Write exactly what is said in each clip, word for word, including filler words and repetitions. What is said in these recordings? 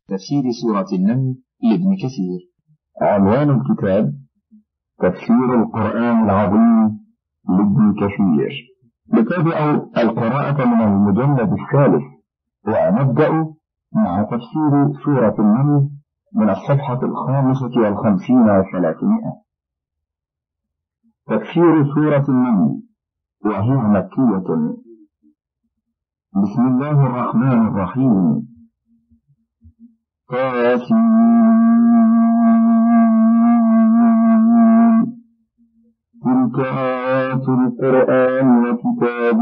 تفسير سورة النمل لابن كثير. عنوان الكتاب تفسير القرآن العظيم لابن كثير. نتابع القراءة من المجلد الثالث، ونبدأ مع تفسير سورة النمل من الصفحة الخامسة والخمسين وثلاثمائة. تفسير سورة النمل وهي مكية. بسم الله الرحمن الرحيم. قاسم تلك آيات القرآن وكتاب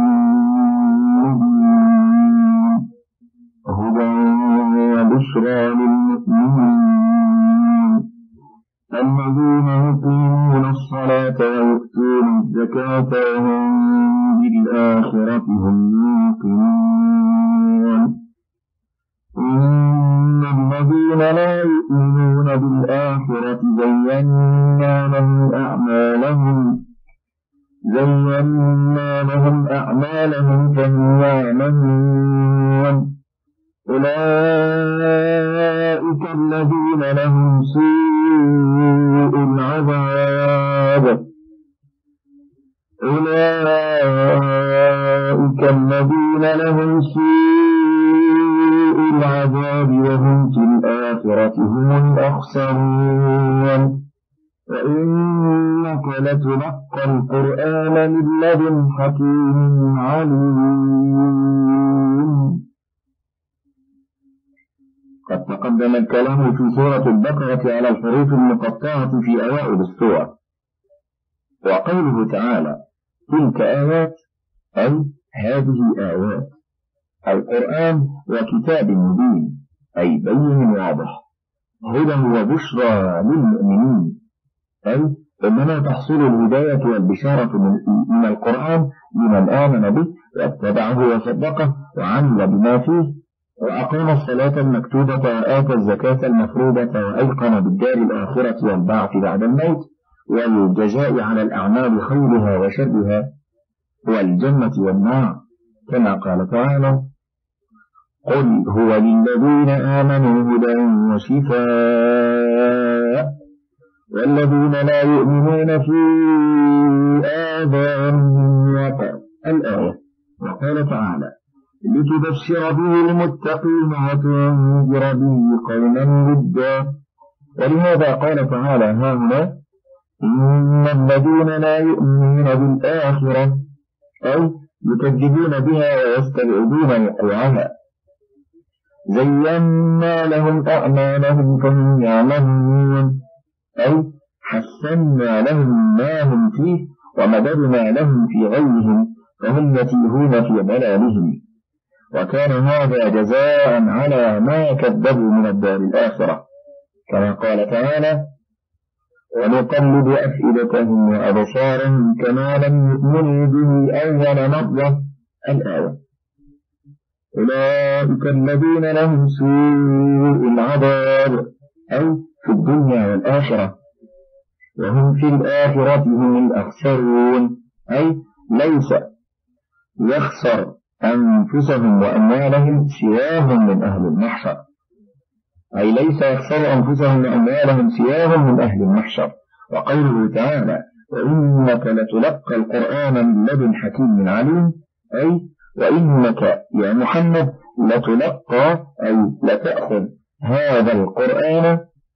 مبين هدى وبشرى للمؤمنين الذين يقيمون الصلاة ويؤتون الزكاة وهم بالآخرة هم يوقنون إن الذين لا يؤمنون بالآخرة زينا لهم أعمالهم زينا لهم أعمالهم فهم يعلمون أولئك الذين لهم سوء العذاب أولئك الذين لهم سوء العذاب وهم في الآخرة هم الأخسرون وإنك لتلقى القرآن من لدن حكيم عليم. قد تقدم الكلام في سورة البقرة على الحروف المقطعة في أوائل السور، وقوله تعالى تلك آيات أي هذه آيات القرآن وكتاب مبين أي بين واضح هدى وبشرى للمؤمنين، أي إنما تحصل الهداية والبشارة من القرآن لمن آمن به واتبعه وصدقه وعمل بما فيه وأقام الصلاة المكتوبة وآتى الزكاة المفروضة وأيقن بالدار الآخرة والبعث بعد الموت والجزاء على الأعمال خيرها وشرها والجنة والنار، كما قال تعالى قل هو للذين آمنوا هدى وشفاء والذين لا يؤمنون في آذانهم وقر الآية. وقال تعالى لتبشر به المتقين وتنذر به قوما ودا. ولهذا قال تعالى هنا إن الذين لا يؤمنون بالآخرة أي يكذبون بها ويستبعدون وقوعها زينا لهم أعمالهم فهم يعلمون أي حسنا لهم ما هم فيه ومددنا لهم في غيهم فهم يتيهون في ضلالهم، وكان هذا جزاء على ما كذبوا من الدار الآخرة، كما قال تعالى ونقلب أفئدتهم وأبصارهم كما لم يؤمنوا به أول مرة الآية. أولئك الذين لهم سوء العذاب أي في الدنيا والآخرة وهم في الآخرة هم الأخسرون أي ليس يخسر أنفسهم وأموالهم سواهم من أهل المحشر، أي ليس يخسر أنفسهم وأموالهم سواهم من أهل المحشر. وقوله تعالى وإنك لتلقى القرآن من لدن حكيم عليم أي وإنك يا محمد لتلقى أي لتأخذ هذا القرآن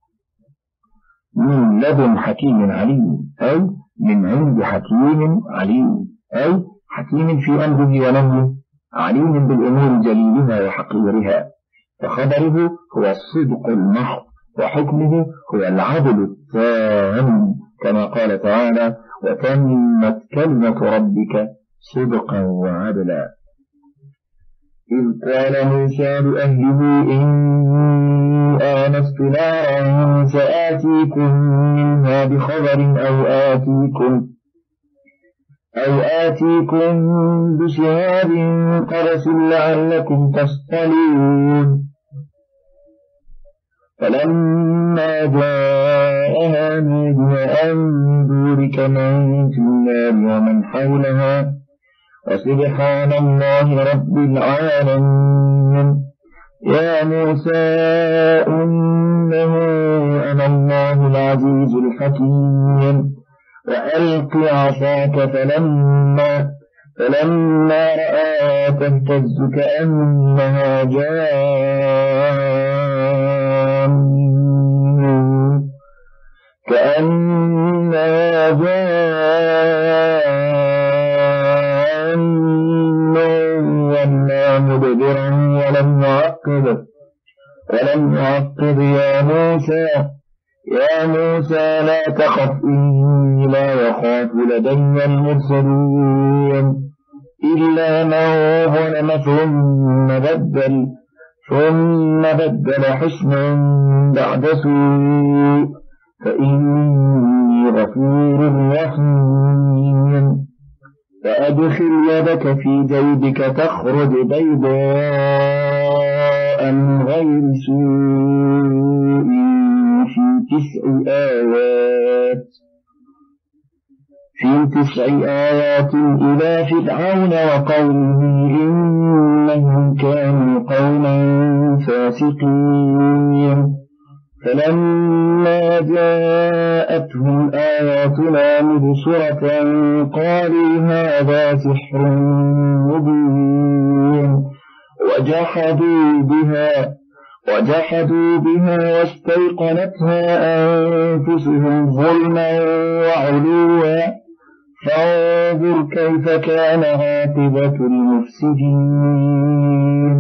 من لدن حكيم عليم أي من عند حكيم عليم أي حكيم في أمره ونهيه عليم بالأمور جليلها وحقيرها، فخبره هو الصدق المحض وحكمه هو العدل التام، كما قال تعالى وتمت كلمة ربك صدقا وعدلا. إذ قال موسى لأهله إني آنست نارا سآتيكم منها بخبر أو آتيكم أو آتيكم بشهاب قبس لعلكم تصطلون. فلما جاءها نودي أن بورك من في النار ومن حولها وسبحان الله رب العالمين. يا موسى إنه أنا الله العزيز الحكيم وألق عصاك فلما فلما رأى تهتز كأنها جان كأنها جان ولا مدبرا ولم يعقب ولم يعقب يا موسى يا موسى لا تخف إني لا يخاف لدي المرسلون إلا من ظلم ثم بدل ثم بدل حسنا بعد سوء فإني غفور رحيم فأدخل يدك في جيبك تخرج بيضاء من غير سوء في تسع آيات في تسع آيات إلى فرعون وقومه إنهم كانوا قوما فاسقين فلما جاءتهم آياتنا مبصرة قالوا هذا سحر مبين وجحدوا بها وجحدوا بها واستيقنتها أنفسهم ظلما وعلوا فانظر كيف كان عاقبة المفسدين.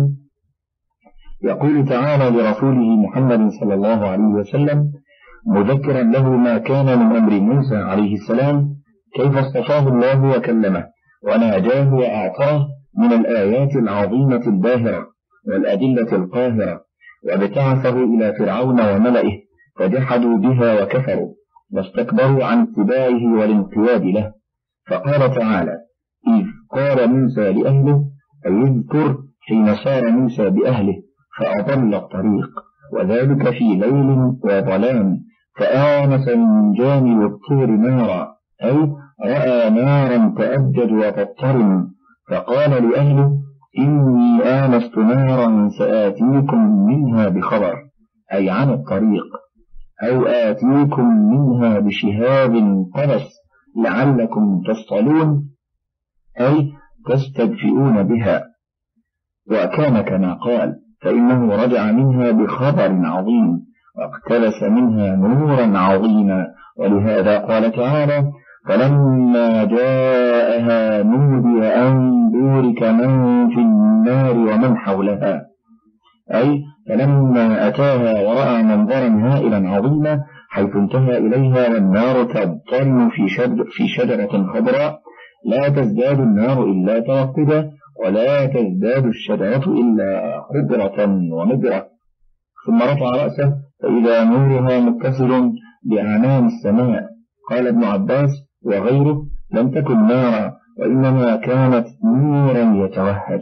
يقول تعالى لرسوله محمد صلى الله عليه وسلم مذكرا له ما كان من أمر موسى عليه السلام كيف اصطفاه الله وكلمه وناجاه وأعطاه من الآيات العظيمة الباهرة والأدلة القاهرة وابتعثه إلى فرعون وملئه فجحدوا بها وكفروا واستكبروا عن اتباعه والانقياد له. فقال تعالى إذ قال موسى لأهله أي اذكر حين سار موسى بأهله فأضل الطريق وذلك في ليل وظلام فآنس من جانب الطور نارا أي رأى نارا تأجج وتضطرم فقال لأهله إني آنست نارا سآتيكم منها بخبر أي عن الطريق أو آتيكم منها بشهاب قبس لعلكم تصطلون أي تستدفئون بها. وكان كما قال فإنه رجع منها بخبر عظيم واقتبس منها نورا عظيما ولهذا قال تعالى فلما جاءها نودي أن بورك من في النار ومن حولها أي فلما أتاها ورأى منظرا هائلا عظيما حيث انتهى إليها والنار تضطرم في, في شجرة خضراء لا تزداد النار إلا توقدا ولا تزداد الشجرة إلا خضرة ومدرة ثم رفع رأسه فإذا نورها متصل بأعنان السماء. قال ابن عباس وغيره لم تكن نارا وإنما كانت نورا يتوهج.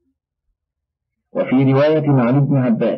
وفي رواية عن ابن عباس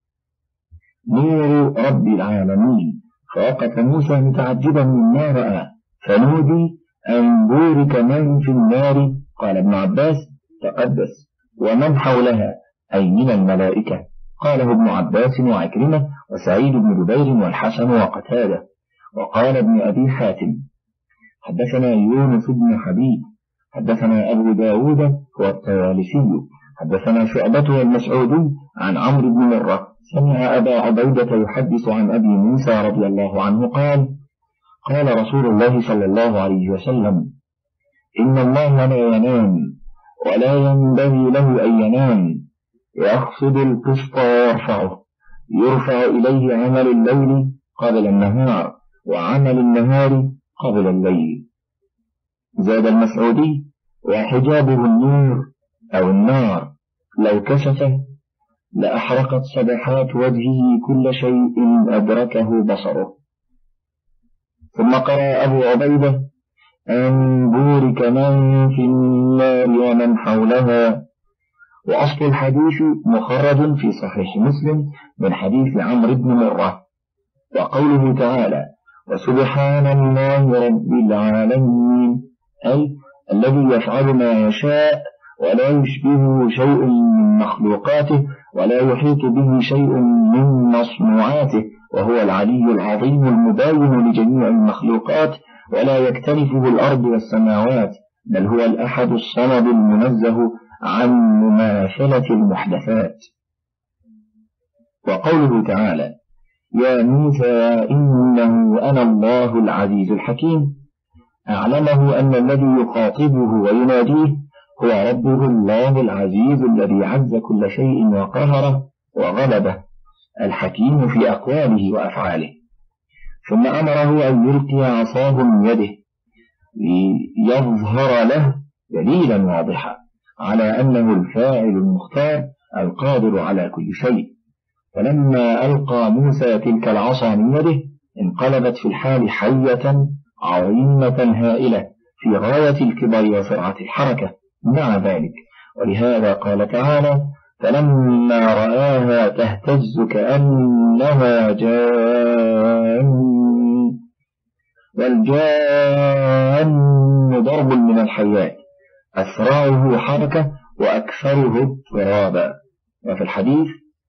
نور رب العالمين فوقف موسى متعجبا مما رأى فنودي أن بورك من في النار قال ابن عباس تقدس ومن حولها أي من الملائكة قاله ابن عباس وعكرمة وسعيد بن جبير والحسن وقتادة. وقال ابن أبي حاتم حدثنا يونس بن حبيب حدثنا أبو داود هو الطيالسي حدثنا شعبة والمسعودي عن عمرو بن مرة سمع أبا عبيدة يحدث عن أبي موسى رضي الله عنه قال قال رسول الله صلى الله عليه وسلم إن الله لا ينام ولا ينبغي له أن ينام يخفض القسط ويرفعه يرفع إليه عمل الليل قبل النهار وعمل النهار قبل الليل. زاد المسعودي وحجابه النور أو النار لو كشفه لأحرقت صبحات وجهه كل شيء أدركه بصره. ثم قرأ أبو عبيدة أن بورك من في النار ومن حولها. وأصل الحديث مخرج في صحيح مسلم من حديث عمرو بن مرة. وقوله تعالى وسبحان الله رب العالمين أي الذي يفعل ما يشاء ولا يشبهه شيء من مخلوقاته ولا يحيط به شيء من مصنوعاته، وهو العلي العظيم المباين لجميع المخلوقات، ولا يكتنفه الأرض والسماوات، بل هو الأحد الصمد المنزه عن مماثلة المحدثات. وقوله تعالى: يا موسى إنه أنا الله العزيز الحكيم، أعلمه أن الذي يخاطبه ويناديه هو ربه الله العزيز الذي عز كل شيء وقهره وغلبه، الحكيم في أقواله وأفعاله. ثم أمره أن يلقي عصاه من يده ليظهر له دليلا واضحا على أنه الفاعل المختار القادر على كل شيء. فلما ألقى موسى تلك العصا من يده انقلبت في الحال حية عظيمة هائلة في غاية الكبر وسرعة الحركة مع ذلك، ولهذا قال تعالى: فلما رآها تهتز كأنها جان، والجان ضرب من الحيات أسرعه حركة وأكثره اضطرابا. وفي الحديث: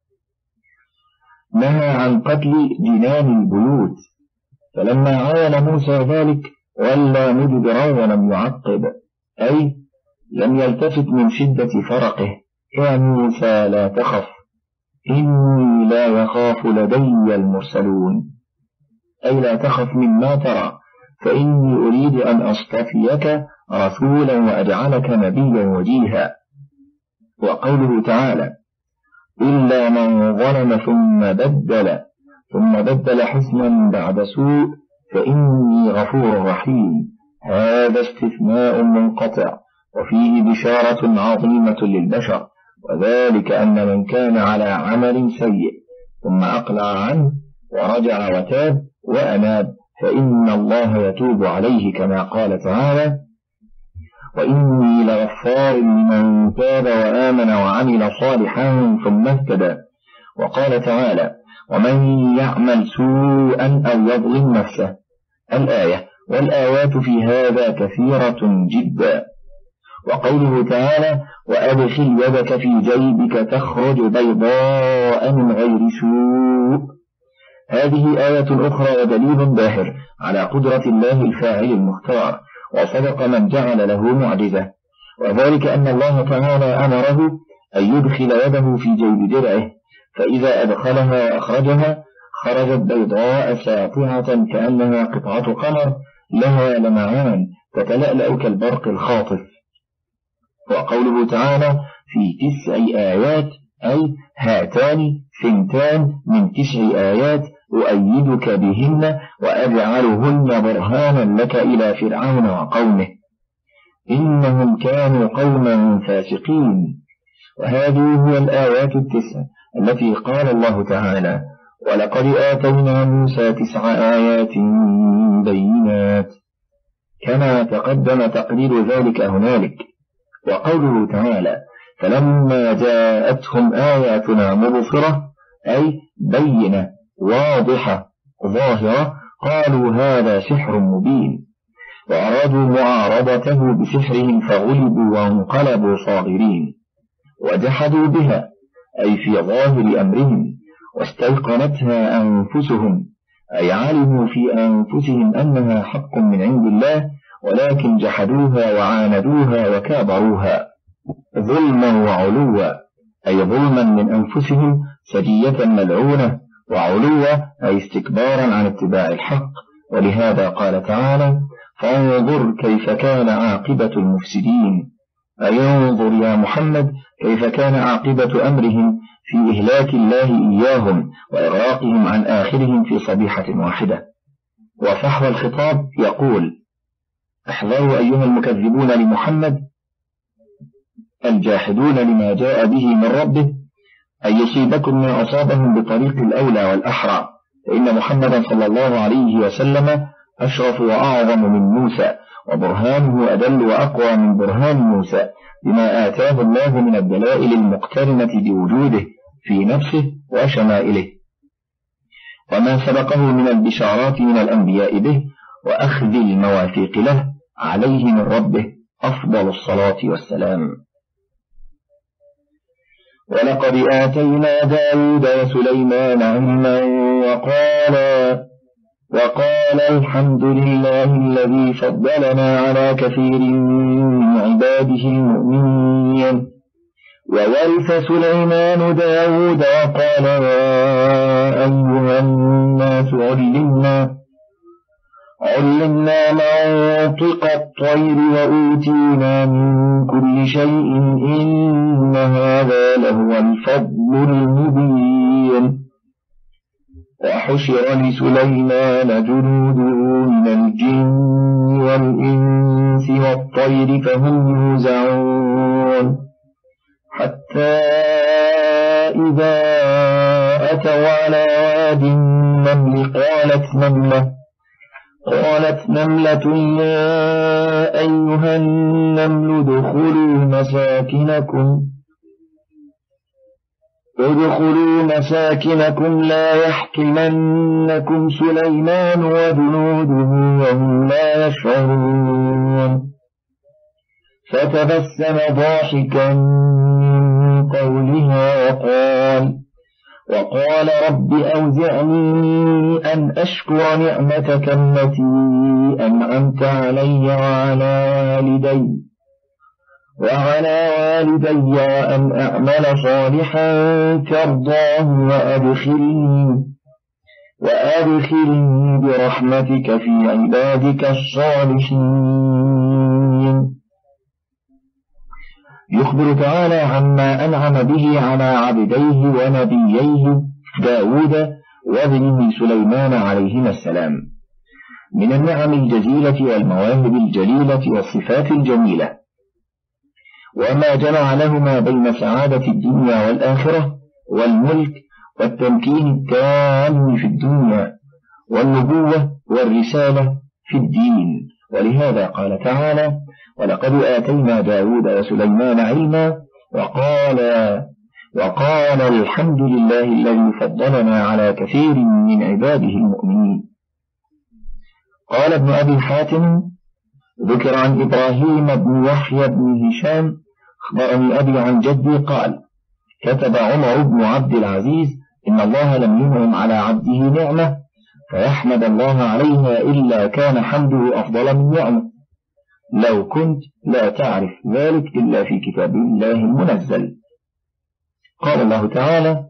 نهى عن قتل جنان البيوت. فلما عاين موسى ذلك ولى مدبرا ولم يعقب، أي لم يلتفت من شدة فرقه: يا موسى لا تخف إني لا يخاف لدي المرسلون، أي لا تخف مما ترى، فإني أريد أن أصطفيك رسولا وأجعلك نبيا وجيها. وقوله تعالى: إلا من ظلم ثم بدل ثم بدل حسنا بعد سوء فإني غفور رحيم، هذا استثناء منقطع وفيه بشارة عظيمة للبشر، وذلك أن من كان على عمل سيء ثم أقلع عنه ورجع وتاب وأناب فإن الله يتوب عليه، كما قال تعالى: وإني لغفار لمن تاب وآمن وعمل صالحا ثم اهتدى. وقال تعالى: ومن يعمل سوءا أو يظلم نفسه، الآية. والآيات في هذا كثيرة جدا. وقوله تعالى: وأدخل يدك في جيبك تخرج بيضاء من غير سوء، هذه آية أخرى ودليل باهر على قدرة الله الفاعل المختار، وصدق من جعل له معجزة، وذلك أن الله تعالى أمره أن يدخل يده في جيب درعه، فإذا أدخلها وأخرجها خرجت بيضاء ساطعة كأنها قطعة قمر لها لمعان تتلألأ كالبرق الخاطف. وقوله تعالى: في تسع آيات، أي هاتان ثنتان من تسع آيات أؤيدك بهن وأجعلهن برهانا لك إلى فرعون وقومه إنهم كانوا قوما فاسقين. وهذه هي الآيات التسع التي قال الله تعالى: ولقد آتينا موسى تسع آيات بينات، كما تقدم تقرير ذلك هنالك. وقوله تعالى: فلما جاءتهم آياتنا مبصرة، أي بينة واضحة ظاهرة، قالوا هذا سحر مبين، وأرادوا معارضته بسحرهم فغلبوا وانقلبوا صاغرين، وجحدوا بها أي في ظاهر أمرهم، واستيقنتها أنفسهم أي علموا في أنفسهم أنها حق من عند الله، ولكن جحدوها وعاندوها وكابروها ظلما وعلوا، أي ظلما من أنفسهم سجية ملعونة، وعلوا أي استكبارا عن اتباع الحق. ولهذا قال تعالى: فانظر كيف كان عاقبة المفسدين، أي انظر يا محمد كيف كان عاقبة أمرهم في إهلاك الله إياهم وإغراقهم عن آخرهم في صبيحة واحدة. وفحوى الخطاب يقول: احذروا أيها المكذبون لمحمد الجاحدون لما جاء به من ربه أن يصيبكم ما أصابهم بطريق الأولى والأحرى، فإن محمدا صلى الله عليه وسلم أشرف وأعظم من موسى، وبرهانه أدل وأقوى من برهان موسى، بما آتاه الله من الدلائل المقترنة بوجوده في نفسه وشمائله، وما سبقه من البشارات من الأنبياء به، وأخذ المواثيق له عليه من ربه أفضل الصلاة والسلام. ولقد آتينا داود وسليمان علما وقال وقال الحمد لله الذي فضلنا على كثير من عباده المؤمنين. وورث سليمان داود وقال يا أيها الناس علمنا علمنا منطق الطير وأوتينا من كل شيء إن هذا لهو الفضل المبين. وحشر لسليمان جنوده من الجن والإنس والطير فهم يوزعون حتى إذا أتوا على واد النمل قالت نملة قالت نملة يا أيها النمل ادخلوا مساكنكم ادخلوا مساكنكم لا يحطمنكم سليمان وجنوده وهم لا يشعرون. فتبسم ضاحكا من قولها وقال وقال رب أوزعني أن أشكر نعمتك التي أنعمت علي وعلى والدي وعلى والدي وأن أعمل صالحا ترضاه وأدخلني وأدخلني برحمتك في عبادك الصالحين. يخبر تعالى عما أنعم به على عبديه ونبييه داود وابنه سليمان عليهما السلام من النعم الجزيلة والمواهب الجليلة والصفات الجميلة، وما جمع لهما بين سعادة الدنيا والآخرة والملك والتمكين التام في الدنيا والنبوة والرسالة في الدين. ولهذا قال تعالى ولقد آتينا داود وسليمان علما وقال وقال الحمد لله الذي فضلنا على كثير من عباده المؤمنين. قال ابن أبي حاتم ذكر عن إبراهيم بن يحيى بن هشام أخبرني أبي عن جدي قال كتب عمر بن عبد العزيز إن الله لم ينعم على عبده نعمة فيحمد الله عليها إلا كان حمده أفضل من نعمه، لو كنت لا تعرف ذلك إلا في كتاب الله المنزل. قال الله تعالى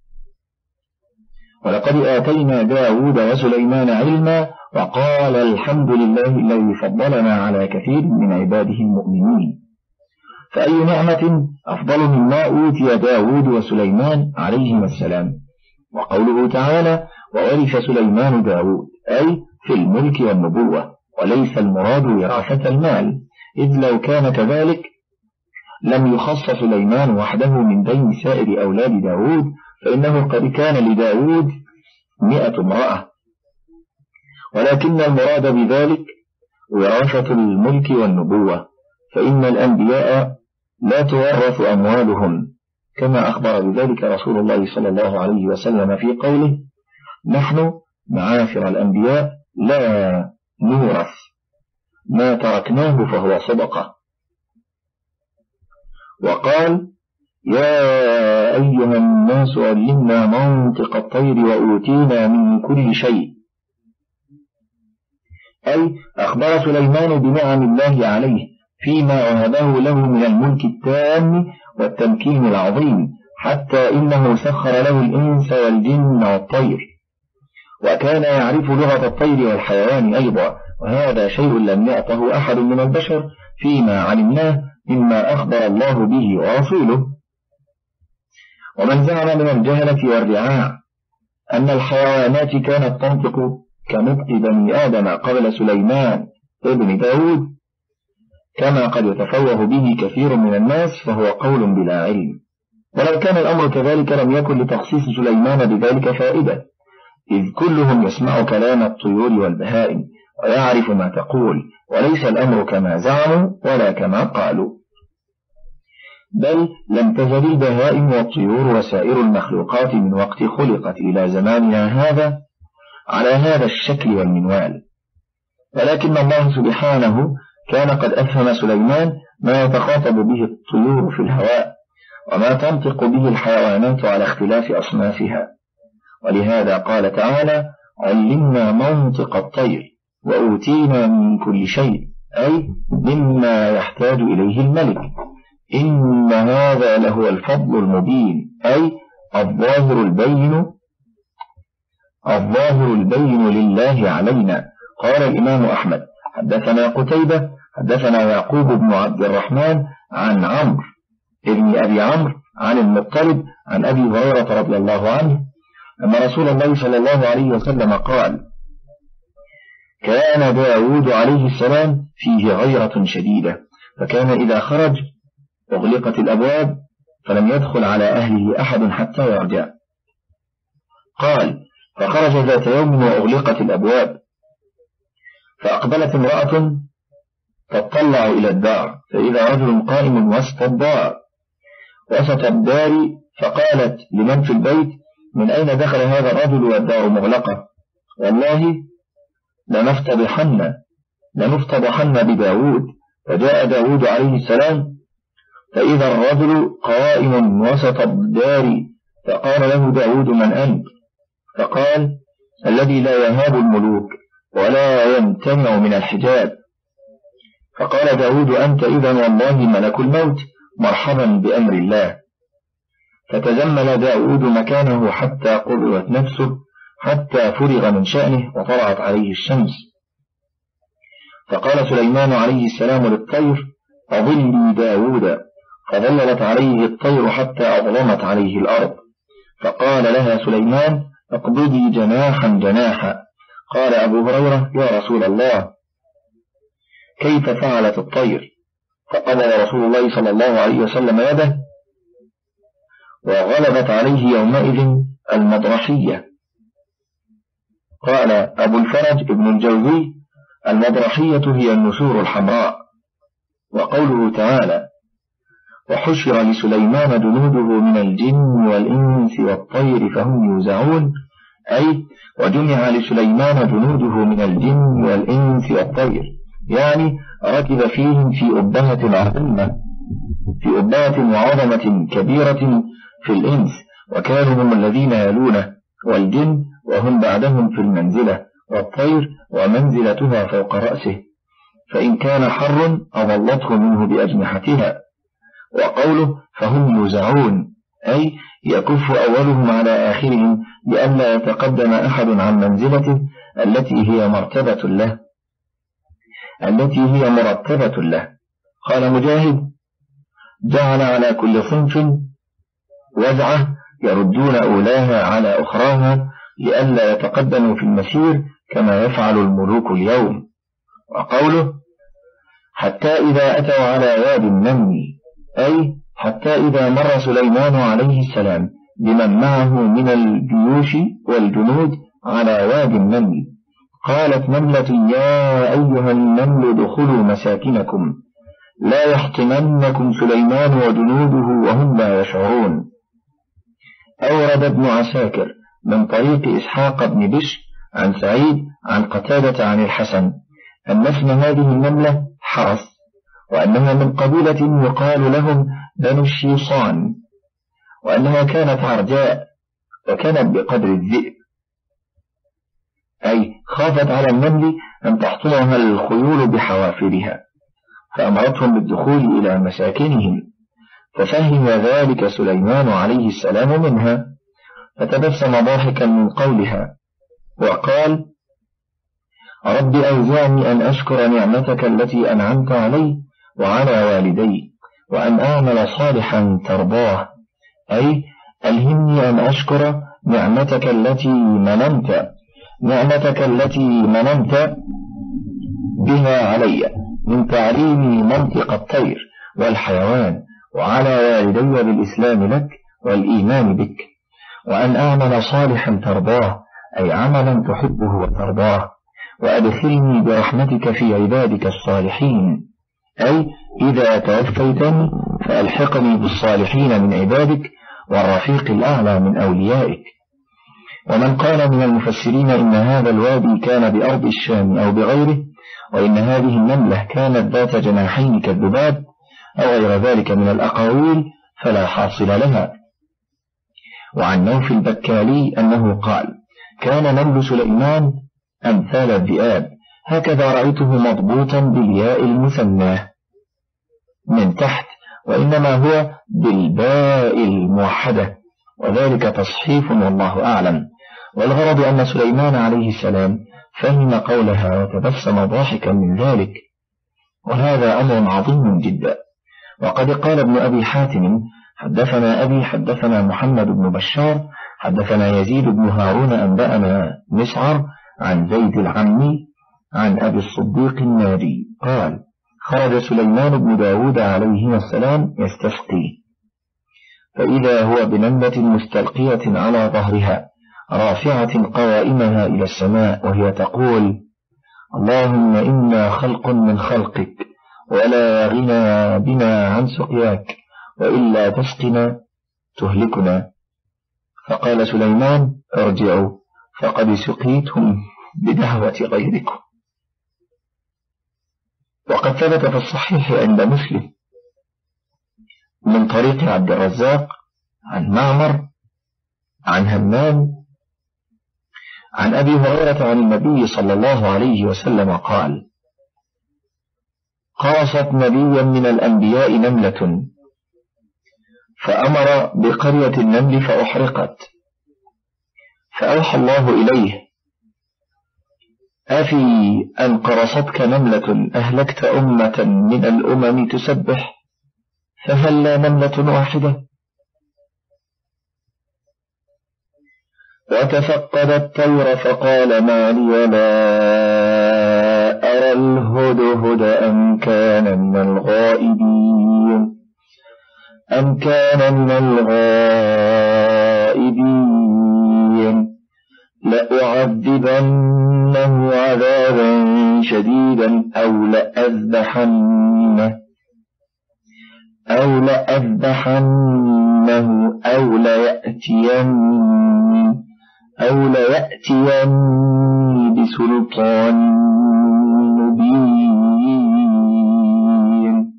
ولقد آتينا داود وسليمان علما وقال الحمد لله الذي فضلنا على كثير من عباده المؤمنين. فأي نعمة أفضل مما أوتي داود وسليمان عليهما السلام. وقوله تعالى وورث سليمان داود أي في الملك والنبوة، وليس المراد وراثة المال، إذ لو كان كذلك لم يخص سليمان وحده من بين سائر أولاد داود، فإنه قد كان لداود مئة امرأة، ولكن المراد بذلك وراثة الملك والنبوة، فإن الأنبياء لا تورث أموالهم، كما أخبر بذلك رسول الله صلى الله عليه وسلم في قوله نحن معاشر الأنبياء لا نورث ما تركناه فهو صدقة. وقال يا أيها الناس علمنا منطق الطير وأوتينا من كل شيء، أي أخبر سليمان بنعم الله عليه فيما وهبه له من الملك التام والتمكين العظيم، حتى إنه سخر له الإنس والجن والطير، وكان يعرف لغة الطير والحيوان أيضا، وهذا شيء لم يعطه أحد من البشر فيما علمناه مما أخبر الله به ورسوله. ومن زعم من الجهلة والرعاع أن الحيوانات كانت تنطق كنطق بني آدم قبل سليمان ابن داود كما قد يتفوه به كثير من الناس فهو قول بلا علم، ولو كان الأمر كذلك لم يكن لتخصيص سليمان بذلك فائدة، إذ كلهم يسمع كلام الطيور والبهائم ويعرف ما تقول، وليس الأمر كما زعموا ولا كما قالوا، بل لم تزل البهائم والطيور وسائر المخلوقات من وقت خلقت إلى زماننا هذا على هذا الشكل والمنوال، ولكن الله سبحانه كان قد أفهم سليمان ما يتخاطب به الطيور في الهواء، وما تنطق به الحيوانات على اختلاف أصنافها. ولهذا قال تعالى: علمنا منطق الطير وأوتينا من كل شيء، أي مما يحتاج إليه الملك. إن هذا لهو الفضل المبين، أي الظاهر البين الظاهر البين لله علينا. قال الإمام أحمد: حدثنا قتيبة حدثنا يعقوب بن عبد الرحمن عن عمرو ابن أبي عمرو عن المطلب عن أبي هريرة رضي الله عنه أن رسول الله صلى الله عليه وسلم قال: كان داود عليه السلام فيه غيرة شديدة، فكان إذا خرج أغلقت الأبواب فلم يدخل على أهله أحد حتى يرجع. قال: فخرج ذات يوم وأغلقت الأبواب، فأقبلت امرأة تطلع إلى الدار، فإذا رجل قائم وسط الدار وسط الدار، فقالت لمن في البيت: من أين دخل هذا الرجل والدار مغلقة؟ والله لنفتضحن لنفتضحن بداود. فجاء داود عليه السلام فإذا الرجل قائم وسط الدار، فقال له داود: من أنت؟ فقال: الذي لا يهاب الملوك ولا يمتنع من الحجاب. فقال داود: أنت إذن والله ملك الموت، مرحبا بأمر الله. فتزمل داود مكانه حتى قبضت نفسه، حتى فرغ من شأنه وطلعت عليه الشمس. فقال سليمان عليه السلام للطير: أظلي داود، فظللت عليه الطير حتى أظلمت عليه الأرض. فقال لها سليمان: اقبضي جناحا جناحا. قال أبو هريرة: يا رسول الله، كيف فعلت الطير؟ فقبض رسول الله صلى الله عليه وسلم يده، وغلبت عليه يومئذ المضرحية. قال أبو الفرج ابن الجوزي: المضرحية هي النسور الحمراء. وقوله تعالى: وحشر لسليمان جنوده من الجن والإنس والطير فهم يوزعون، أي وجمع لسليمان جنوده من الجن والإنس والطير، يعني ركب فيهم في أبهة عظيمة في أبهة وعظمة كبيرة في الإنس، وكانوا هم الذين يلونه، والجن وهم بعدهم في المنزلة، والطير ومنزلتها فوق رأسه، فإن كان حر أظلته منه بأجنحتها. وقوله فهم يوزعون، أي يكف أولهم على آخرهم لئلا يتقدم أحد عن منزلته التي هي مرتبة له التي هي مرتبة له. قال مجاهد: جعل على كل صنف وزعة يردون أولاها على أخراها لئلا يتقدموا في المسير كما يفعل الملوك اليوم. وقوله حتى إذا أتوا على واد النمل، أي حتى إذا مر سليمان عليه السلام بمن معه من الجيوش والجنود على واد النمل، قالت نملة: يا أيها النمل ادخلوا مساكنكم لا يحطمنكم سليمان وجنوده وهم لا يشعرون. أورد ابن عساكر من طريق إسحاق بن بشر عن سعيد عن قتادة عن الحسن أن اسم هذه النملة حرس، وأنها من قبيلة يقال لهم بنو الشيصان، وأنها كانت عرجاء وكانت بقدر الذئب، أي خافت على النمل أن تحطمها الخيول بحوافرها، فأمرتهم بالدخول إلى مساكنهم، ففهم ذلك سليمان عليه السلام منها، فتبسم ضاحكا من قولها وقال: رب أوزعني أن أشكر نعمتك التي أنعمت علي وعلى والدي وأن أعمل صالحا ترضاه، أي ألهمني أن أشكر نعمتك التي مننت نعمتك التي مننت بها علي من تعليمي منطق الطير والحيوان، وعلى والدي بالإسلام لك والإيمان بك، وأن أعمل صالحا ترضاه، أي عملا تحبه وترضاه، وأدخلني برحمتك في عبادك الصالحين، أي إذا توفيتني فألحقني بالصالحين من عبادك والرفيق الأعلى من أوليائك. ومن قال من المفسرين إن هذا الوادي كان بأرض الشام أو بغيره، وإن هذه النملة كانت ذات جناحين كالذباب أو غير ذلك من الأقاويل، فلا حاصل لها. وعن نوف البكالي أنه قال: كان نمل سليمان أمثال الذئاب، هكذا رأيته مضبوطا بالياء المثناه من تحت، وإنما هو بالباء الموحدة، وذلك تصحيف والله أعلم. والغرض أن سليمان عليه السلام فهم قولها وتبسم ضاحكا من ذلك، وهذا أمر عظيم جدا. وقد قال ابن أبي حاتم: حدثنا أبي حدثنا محمد بن بشار حدثنا يزيد بن هارون أنبأنا مسعر عن زيد العمي عن أبي الصديق الناري قال: خرج سليمان بن داود عليهما السلام يستسقي، فإذا هو بنملة مستلقية على ظهرها رافعة قوائمها إلى السماء، وهي تقول: اللهم إنا خلق من خلقك، ولا غنى بنا عن سقياك، وإلا تسقنا تهلكنا. فقال سليمان: ارجعوا فقد سقيتم بدعوة غيركم. وقد ثبت في الصحيح عند مسلم من طريق عبد الرزاق عن معمر عن همام عن أبي هريرة عن النبي صلى الله عليه وسلم قال: قاصت نبيا من الأنبياء نملة فأمر بقرية النمل فأحرقت، فأوحى الله إليه: أفي أن قرصتك نملة أهلكت أمة من الأمم تسبح، فهل لا نملة واحدة؟ وتفقد الطير فقال: ما لي لا أرى الهدهد أم كان من الغائبين أم كان من الغائبين لأعذبنه عذابا شديدا أو لأذبحنه أو لأذبحنه أو ليأتيني أو ليأتيني بسلطان مبين.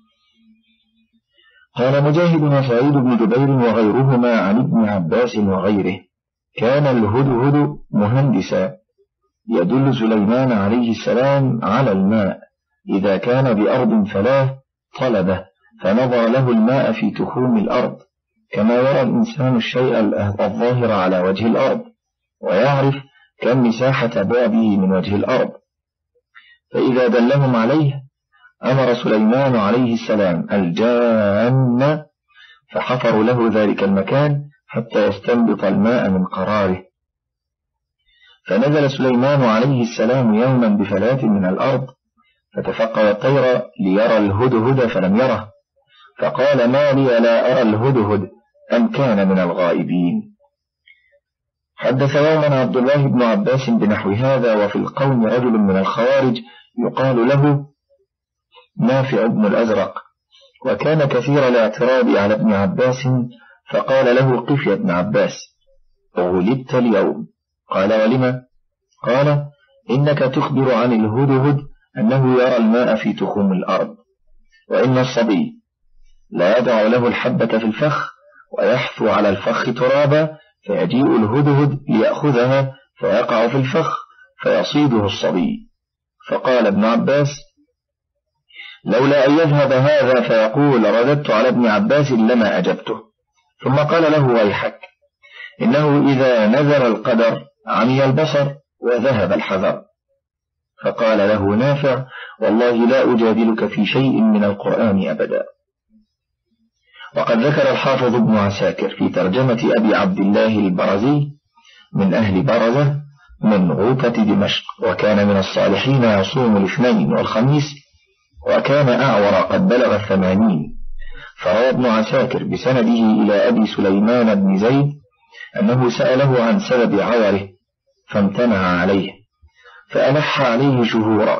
قال مجاهد وسعيد بن جبير وغيرهما عن ابن عباس وغيره: كان الهدهد مهندسا يدل سليمان عليه السلام على الماء، إذا كان بأرض فلاه طلبه فنظر له الماء في تخوم الأرض، كما يرى الإنسان الشيء الظاهر على وجه الأرض ويعرف كم مساحة بعده من وجه الأرض، فإذا دلهم عليه أمر سليمان عليه السلام الجان فحفروا له ذلك المكان حتى يستنبط الماء من قراره. فنزل سليمان عليه السلام يوما بفلاة من الأرض فتفقد الطير ليرى الهدهد فلم يره، فقال: ما لي لا أرى الهدهد أم كان من الغائبين. حدث يوما عبد الله بن عباس بنحو هذا، وفي القوم رجل من الخوارج يقال له نافع بن الأزرق، وكان كثير الاعتراض على ابن عباس، فقال له: قف يا ابن عباس، غلبت اليوم. قال: ولم؟ قال: إنك تخبر عن الهدهد أنه يرى الماء في تخوم الأرض، وإن الصبي لا يدع له الحبة في الفخ ويحثو على الفخ ترابا، فيجيء الهدهد ليأخذها فيقع في الفخ فيصيده الصبي. فقال ابن عباس: لولا أن يذهب هذا فيقول رددت على ابن عباس لما أجبته. ثم قال له: ويحك، إنه إذا نزل القدر عمي البصر وذهب الحذر. فقال له نافع: والله لا أجادلك في شيء من القرآن أبدا. وقد ذكر الحافظ ابن عساكر في ترجمة أبي عبد الله البرزي من أهل برزة من غوطة دمشق، وكان من الصالحين يصوم الاثنين والخميس، وكان أعور قد بلغ الثمانين. فروى ابن عساكر بسنده إلى أبي سليمان بن زيد أنه سأله عن سبب عوره فامتنع عليه، فألح عليه شهورا،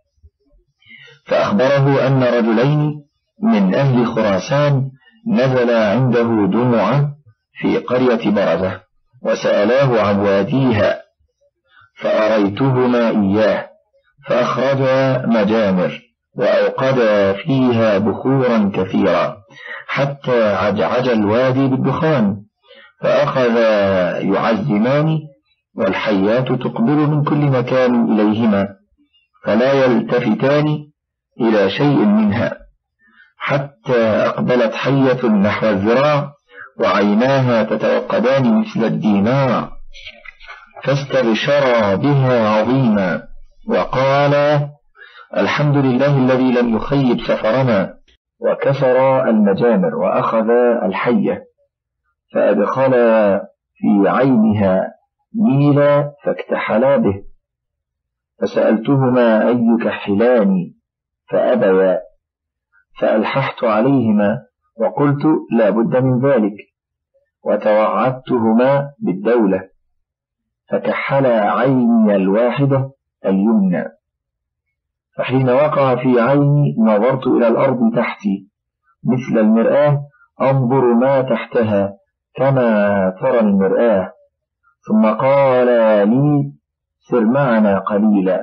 فأخبره أن رجلين من أهل خراسان نزلا عنده دمعة في قرية برزة وسألاه عن واديها، فأريتهما إياه، فأخرجا مجامر وأوقدا فيها بخورا كثيرا، حتى عجعج الوادي بالدخان، فأخذ يعزمان والحيات تقبل من كل مكان إليهما، فلا يلتفتان إلى شيء منها، حتى أقبلت حية نحو الذراع وعيناها تتوقدان مثل الدينار، فاستبشرا بها عظيما وقال: الحمد لله الذي لم يخيب سفرنا. وكسر المجامر وأخذ الحية فأدخل في عينها نيلا فاكتحلا به، فسألتهما أي كحلان فأبيا، فألححت عليهما وقلت لا بد من ذلك، وتوعدتهما بالدولة، فكحلا عيني الواحدة اليمنى، فحين وقع في عيني نظرت إلى الأرض تحتي مثل المرآة أنظر ما تحتها كما ترى المرآة، ثم قال لي: سر معنا قليلا.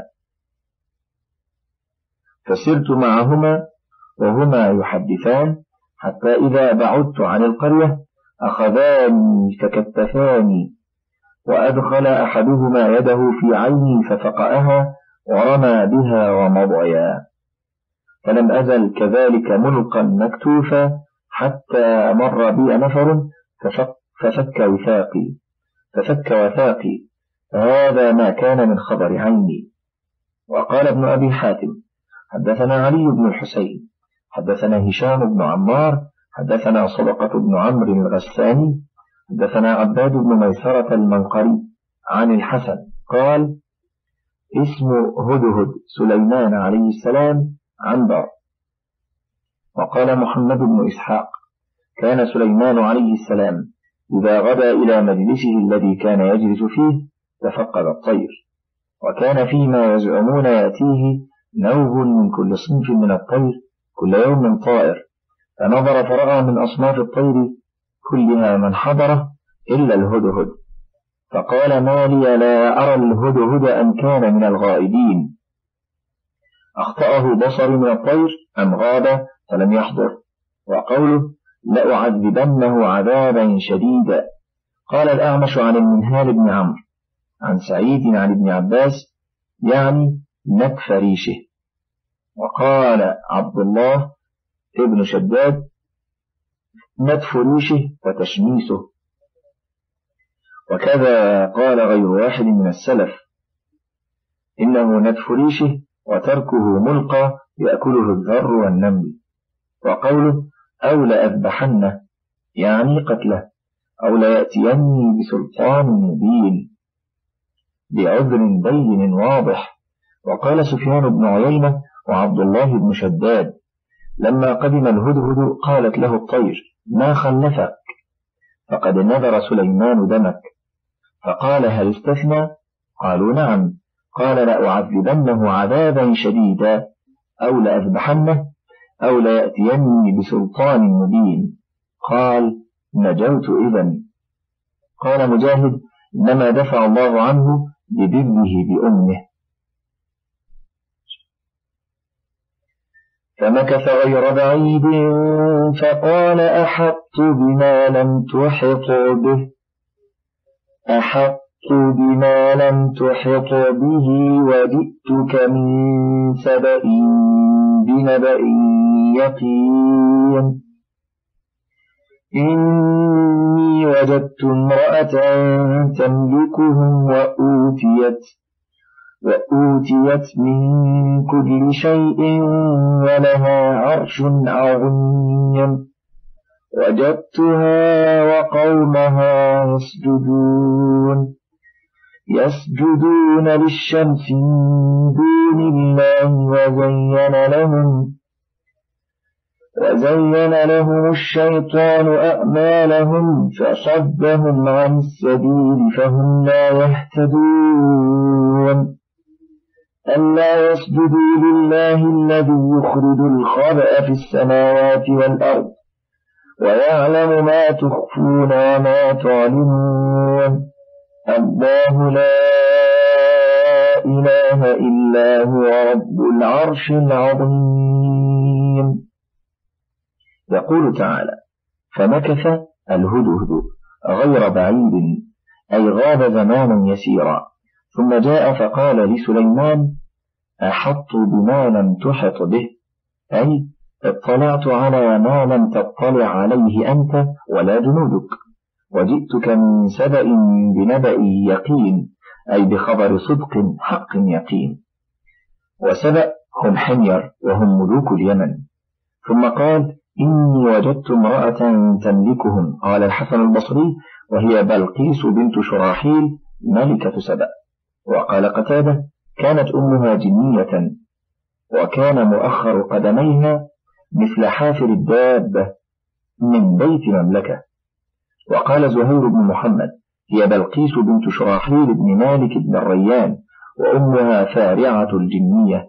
فسرت معهما وهما يحدثان حتى إذا بعدت عن القرية أخذاني فكتفاني، وأدخل أحدهما يده في عيني ففقأها ورمى بها ومضيا، فلم أزل كذلك ملقا مكتوفا حتى مر بي نفر ففك, ففك وثاقي ففك وثاقي فهذا ما كان من خبر عيني. وقال ابن أبي حاتم: حدثنا علي بن الحسين حدثنا هشام بن عمار حدثنا صدقة بن عمرو الغساني حدثنا عباد بن ميسرة المنقري عن الحسن قال: اسم هدهد سليمان عليه السلام عنبر. وقال محمد بن إسحاق: كان سليمان عليه السلام إذا غدا إلى مجلسه الذي كان يجلس فيه تفقد الطير، وكان فيما يزعمون يأتيه نوب من كل صنف من الطير كل يوم طائر، فنظر فرأى من أصناف الطير كلها من حضره إلا الهدهد، فقال: ما لي لا أرى الهدهد أن كان من الغائبين، أخطأه بصري من الطير أم غاب فلم يحضر. وقوله: لأعذبنه عذابا شديدا. قال الأعمش عن المنهال بن عمرو عن سعيد عن ابن عباس يعني نتف ريشه. وقال عبد الله ابن شداد: نتف ريشه وتشميسه. وكذا قال غير واحد من السلف: إنه نتف ريشه وتركه ملقى يأكله الذر والنمل. وقوله: أو لأذبحنه يعني قتله، أو ليأتيني بسلطان مبين بعذر بين واضح. وقال سفيان بن عيينة وعبد الله بن شداد: لما قدم الهدهد قالت له الطير: ما خلفك؟ فقد نذر سليمان دمك. فقال: هل استثنى؟ قالوا: نعم. قال: لأعذبنه عذابا شديدا، أو لأذبحنه، أو ليأتيني بسلطان مبين. قال: نجوت إذن. قال مجاهد: إنما دفع الله عنه ببره بأمه. فمكث غير بعيد فقال: أحطت بما لم تحط به أحطت بما لم تحط به وجئتك من سبأ بنبأ يقين. إني وجدت امرأة تملكهم وأوتيت وأوتيت من كل شيء ولها عرش عظيم. وجدتها وقومها يسجدون يسجدون للشمس من دون الله وزين لهم وزين لهم الشيطان أعمالهم فصدهم عن السبيل فهم لا يهتدون. ألا يسجدوا لله الذي يخرج الخبأ في السماوات والأرض ويعلم ما تخفون وما تعلنون. الله لا إله إلا هو رب العرش العظيم. يقول تعالى: فمكث الهدهد غير بعيد، أي غاب زمانا يسيرا، ثم جاء فقال لسليمان: أحط بما لم تحط به، أي اطلعت على ما لم تطلع عليه أنت ولا جنودك، وجئتك من سبأ بنبأ يقين، أي بخبر صدق حق يقين. وسبأ هم حمير وهم ملوك اليمن. ثم قال: إني وجدت امرأة تملكهم، قال الحسن البصري: وهي بلقيس بنت شراحيل ملكة سبأ. وقال قتادة: كانت أمها جنية، وكان مؤخر قدميها مثل حافر الدابة من بيت مملكة. وقال زهير بن محمد: هي بلقيس بنت شراحيل بن مالك بن الريان، وأمها فارعة الجنية.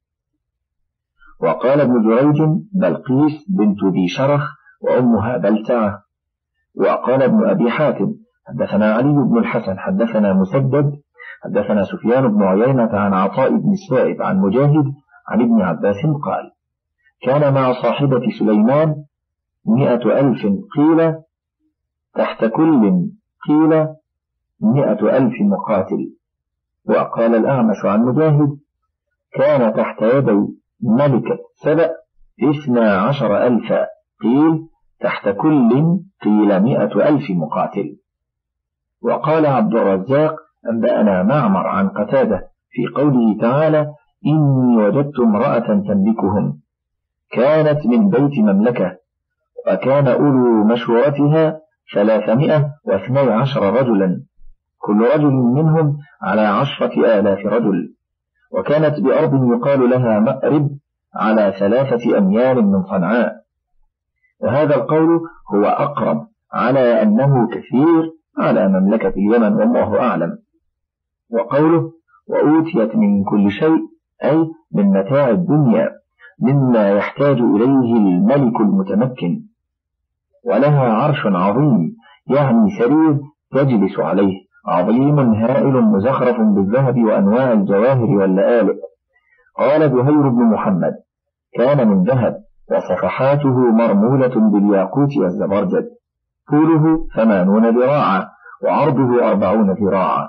وقال ابن جريج: بلقيس بنت ذي شرخ، وأمها بلتعة. وقال ابن أبي حاتم: حدثنا علي بن الحسن حدثنا مسدد حدثنا سفيان بن عيينة عن عطاء بن السائب عن مجاهد عن ابن عباس قال: كان مع صاحبة سليمان مئة ألف، قيل تحت كل قيل مئة ألف مقاتل. وقال الأعمش عن مجاهد: كان تحت يدي ملكة سبأ اثنا عشر ألفا، قيل تحت كل قيل مئة ألف مقاتل. وقال عبد الرزاق: أنبأنا معمر عن قتادة في قوله تعالى: إني وجدت امرأة تملكهم، كانت من بيت مملكة، وكان أولو مشورتها ثلاثمائة واثني عشر رجلا، كل رجل منهم على عشرة آلاف رجل، وكانت بأرض يقال لها مأرب على ثلاثة أميال من صنعاء. وهذا القول هو أقرب على أنه كثير على مملكة اليمن، والله أعلم. وقوله: وأوتيت من كل شيء، أي من متاع الدنيا مما يحتاج إليه الملك المتمكن. ولها عرش عظيم، يعني سرير تجلس عليه، عظيم هائل مزخرف بالذهب وأنواع الجواهر واللآلئ. قال زهير بن محمد: كان من ذهب، وصفحاته مرمولة بالياقوت والزبرجد، طوله ثمانون ذراعا، وعرضه أربعون ذراعا.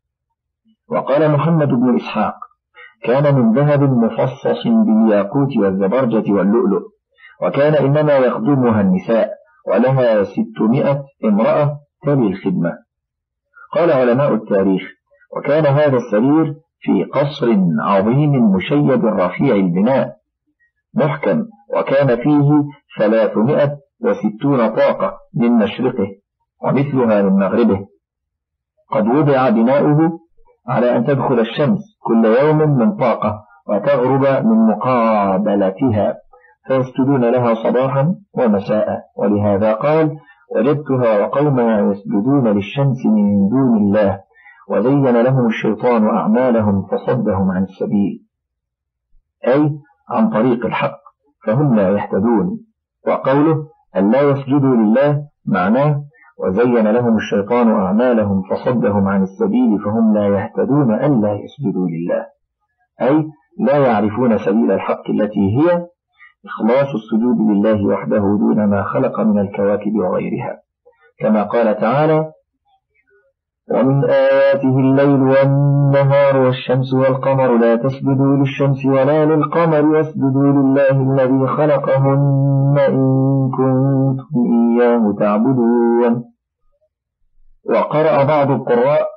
وقال محمد بن إسحاق: كان من ذهب مفصص بالياقوت والزبرجة واللؤلؤ، وكان إنما يخدمها النساء، ولها ستمائة امرأة تلي الخدمة. قال علماء التاريخ: وكان هذا السرير في قصر عظيم مشيد رفيع البناء محكم، وكان فيه ثلاثمائة وستون طاقة من مشرقه ومثلها من مغربه، قد وضع بناؤه على أن تدخل الشمس كل يوم من طاقة وتغرب من مقابلتها، فيسجدون لها صباحا ومساء. ولهذا قال: وجدتها وقومها يسجدون للشمس من دون الله، وزين لهم الشيطان أعمالهم فصدهم عن السبيل، أي عن طريق الحق، فهم لا يهتدون. وقوله أن لا يسجدوا لله معناه: وزين لهم الشيطان أعمالهم فصدهم عن السبيل فهم لا يهتدون أن لا يسجدوا لله، أي لا يعرفون سبيل الحق التي هي إخلاص السجود لله وحده دون ما خلق من الكواكب وغيرها، كما قال تعالى: ومن آياته الليل والنهار والشمس والقمر لا تسجدوا للشمس ولا للقمر واسجدوا لله الذي خلقهن إن كنتم إياه تعبدون. وقرأ بعض القراء: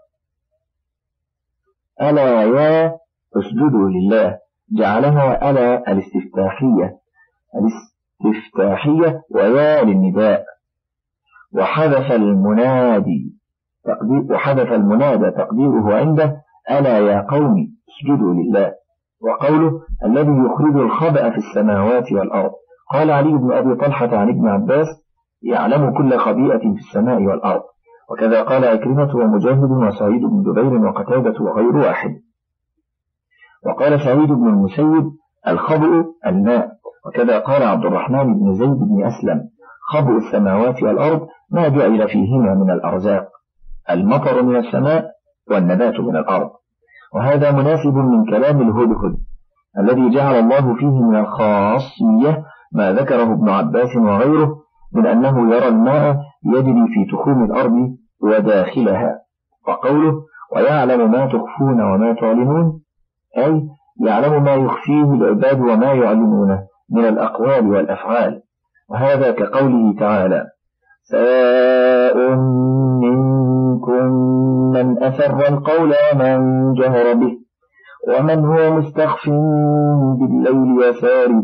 ألا يا اسجدوا لله، جعلها ألا الاستفتاحية الاستفتاحية ويا للنداء، وحذف المنادي تقدير وحذف المنادى تقديره عنده: ألا يا قوم اسجدوا لله. وقوله: الذي يخرج الخبأ في السماوات والأرض. قال علي بن أبي طلحة عن ابن عباس: يعلم كل خبيئة في السماء والأرض. وكذا قال عكرمة ومجاهد وسعيد بن جبير وقتادة وغير واحد. وقال سعيد بن المسيب: الخبء الماء. وكذا قال عبد الرحمن بن زيد بن أسلم: خبء السماوات والأرض ما جعل فيهما من الأرزاق، المطر من السماء والنبات من الأرض. وهذا مناسب من كلام الهدهد الذي جعل الله فيه من الخاصية ما ذكره ابن عباس وغيره من أنه يرى الماء يجري في تخوم الأرض وداخلها. وقوله ويعلم ما تخفون وما تعلنون أي يعلم ما يخفيه العباد وما يعلنونه من الأقوال والأفعال. وهذا كقوله تعالى سواء منكم من أسر القول ومن جهر به ومن هو مستخف بالليل وسارب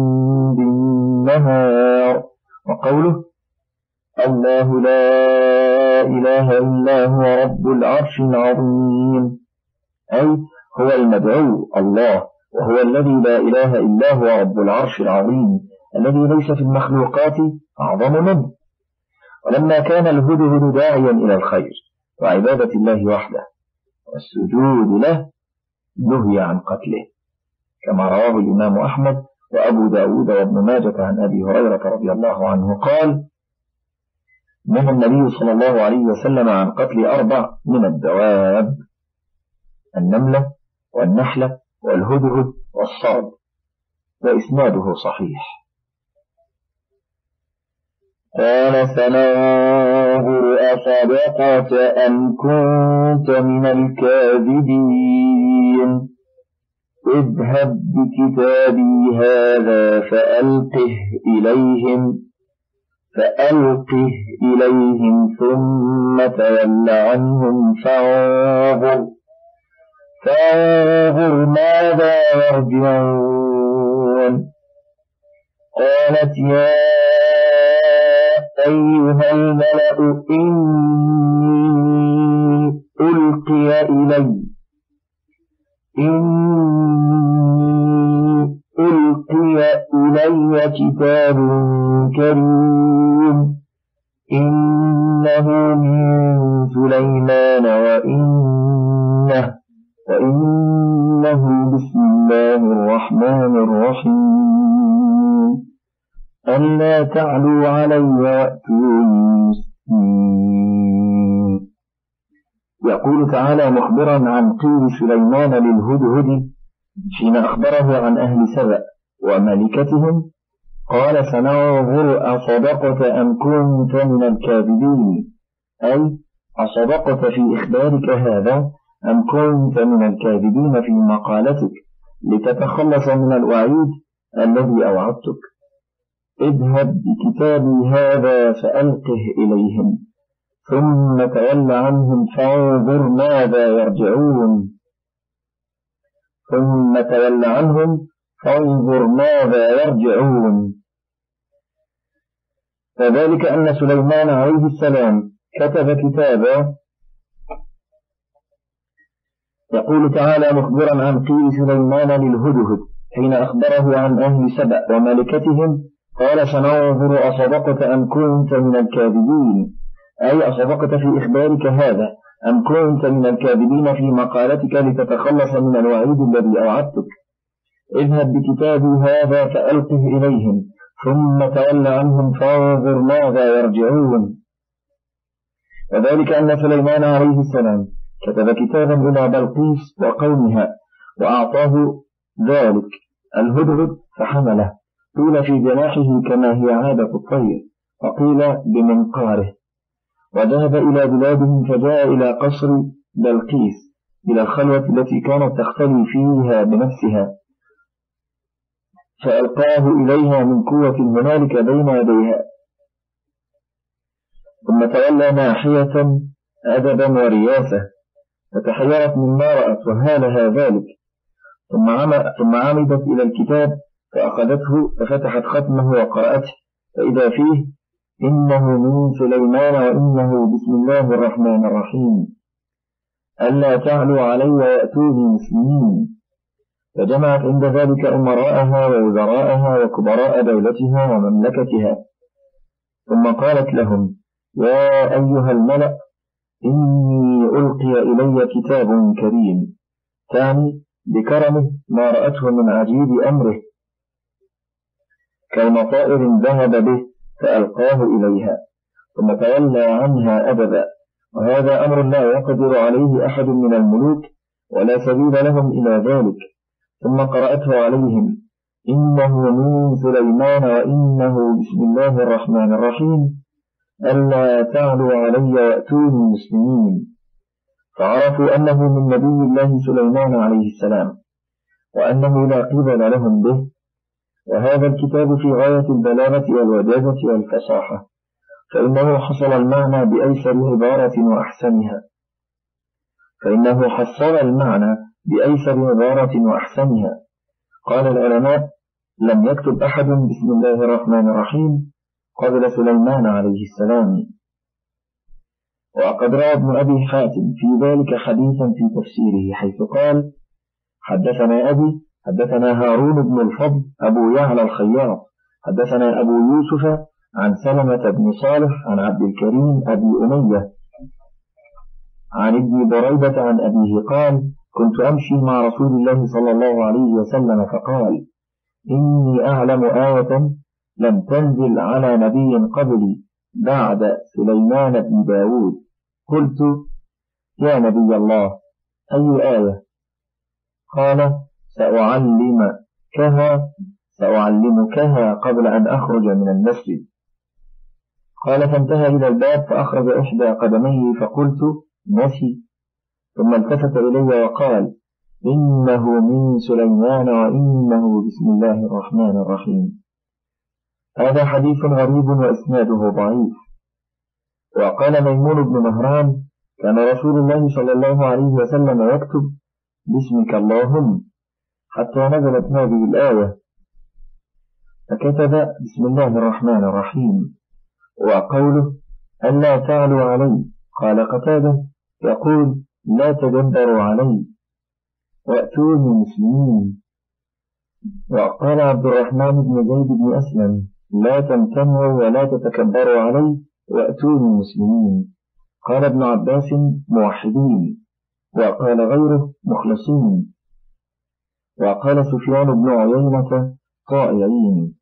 بالنهار. وقوله الله لا إله إلا هو رب العرش العظيم أي هو المدعو الله وهو الذي لا إله إلا هو رب العرش العظيم الذي ليس في المخلوقات أعظم منه. ولما كان الهدهد داعيا إلى الخير وعبادة الله وحده والسجود له نهي عن قتله كما رواه الإمام أحمد وأبو داود وابن ماجة عن أبي هريرة رضي الله عنه قال نهى النبي صلى الله عليه وسلم عن قتل أربع من الدواب النملة والنحلة والهدهد والصرد وإسناده صحيح. قال سننظر أصدقت أم كنت من الكاذبين اذهب بكتابي هذا فألقه إليهم فألقه إليهم ثم تول عنهم فانظر فانظر ماذا يرجعون. قالت يا أيها الملأ إني ألقي إلي إني ألقي إلي كتاب كريم إنه من سليمان وإنه وإنه بسم الله الرحمن الرحيم ألا تعلوا علي وأتوني مسلمين. يقول تعالى مخبرا عن قيل سليمان للهدهد حين أخبره عن أهل سبأ وملكتهم قال سننظر أصدقت أم كنت من الكاذبين أي أصدقت في إخبارك هذا أم كنت من الكاذبين في مقالتك لتتخلص من الوعيد الذي أوعدتك. اذهب بكتابي هذا فألقه إليهم ثم تول عنهم فانظر ماذا يرجعون ثم تول عنهم فانظر ماذا يرجعون. فذلك أن سليمان عليه السلام كتب كتابا. يقول تعالى مخبرا عن قيل سليمان للهدهد حين أخبره عن أهل سبأ وملكتهم قال سننظر أصدقت أم كنت من الكاذبين أي أصدقت في إخبارك هذا أم كنت من الكاذبين في مقالتك لتتخلص من الوعيد الذي أوعدتك. اذهب بكتابي هذا فألقه إليهم ثم تول عنهم فانظر ماذا يرجعون. وذلك أن سليمان عليه السلام كتب كتابا إلى بلقيس وقومها وأعطاه ذلك الهدهد فحمله قيل في جناحه كما هي عادة الطير وقيل بمنقاره وذهب إلى بلادهم فجاء إلى قصر بلقيس إلى الخلوة التي كانت تختلي فيها بنفسها فألقاه إليها من قوة هنالك بين يديها ثم تولى ناحية أدبا ورياسة فتحيرت مما رأت وهالها ذلك ثم عمدت إلى الكتاب فأخذته ففتحت ختمه وقرأته فإذا فيه إنه من سليمان وإنه بسم الله الرحمن الرحيم ألا تعلوا علي وأتوني مسلمين. فجمعت عند ذلك أمراءها ووزراءها وكبراء دولتها ومملكتها ثم قالت لهم يا أيها الملأ إني ألقي إلي كتاب كريم ثاني بكرمه ما رأته من عجيب أمره كالمطائر ذهب به فألقاه إليها ثم تولى عنها أبدا وهذا أمر لا يقدر عليه أحد من الملوك ولا سبيل لهم إلى ذلك. ثم قرأته عليهم إنه من سليمان وإنه بسم الله الرحمن الرحيم ألا تعلوا علي وأتوني مسلمين، فعرفوا أنه من نبي الله سليمان عليه السلام وأنه لا قبل لهم به. وهذا الكتاب في غاية البلاغة والودادة والفصاحة، فإنه حصل المعنى بأيسر عبارة وأحسنها فإنه حصل المعنى بأيسر عبارة وأحسنها قال العلماء: لم يكتب أحد بسم الله الرحمن الرحيم قبل سليمان عليه السلام. وقد روى ابن أبي حاتم في ذلك حديثا في تفسيره، حيث قال: حدثنا أبي حدثنا هارون بن الفضل أبو يعلى الخياط حدثنا أبو يوسف عن سلمة بن صالح عن عبد الكريم أبي أمية عن ابن بريدة عن أبيه قال: كنت أمشي مع رسول الله صلى الله عليه وسلم فقال: إني أعلم آية لم تنزل على نبي قبلي بعد سليمان بن داود. قلت: يا نبي الله، أي آية؟ قال: سأعلمكها سأعلمكها قبل أن أخرج من المسجد. قال: فانتهى إلى الباب فأخرج إحدى قدميه فقلت: نسي. ثم التفت إلي وقال: إنه من سليمان وإنه بسم الله الرحمن الرحيم. هذا حديث غريب وإسناده ضعيف. وقال ميمون بن مهران: كان رسول الله صلى الله عليه وسلم يكتب باسمك اللهم حتى نزلت هذه الآية، فكتب بسم الله الرحمن الرحيم. وقوله ألا تعلوا علي، قال قتادة يقول: لا تجبروا علي وأتوني مسلمين. وقال عبد الرحمن بن زيد بن أسلم: لا تمتنعوا ولا تتكبروا علي وأتوني مسلمين. قال ابن عباس: موحدين. وقال غيره: مخلصين. وقال سفيان بن عيينة: طائعين.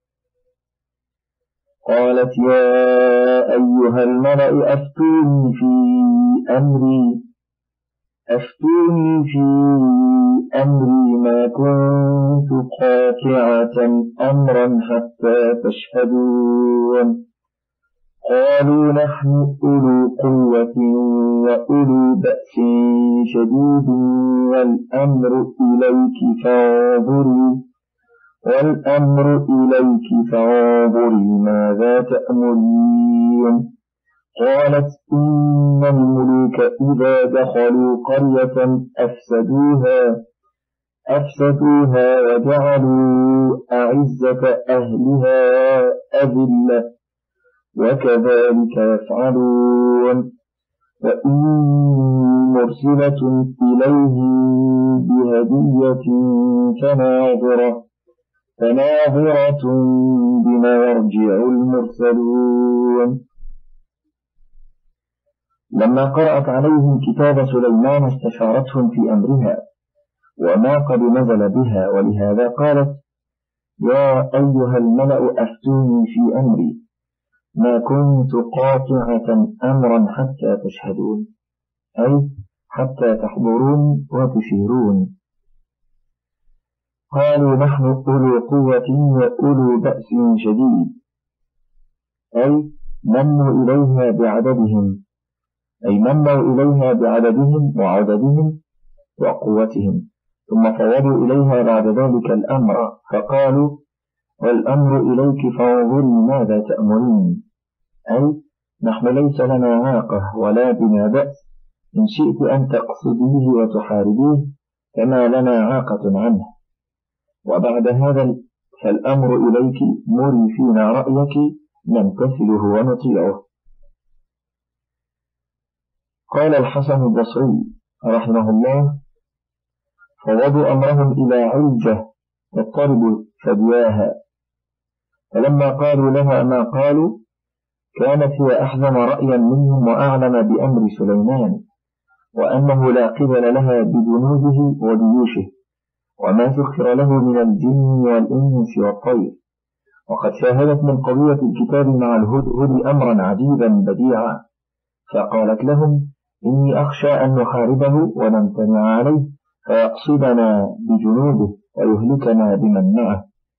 قالت: يا أيها الملأ أفتوني في أمري أفتوني في أمري ما كنت قاطعة أمرا حتى تشهدون. قالوا: نحن أولو قوة وأولو بأس شديد والأمر إليك فانظري والأمر إليك فانظري ماذا تأمرين. قالت: إن الملوك إذا دخلوا قرية أفسدوها أفسدوها وجعلوا أعزة أهلها أذلة وكذلك يفعلون. وإني مرسلة إليهم بهدية فناظرة فناظرة بما يرجع المرسلون. لما قرأت عليهم كتاب سليمان استشارتهم في أمرها وما قد نزل بها، ولهذا قالت: يا أيها الملأ أفتوني في أمري ما كنت قاطعة أمرا حتى تشهدون، أي حتى تحضرون وتشيرون. قالوا: نحن أولو قوة وأولو بأس شديد، أي منوا إليها بعددهم أي منوا إليها بعددهم وعددهم وقوتهم، ثم فوضوا إليها بعد ذلك الأمر فقالوا: والأمر إليك فانظري ماذا تأمرين، أي نحن ليس لنا عاقة ولا بنا بأس، إن شئت أن تقصديه وتحاربيه فما لنا عاقة عنه، وبعد هذا فالأمر إليك مري فينا رأيك نمتثله ونطيعه. قال الحسن البصري رحمه الله: فوضوا أمرهم إلى علجة تضطرب ثدياها، فلما قالوا لها ما قالوا كانت هي أحزم رأيا منهم وأعلم بأمر سليمان، وأنه لا قبل لها بجنوده وجيوشه وما سخر له من الجن والإنس والطير. وقد شاهدت من قضية الكتاب مع الهدهد أمرا عجيبا بديعا، فقالت لهم: إني أخشى أن نحاربه ونمتنع عليه فيقصدنا بجنوده ويهلكنا بمن معه،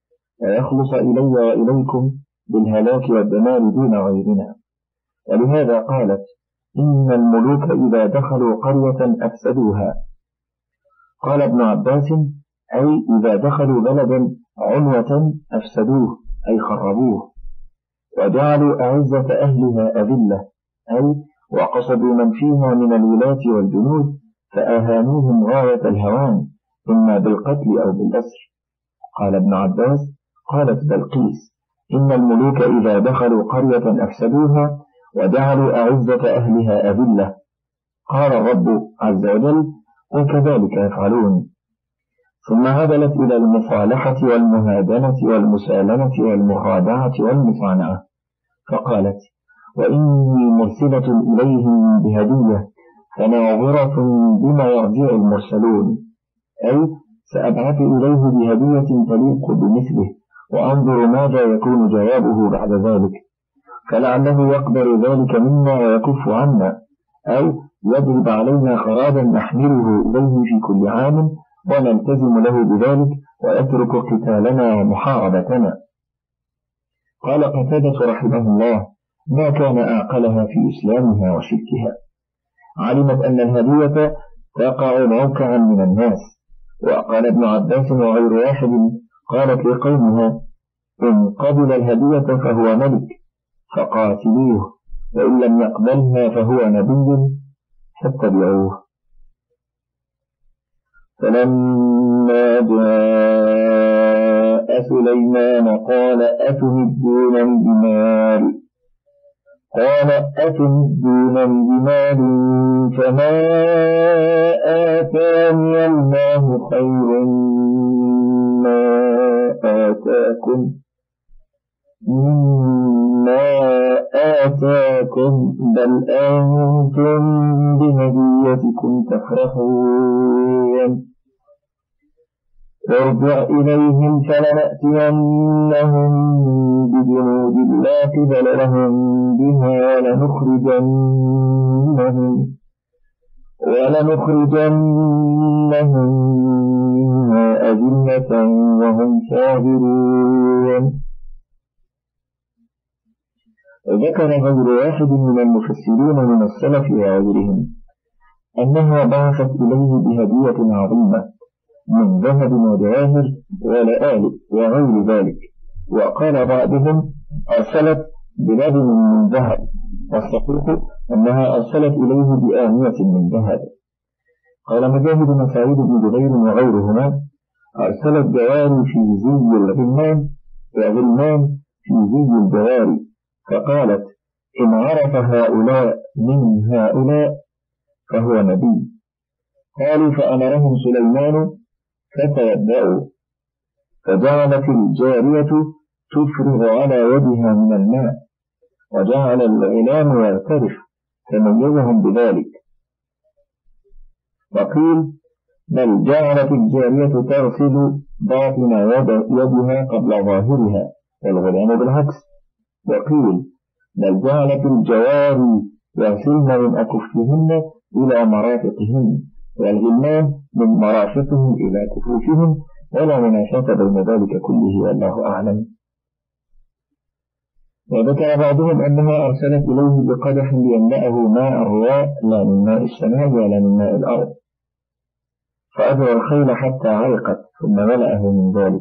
ويخلص إلي وإليكم بالهلاك والدمار دون غيرنا. ولهذا قالت: إن الملوك إذا دخلوا قرية أفسدوها. قال ابن عباس: أي إذا دخلوا بلدا عنوة أفسدوه، أي خربوه، وجعلوا أعزة أهلها أذلة، أي وقصدوا من فيها من الولاة والجنود فأهانوهم غاية الهوان، إما بالقتل أو بالأسر. قال ابن عباس: قالت بلقيس: إن الملوك إذا دخلوا قرية أفسدوها وجعلوا أعزة أهلها أذلة. قال الرب عز وجل: وكذلك يفعلون. ثم هدلت إلى المصالحة والمهادنة والمسالمة والمخادعة والمصانعة، فقالت: وإني مرسلة إليهم بهدية فناظرة بما يرجع المرسلون، أي سأبعث إليه بهدية تليق بمثله، وأنظر ماذا يكون جوابه بعد ذلك، فلعله يقبل ذلك منا ويكف عنا، أو يضرب علينا خراجا نحمله إليه في كل عام ونلتزم له بذلك ويترك قتالنا ومحاربتنا. قال قتادة رحمه الله: ما كان أعقلها في إسلامها وشركها. علمت أن الهدية تقع موقعا من الناس. وقال ابن عباس وغير واحد: قالت لقومها: إن قبل الهدية فهو ملك فقاتلوه، وإن لم يقبلها فهو نبي فاتبعوه. فلما جاء سليمان قال: أتمدونني بمال قال أتمدونني بمال فما آتاني الله خير مما آتاكم مما آتاكم بل أنتم بهديتكم تفرحون. ارجع إليهم فلنأتينهم بجنود لا قبل لهم بها ولنخرجنهم ولنخرجنهم منها أذلة وهم صاغرون. ذكر غير واحد من المفسرين من السلف وغيرهم أنها بعثت إليه بهدية عظيمة من ذهب وجواهر ولآلئ وغير ذلك، وقال بعضهم أرسلت بلبن من ذهب، والصحيح أنها أرسلت إليه بآنية من ذهب. قال مجاهد بن سعيد بن جبير وغيرهما: أرسلت جواري في زي الغلمان وغلمان في زي الجواري، فقالت: إن عرف هؤلاء من هؤلاء فهو نبي. قالوا: فأمرهم سليمان فتودعوا، فجعلت الجارية تفرغ على يدها من الماء، وجعل الغلام يغترف فميزهم بذلك. وقيل: بل جعلت الجارية تغسل باطن يدها قبل ظاهرها، والغلام بالعكس. وقيل: بل جعلت الجواري يغسلن من أكفهن إلى مرافقهن، والغلمان من مرافقهم إلى كفوفهم، ولا منافاة بين ذلك كله، والله أعلم. وذكر بعضهم أنها أرسلت إليه بقدح ليملأه ماء الرواء، لا من ماء السماء ولا من ماء الأرض، فأجرى الخيل حتى علقت ثم ملأه من ذلك،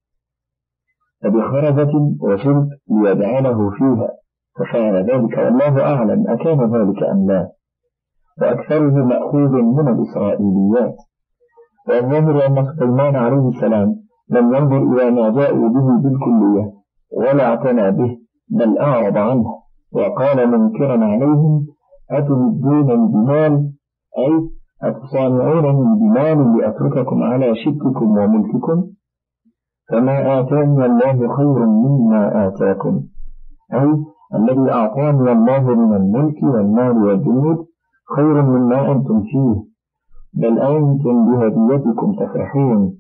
فبخرزة وشرب ليجعله فيها، ففعل ذلك، والله أعلم أكان ذلك أم لا، وأكثره مأخوذ من الإسرائيليات. والظاهر أن سليمان عليه السلام لم ينظر إلى ما جاءوا به بالكلية ولا اعتنى به، بل أعرض عنه وقال منكرا عليهم: أتمدونني بمال، أي أتصانعونني بمال لأترككم على شرككم وملككم، فما آتاني الله خير مما آتاكم، أي الذي أعطاني الله من الملك والمال والجنود خير مما أنتم فيه، بل أنتم بهديتكم تفرحون،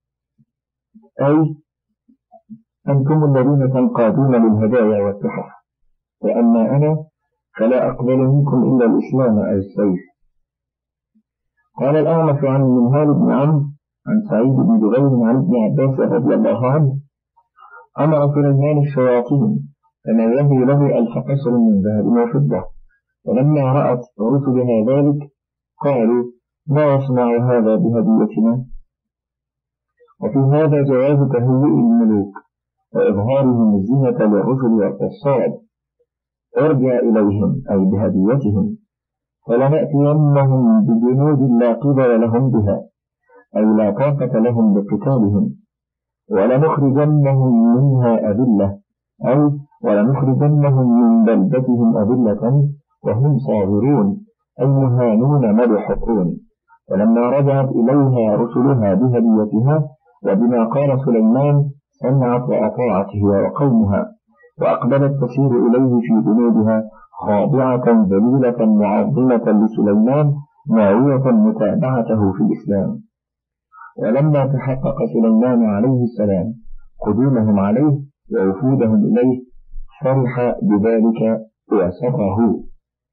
أي أنتم الذين تنقادون للهدايا والتحف، وأما أنا فلا أقبل منكم إلا الإسلام أو السيف. قال الأعمش عن منهال بن عمرو عن سعيد بن جبير عن ابن عباس رضي الله عنه أمر سليمان الشياطين فنوّه له ألف قصر من ذهب وفضة، ولما رأت رسلها ذلك قالوا ما يصنع هذا بهديتنا؟ وفي هذا جواز تهيئ الملوك وإظهارهم الزينة للرسل والقصاد. ارجع إليهم أي بهديتهم فلنأتينهم بجنود لا قبل لهم بها أي لا طاقة لهم بقتالهم، ولنخرجنهم منها أذلة أي ولنخرجنهم من بلدتهم أذلة وهم صاغرون أي مهانون مدحقون. ولما رجعت إليها رسلها بهديتها وبما قال سليمان سمعت وأطاعت هي وقومها، وأقبلت تسير إليه في جنودها خاضعة ذليلة معظمة لسليمان ناوية متابعته في الإسلام. ولما تحقق سليمان عليه السلام قدومهم عليه ووفودهم إليه فرح بذلك وسره.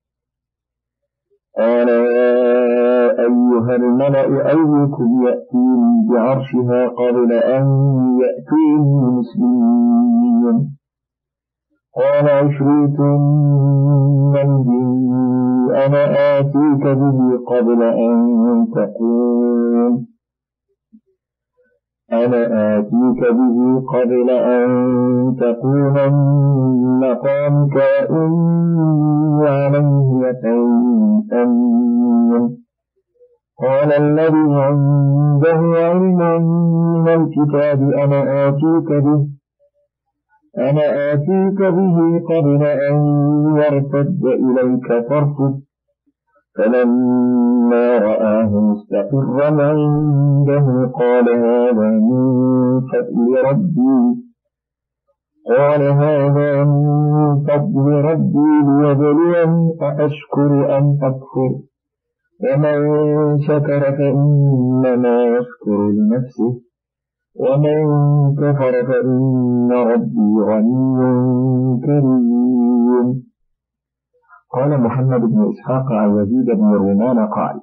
قال يا أيها الملأ أيكم يأتيني بعرشها قبل أن يأتيني مسلمين؟ قال عفريت من الجن أنا آتيك به قبل أن تقوم أنا آتيك به قبل أن تقوم من مقامك وإني عليه أمين. قال الذي عنده علم من الكتاب أنا آتيك به أنا آتيك به قبل أن يرتد إليك طرفك فلما رآه مستقرا عنده قال هذا من فضل ربي قال هذا من فضل ربي ليبلوني أأشكر أم أكفر ومن شكر فإنما يشكر لنفسه ومن كفر فإن ربي غني كريم. قال محمد بن إسحاق عن يزيد بن رومان قال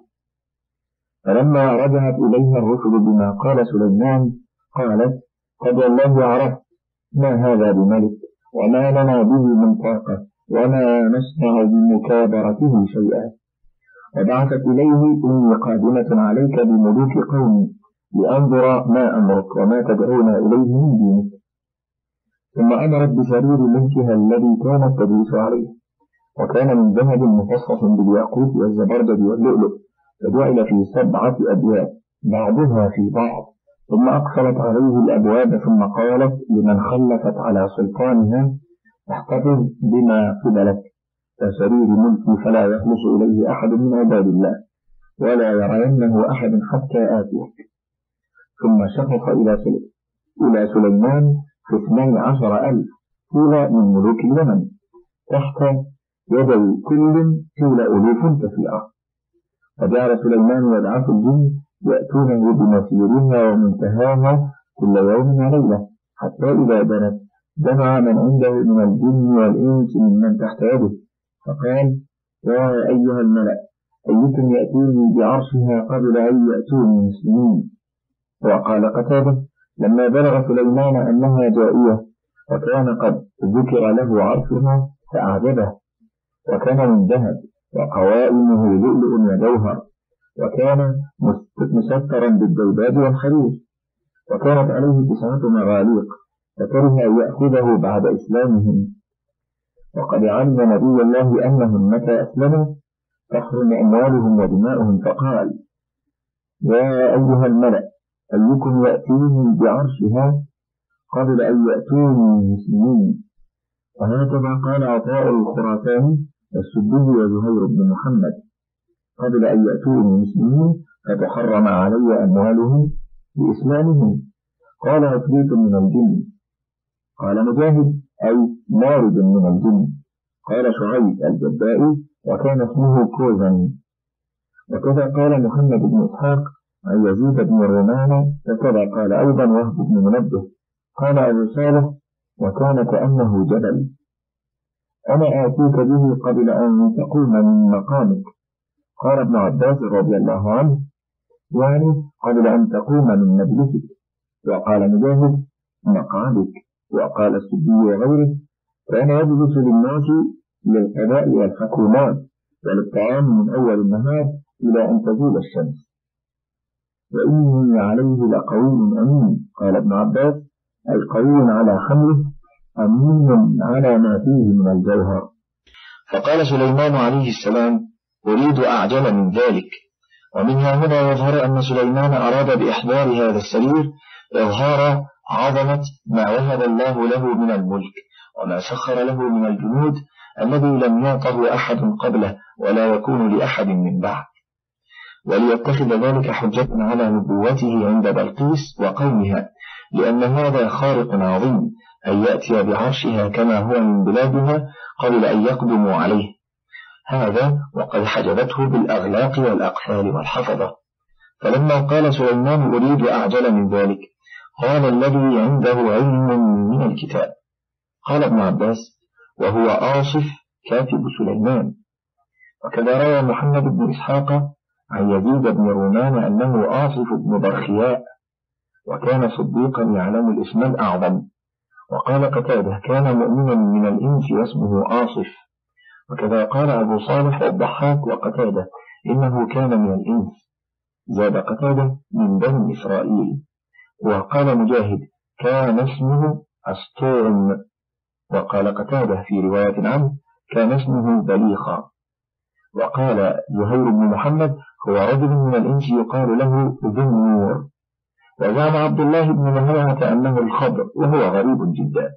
فلما رجعت إليها الرسل بما قال سليمان قالت قد والله عرفت ما هذا بملك وما لنا به من طاقة وما نسمع بمكابرته شيئا، وبعثت إليه إني قادمة عليك بملوك قومي لأنظر ما أمرك وما تدعونا إليه من دينك. ثم أمرت بسرير ملكها الذي كانت تجلس عليه، وكان من ذهب مفصص بالياقوت والزبرجد واللؤلؤ، فجعل في سبعة أبواب بعضها في بعض، ثم أقفلت عليه الأبواب ثم قالت لمن خلفت على سلطانها احتفظ بما قبلك كسرير ملكي فلا يخلص إليه أحد من عباد الله ولا يرينه أحد حتى آتيك. ثم شفق إلى إلى سليمان في اثني عشر ألف قيل من ملوك اليمن تحت يدي كل قيل ألوف كثيرة، فجعل سليمان يبعث الجن يأتونه بمسيرها ومنتهاها كل يوم وليلة حتى إذا بنت جمع من عنده من الجن والإنس ممن تحت يده فقال يا أيها الملأ أيكم يأتوني بعرشها قبل أن يأتوني مسلمين؟ وقال قتادة لما بلغ سليمان أنها جائية وكان قد ذكر له عرشها فأعجبه، وكان من ذهب وقوائمه لؤلؤ وجوهر، وكان مسترا بالديباج والحرير، وكانت عليه تسعة مغاليق فكره أن يأخذه بعد إسلامهم. وقد علم نبي الله أنهم متى أسلموا تحرم أموالهم ودماؤهم فقال يا أيها الملأ أيكم يأتيني بعرشها قبل أن يأتوني مسلمين؟ وهكذا قال عطاء الخراساني السدي وزهير بن محمد قبل أن يأتوني مسلمين فتحرم علي أموالهم بإسلامهم. قال عفريت من الجن. قال مجاهد أي مارد من الجن. قال شعيب الجبائي وكان اسمه كوزن. وكذا قال محمد بن إسحاق عن يزيد بن رومان، وكذا قال أيضا وهب بن منبه. قال أبو صالح وكان كأنه جبل. أنا آتيك به قبل أن تقوم من مقامك. قال ابن عباس رضي الله عنه يعني قبل أن تقوم من مجلسك. وقال مجاهد مقعدك وقال السدي وغيره: كان يجلس للناس للقضاء والحكومات وللطعام من أول النهار إلى أن تزول الشمس، وإني عليه لقوي أمين. قال ابن عباس: أي قوي على حمله، أمين على ما فيه من الجوهر. فقال سليمان عليه السلام: أريد أعجل من ذلك. ومنها هنا يظهر أن سليمان أراد بإحضار هذا السرير إظهار عظمة ما وهب الله له من الملك وما سخر له من الجنود الذي لم يعطه أحد قبله ولا يكون لأحد من بعد، وليتخذ ذلك حجة على نبوته عند بلقيس وقومها، لأن هذا خارق عظيم أن يأتي بعرشها كما هو من بلادها قبل أن يقدموا عليه، هذا وقد حجبته بالأغلاق والأقفال والحفظة. فلما قال سليمان: أريد أعجل من ذلك، قال الذي عنده علم من الكتاب. قال ابن عباس: وهو آصف كاتب سليمان. وكذا روى محمد بن إسحاق عن يزيد بن رومان أنه آصف بن برخياء، وكان صديقا يعلم الاسم الأعظم. وقال قتادة: كان مؤمنا من الإنس واسمه آصف. وكذا قال أبو صالح والضحاك وقتادة: إنه كان من الإنس. زاد قتادة: من بني إسرائيل. وقال مجاهد: كان اسمه أسطوم. وقال قتادة في رواية عنه: كان اسمه بليخا. وقال زهير بن محمد: هو رجل من الإنس يقال له ذو النور. وزعم عبد الله بن مهيعة أنه الخضر، وهو غريب جدا.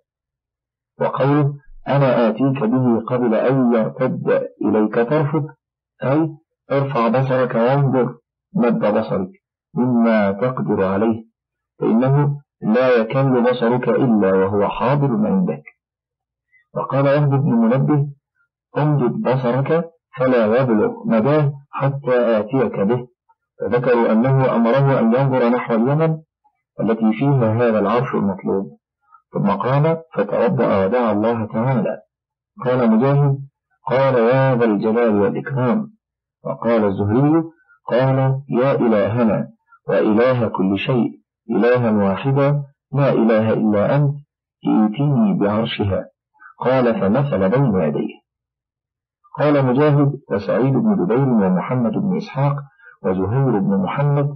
وقوله: أنا آتيك به قبل أن يرتد إليك طرفك، أي ارفع بصرك وانظر مد بصرك مما تقدر عليه، فإنه لا يكل بصرك إلا وهو حاضر عندك. وقال وهب بن منبه: امدد بصرك فلا يبلغ مداه حتى آتيك به. فذكروا أنه أمره أن ينظر نحو اليمن التي فيها هذا العرش المطلوب، ثم قام فتوضأ ودعا الله تعالى. قال مجاهد: قال يا ذا الجلال والإكرام. وقال الزهري: قال يا إلهنا وإله كل شيء، إلها واحدا لا إله إلا أنت، ائتني بعرشها. قال فمثل بين يديه. قال مجاهد وسعيد بن جبير ومحمد بن إسحاق وزهير بن محمد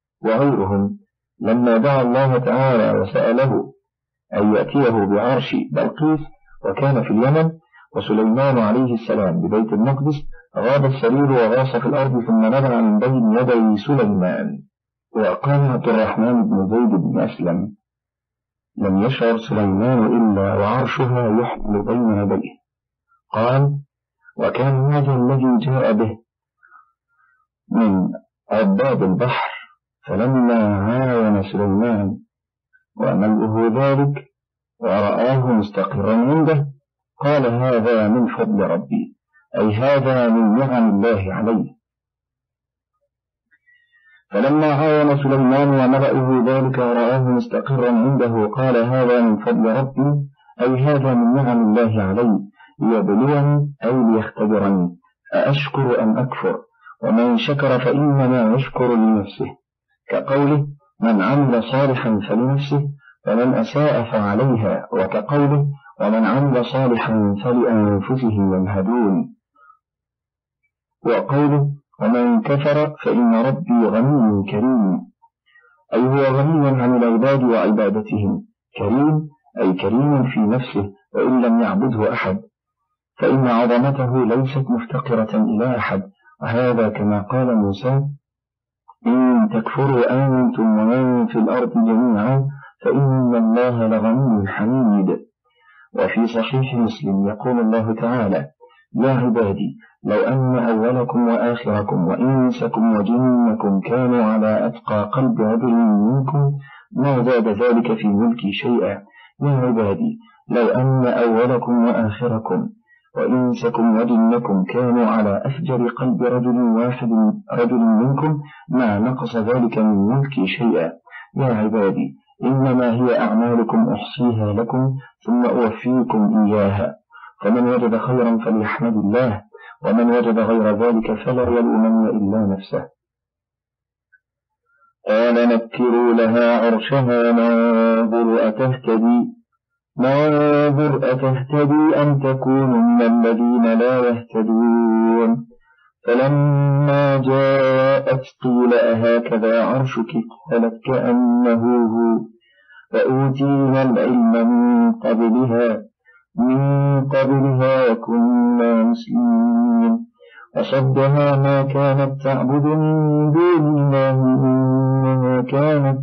وغيرهم لما دعا الله تعالى وسأله أن يأتيه بعرش بلقيس وكان في اليمن، وسليمان عليه السلام ببيت المقدس، غاب السرير وغاص في الأرض ثم نبع من بين يدي سليمان. وقال عبد الرحمن بن زيد بن أسلم: لم يشعر سليمان إلا وعرشها يحمل بين يديه. قال: وكان هذا الذي جاء به من عباد البحر، فلما عاين سليمان وملئه ذلك ورآه مستقرا عنده قال: هذا من فضل ربي، أي هذا من نعم الله عليه. فلما عاين سليمان وملئه ذلك ورآه مستقرا عنده قال: هذا من فضل ربي، أي هذا من نعم الله علي، ليبلوني أي ليختبرني أأشكر أم أكفر، ومن شكر فإنما يشكر لنفسه، كقوله: من عمل صالحا فلنفسه ومن أساء فعليها، وكقوله: ومن عمل صالحا فلأنفسهم يمهدون، وقوله: ومن كفر فإن ربي غني كريم، أي هو غني عن العباد وعبادتهم، كريم أي كريم في نفسه وإن لم يعبده أحد، فإن عظمته ليست مفتقرة إلى أحد. وهذا كما قال موسى: إن تكفروا أنتم ومن في الأرض جميعا فإن الله لغني حميد. وفي صحيح مسلم يقول الله تعالى: يا عبادي لو أن أولكم وآخركم وإنسكم وجنكم كانوا على أتقى قلب رجل منكم ما زاد ذلك في ملكي شيئا. يا عبادي لو أن أولكم وآخركم وإنسكم وجنكم كانوا على أفجر قلب رجل واحد رجل منكم ما نقص ذلك من ملكي شيئا. يا عبادي إنما هي أعمالكم أحصيها لكم ثم أوفيكم إياها، فمن وجد خيرا فليحمد الله، ومن وجد غير ذلك فلا يلومن إلا نفسه. قال: نكروا لها عرشها ننظر أتهتدي. منظر أتهتدي أم تكون من الذين لا يهتدون فلما جاءت قيل أهكذا عرشك قالت كأنه هو فأوتينا العلم من قبلها من قبلها وكنا مسلمين وصدها ما كانت تعبد من دون الله إنها كانت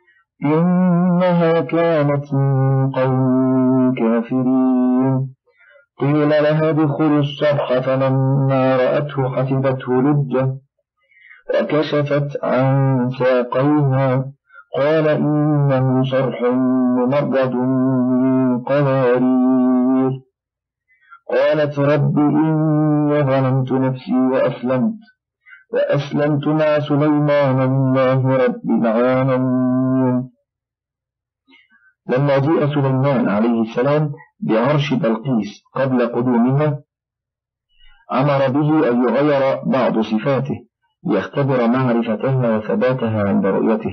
إنها كانت من قوم كافرين قيل لها ادخلوا الصرح فلما رأته حسبته لجة وكشفت عن ساقيها قال إنه صرح ممرد من قوارير قالت رب إني ظلمت نفسي وأسلمت وأسلمت مع سليمان لله رب العالمين. لما جاء سليمان عليه السلام بعرش بلقيس قبل قدومها أمر به أن يغير بعض صفاته ليختبر معرفتها وثباتها عند رؤيته،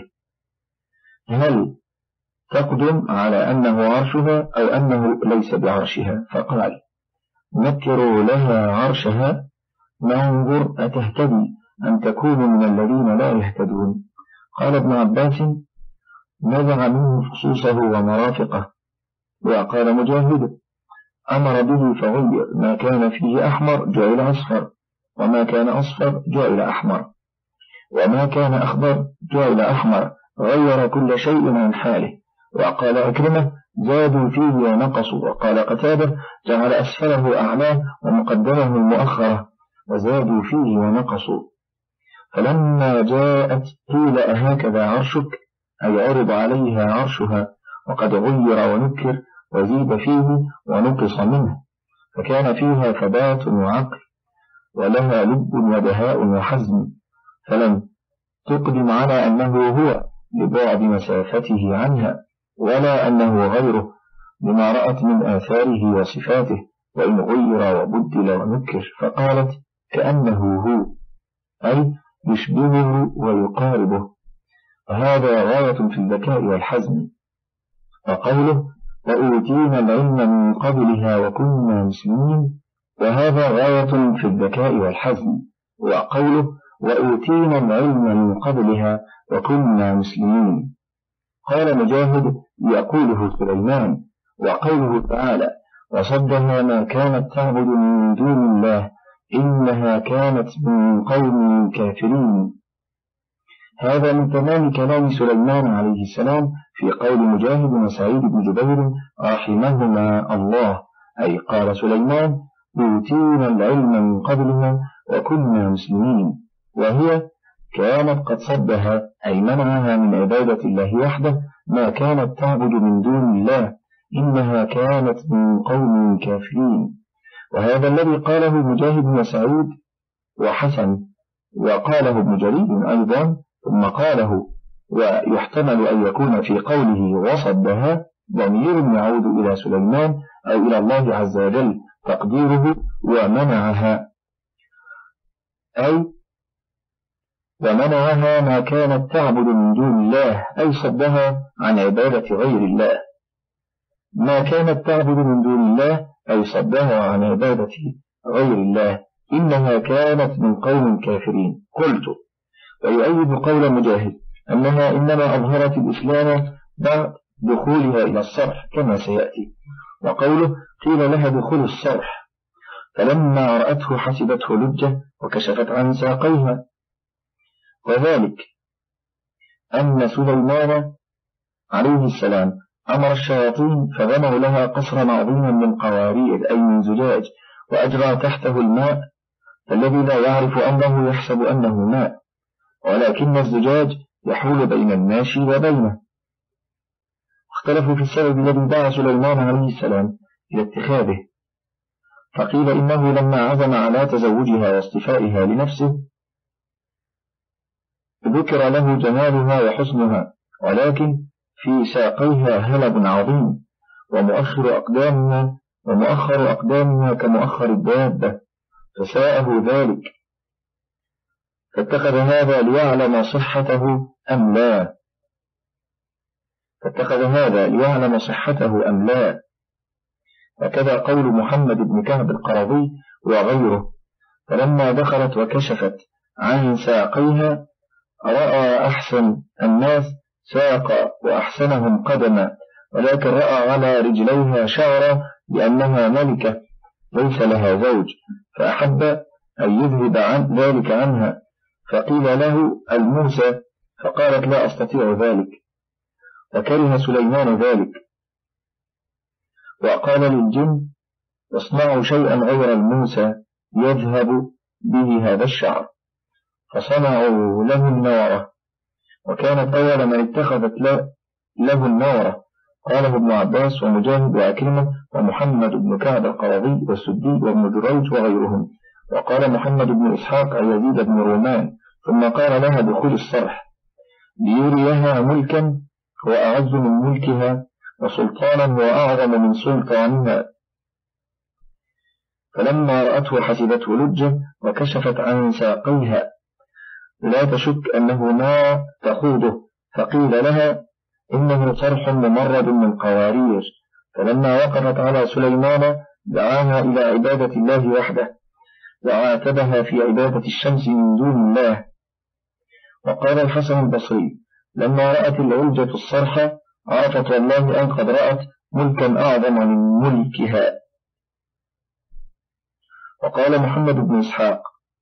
هل تقدم على أنه عرشها أو أنه ليس بعرشها؟ فقال نكروا لها عرشها ننظر أتهتدي أن تكون من الذين لا يهتدون. قال ابن عباس نزع منه فصوصه ومرافقه. وقال مجاهد أمر به فغير ما كان فيه أحمر جعل أصفر وما كان أصفر جعل أحمر وما كان أخضر جعل أحمر غير كل شيء عن حاله. وقال أكرمه زادوا فيه ونقصوا. وقال قتادة جعل أسفله أعلاه ومقدمه المؤخرة وزادوا فيه ونقصوا. فلما جاءت قيل أهكذا عرشك أي عرض عليها عرشها وقد غير ونكر وزيد فيه ونقص منه فكان فيها ثبات وعقل ولها لب ودهاء وحزم فلم تقدم على أنه هو لبعد مسافته عنها ولا أنه غيره لما رأت من آثاره وصفاته وإن غير وبدل ونكر فقالت كأنه هو أي يشبهه ويقاربه. وهذا غاية في الذكاء والحزم. وقوله وأوتينا العلم من قبلها وكنا مسلمين وهذا غاية في الذكاء والحزم. وقوله وأوتينا العلم من قبلها وكنا مسلمين قال مجاهد يقوله سليمان. وقوله تعالى وصدها ما كانت تعبد من دون الله إنها كانت من قوم كافرين هذا من تمام كلام سليمان عليه السلام في قول مجاهد وسعيد بن جبير رحمهما الله أي قال سليمان أوتينا العلم من قبلها وكنا مسلمين وهي كانت قد صدها أي منعها من عبادة الله وحده ما كانت تعبد من دون الله إنها كانت من قوم كافرين. وهذا الذي قاله مجاهد وسعيد وحسن وقاله ابن جرير أيضا ثم قاله ويحتمل أن يكون في قوله وصدها ضمير يعود إلى سليمان أو إلى الله عز وجل تقديره ومنعها أي ومنعها ما كانت تعبد من دون الله أي صدها عن عبادة غير الله ما كانت تعبد من دون الله أي صدها عن عبادة غير الله إنها كانت من قوم كافرين. قلت ويؤيد قول مجاهد أنها إنما أظهرت الإسلام بعد دخولها إلى الصرح كما سيأتي. وقوله قيل لها دخول الصرح فلما رأته حسبته لجة وكشفت عن ساقيها وذلك أن سليمان عليه السلام أمر الشياطين فبنوا لها قصرا عظيما من قوارير أي من زجاج وأجرى تحته الماء فالذي لا يعرف أنه يحسب أنه ماء ولكن الزجاج يحول بين الماشي وبينه. اختلفوا في السبب الذي دعا سليمان عليه السلام إلى اتخاذه فقيل إنه لما عزم على تزوجها واصطفائها لنفسه ذكر له جمالها وحسنها ولكن في ساقيها هلب عظيم ومؤخر أقدامها ومؤخر أقدامها كمؤخر الدابة فساءه ذلك فاتخذ هذا ليعلم صحته أم لا فاتخذ هذا ليعلم صحته أم لا وكذا قول محمد بن كعب القرظي وغيره. فلما دخلت وكشفت عن ساقيها رأى أحسن الناس ساق وأحسنهم قدما، ولكن رأى على رجليها شعرا لأنها ملكة ليس لها زوج، فأحب أن يذهب عن ذلك عنها، فقيل له الموسى، فقالت لا أستطيع ذلك، وكره سليمان ذلك، وقال للجن اصنعوا شيئا غير الموسى يذهب به هذا الشعر، فصنعوا له النورة، وكانت أول من اتخذت له النورة. قاله ابن عباس ومجاهد وأكرمة ومحمد بن كعب القرظي والسدي وابن جريج وغيرهم. وقال محمد بن إسحاق عن يزيد بن رومان ثم قال لها دخول الصرح ليريها ملكا هو أعز من ملكها وسلطانا هو أعظم من سلطانها. فلما رأته حسبته لجة وكشفت عن ساقيها لا تشك أنه ما تخوضه، فقيل لها إنه صرح ممرد من قوارير. فلما وقفت على سليمان دعاها إلى عبادة الله وحده، وعاتبها في عبادة الشمس من دون الله. وقال الحسن البصري لما رأت العلجة الصرح عرفت والله أن قد رأت ملكا أعظم من ملكها. وقال محمد بن إسحاق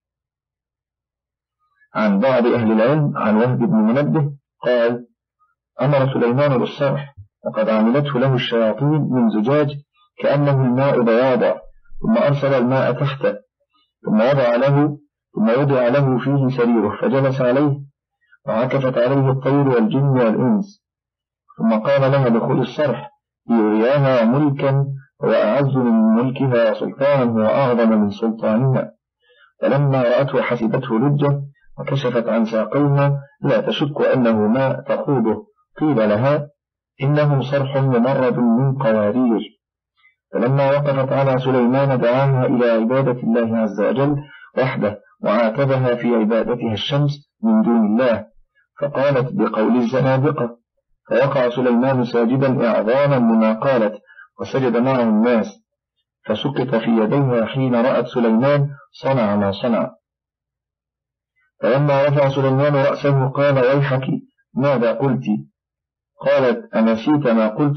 عن بعض أهل العلم عن وهب بن منبه قال أمر سليمان بالصرح وقد عملته له الشياطين من زجاج كأنه الماء بياضا، ثم أرسل الماء تحته، ثم وضع له ثم وضع له فيه سريره فجلس عليه، وعكفت عليه الطير والجن والإنس، ثم قال لها دخول الصرح ليرياها ملكا وأعز من ملكها وسلطانا وأعظم من سلطانها. فلما رأته حسبته لجة وكشفت عن ساقيها لا تشك أنه ماء تخوضه، قيل لها إنه صرح ممرد من قوارير. فلما وقفت على سليمان دعاها إلى عبادة الله عز وجل وحده، وعاتبها في عبادتها الشمس من دون الله، فقالت بقول الزنادقة، فوقع سليمان ساجدا إعظاما لما قالت، وسجد معه الناس، فسقط في يديها حين رأت سليمان صنع ما صنع. فلما رفع سليمان رأسه قال ويحك ماذا قلت؟ قالت أنسيت ما قلت؟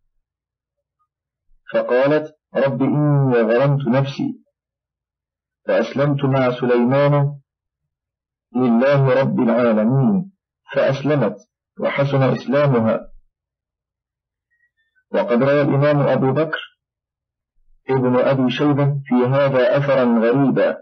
فقالت رب إني ظلمت نفسي فأسلمت مع سليمان لله رب العالمين، فأسلمت وحسن إسلامها. وقد روى الإمام أبو بكر ابن أبي شيبة في هذا أثرا غريبا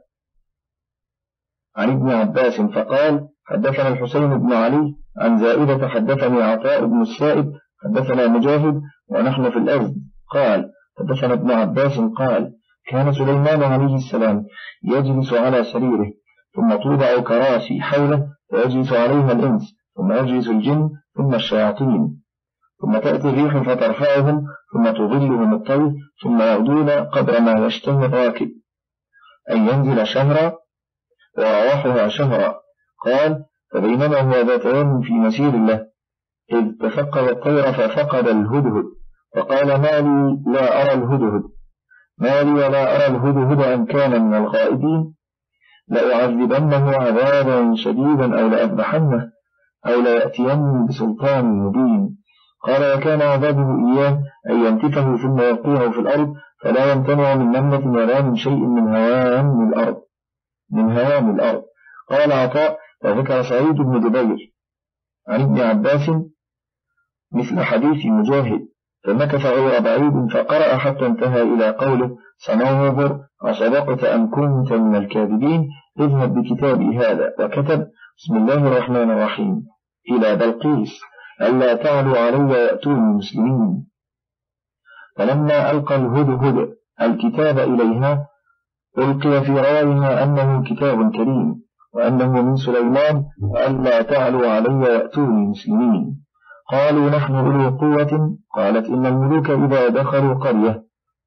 عن ابن عباس فقال حدثنا الحسين بن علي عن زائدة حدثني عطاء بن السائب حدثنا مجاهد ونحن في الأرض قال حدثنا ابن عباس قال كان سليمان عليه السلام يجلس على سريره، ثم توضع كراسي حوله فيجلس عليها الإنس، ثم يجلس الجن، ثم الشياطين، ثم تأتي الريح فترفعهم، ثم تظلهم الطير، ثم يعودون قدر ما يشتهي الراكب أن ينزل شهرا ورواحها شهرا. قال فبينما هو ذات يوم في مسير له إذ تفقد الطير ففقد الهدهد، فقال ما لي لا أرى الهدهد ما لي ولا أرى الهدهد أن كان من الغائبين، لأعذبنه عذابا شديدا أو لأذبحنه أو ليأتيني بسلطان مبين. قال وكان عذابه إياه أن ينتفه ثم يلقيه في الأرض فلا يمتنع من نملة ولا من شيء من هوام الأرض من هوام الأرض. قال عطاء وذكر سعيد بن جبير عن ابن عباس مثل حديث مجاهد، فمكث غير بعيد فقرأ حتى انتهى إلى قوله سننظر أصدقت أم كنت من الكاذبين اذهب بكتابي هذا، وكتب بسم الله الرحمن الرحيم إلى بلقيس ألا تعلوا علي وأتوني مسلمين. فلما ألقى الهدهد الكتاب إليها ألقي في رأيها أنه كتاب كريم وأنه من سليمان وألا تعلوا علي وأتوني مسلمين. قالوا نحن أولو قوة. قالت إن الملوك إذا دخلوا قرية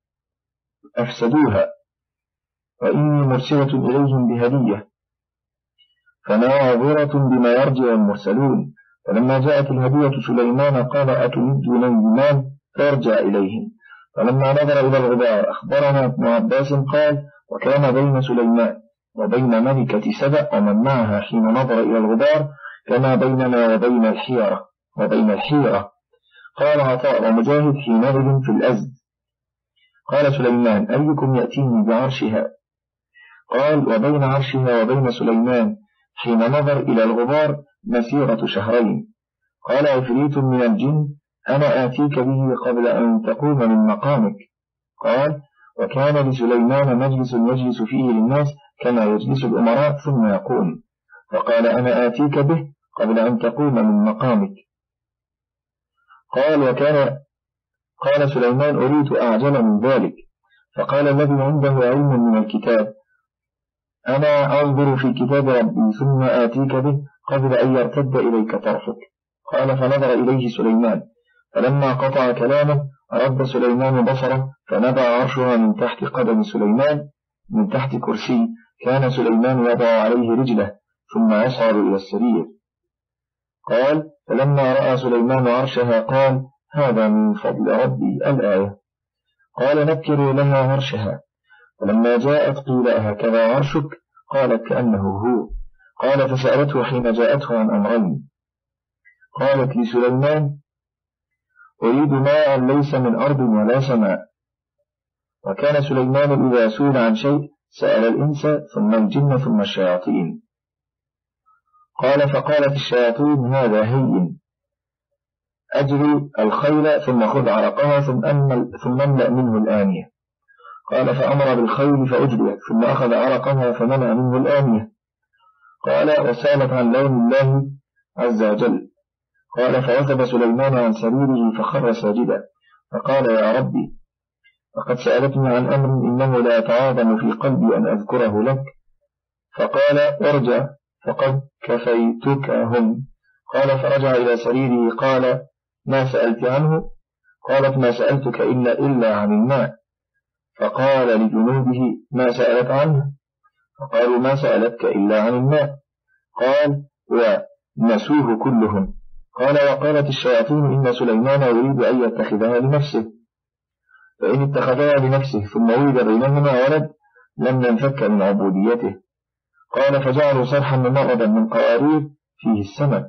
أفسدوها وإني مرسلة إليهم بهدية فناظرة بما يرجع المرسلون. فلما جاءت الهدية سليمان قال أتمدونني بمال فارجع إليهم، فلما نظر إلى الغبار أخبرنا ابن عباس قال: وكان بين سليمان وبين ملكة سبأ ومن معها حين نظر إلى الغبار كما بيننا وبين الحيرة وبين الحيرة. قال عطاء ومجاهد: حينئذ في الأزد. قال سليمان: أيكم يأتيني بعرشها؟ قال: وبين عرشها وبين سليمان حين نظر إلى الغبار مسيرة شهرين. قال عفريت من الجن: أنا آتيك به قبل أن تقوم من مقامك. قال: وكان لسليمان مجلس يجلس فيه للناس كما يجلس الأمراء ثم يقوم. فقال: أنا آتيك به قبل أن تقوم من مقامك. قال: وكان قال سليمان: أريد أعجل من ذلك. فقال الذي عنده علم من الكتاب: أنا أنظر في كتاب ربي ثم آتيك به قبل أن يرتد إليك طرفك. قال: فنظر إليه سليمان، فلما قطع كلامه رد سليمان بصره فنبع عرشها من تحت قدم سليمان من تحت كرسي كان سليمان يضع عليه رجله ثم يصعد إلى السرير. قال: فلما رأى سليمان عرشها قال: هذا من فضل ربي. الآية. قال: نكروا لها عرشها. فلما جاءت قيل: هكذا عرشك؟ قالت: كأنه هو. قال: فسألته حين جاءته عن أمرين. قالت لسليمان: أريد ماء ليس من أرض ولا سماء. وكان سليمان إذا سئل عن شيء سأل الإنس ثم الجن ثم الشياطين. قال: فقالت الشياطين: هذا هين، أجري الخيل ثم خذ عرقها ثم املأ منه الآنية. قال: فأمر بالخيل فأجريت ثم أخذ عرقها فملأ منه الآنية. قال: وسألت عن لون الله عز وجل. قال: فوثب سليمان عن سريره فخر ساجدا فقال: يا ربي، فقد سألتني عن أمر إنه لا يتعاظم في قلبي أن أذكره لك. فقال: ارجع فقد كفيتكهم. قال: فرجع إلى سريره. قال: ما سألت عنه؟ قالت: ما سألتك إلا إلا عن الماء. فقال لجنوده: ما سألت عنه؟ فقالوا: ما سألتك إلا عن الماء. قال: ونسوه كلهم. قال: وقالت الشياطين: إن سليمان يريد أن يتخذها لنفسه، فإن اتخذها لنفسه ثم ولد بينهما ولد لم ينفك من عبوديته. قال: فجعلوا صرحا ممردا من قوارير فيه السمك.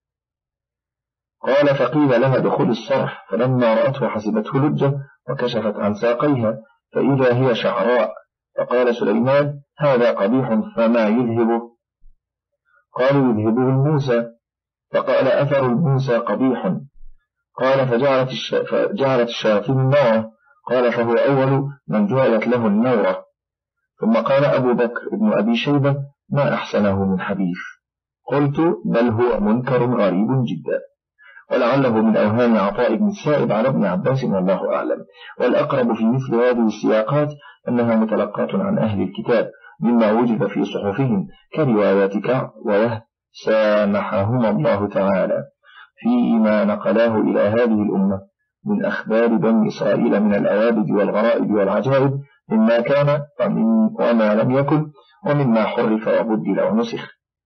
قال: فقيل لها دخول الصرح، فلما رأته حسبته لجة وكشفت عن ساقيها فإذا هي شعراء. فقال سليمان: هذا قبيح فما يذهبه؟ قالوا: يذهبه الموسى. فقال: أثر الموسى قبيح. قال: فجعلت, الش... فجعلت الشياطين النورة. قال: فهو أول من جعلت له النورة. ثم قال أبو بكر ابن أبي شيبة: ما أحسنه من حديث. قلت: بل هو منكر غريب جدا، ولعله من أوهام عطاء بن السائب على ابن عباس والله أعلم. والأقرب في مثل هذه السياقات أنها متلقاة عن أهل الكتاب مما وجد في صحفهم كروايات كعب ووهب سامحهما الله تعالى فيما نقلاه إلى هذه الأمة من أخبار بني إسرائيل من الأوابد والغرائب والعجائب مما كان وما لم يكن ومما حرف وبدل ونسخ.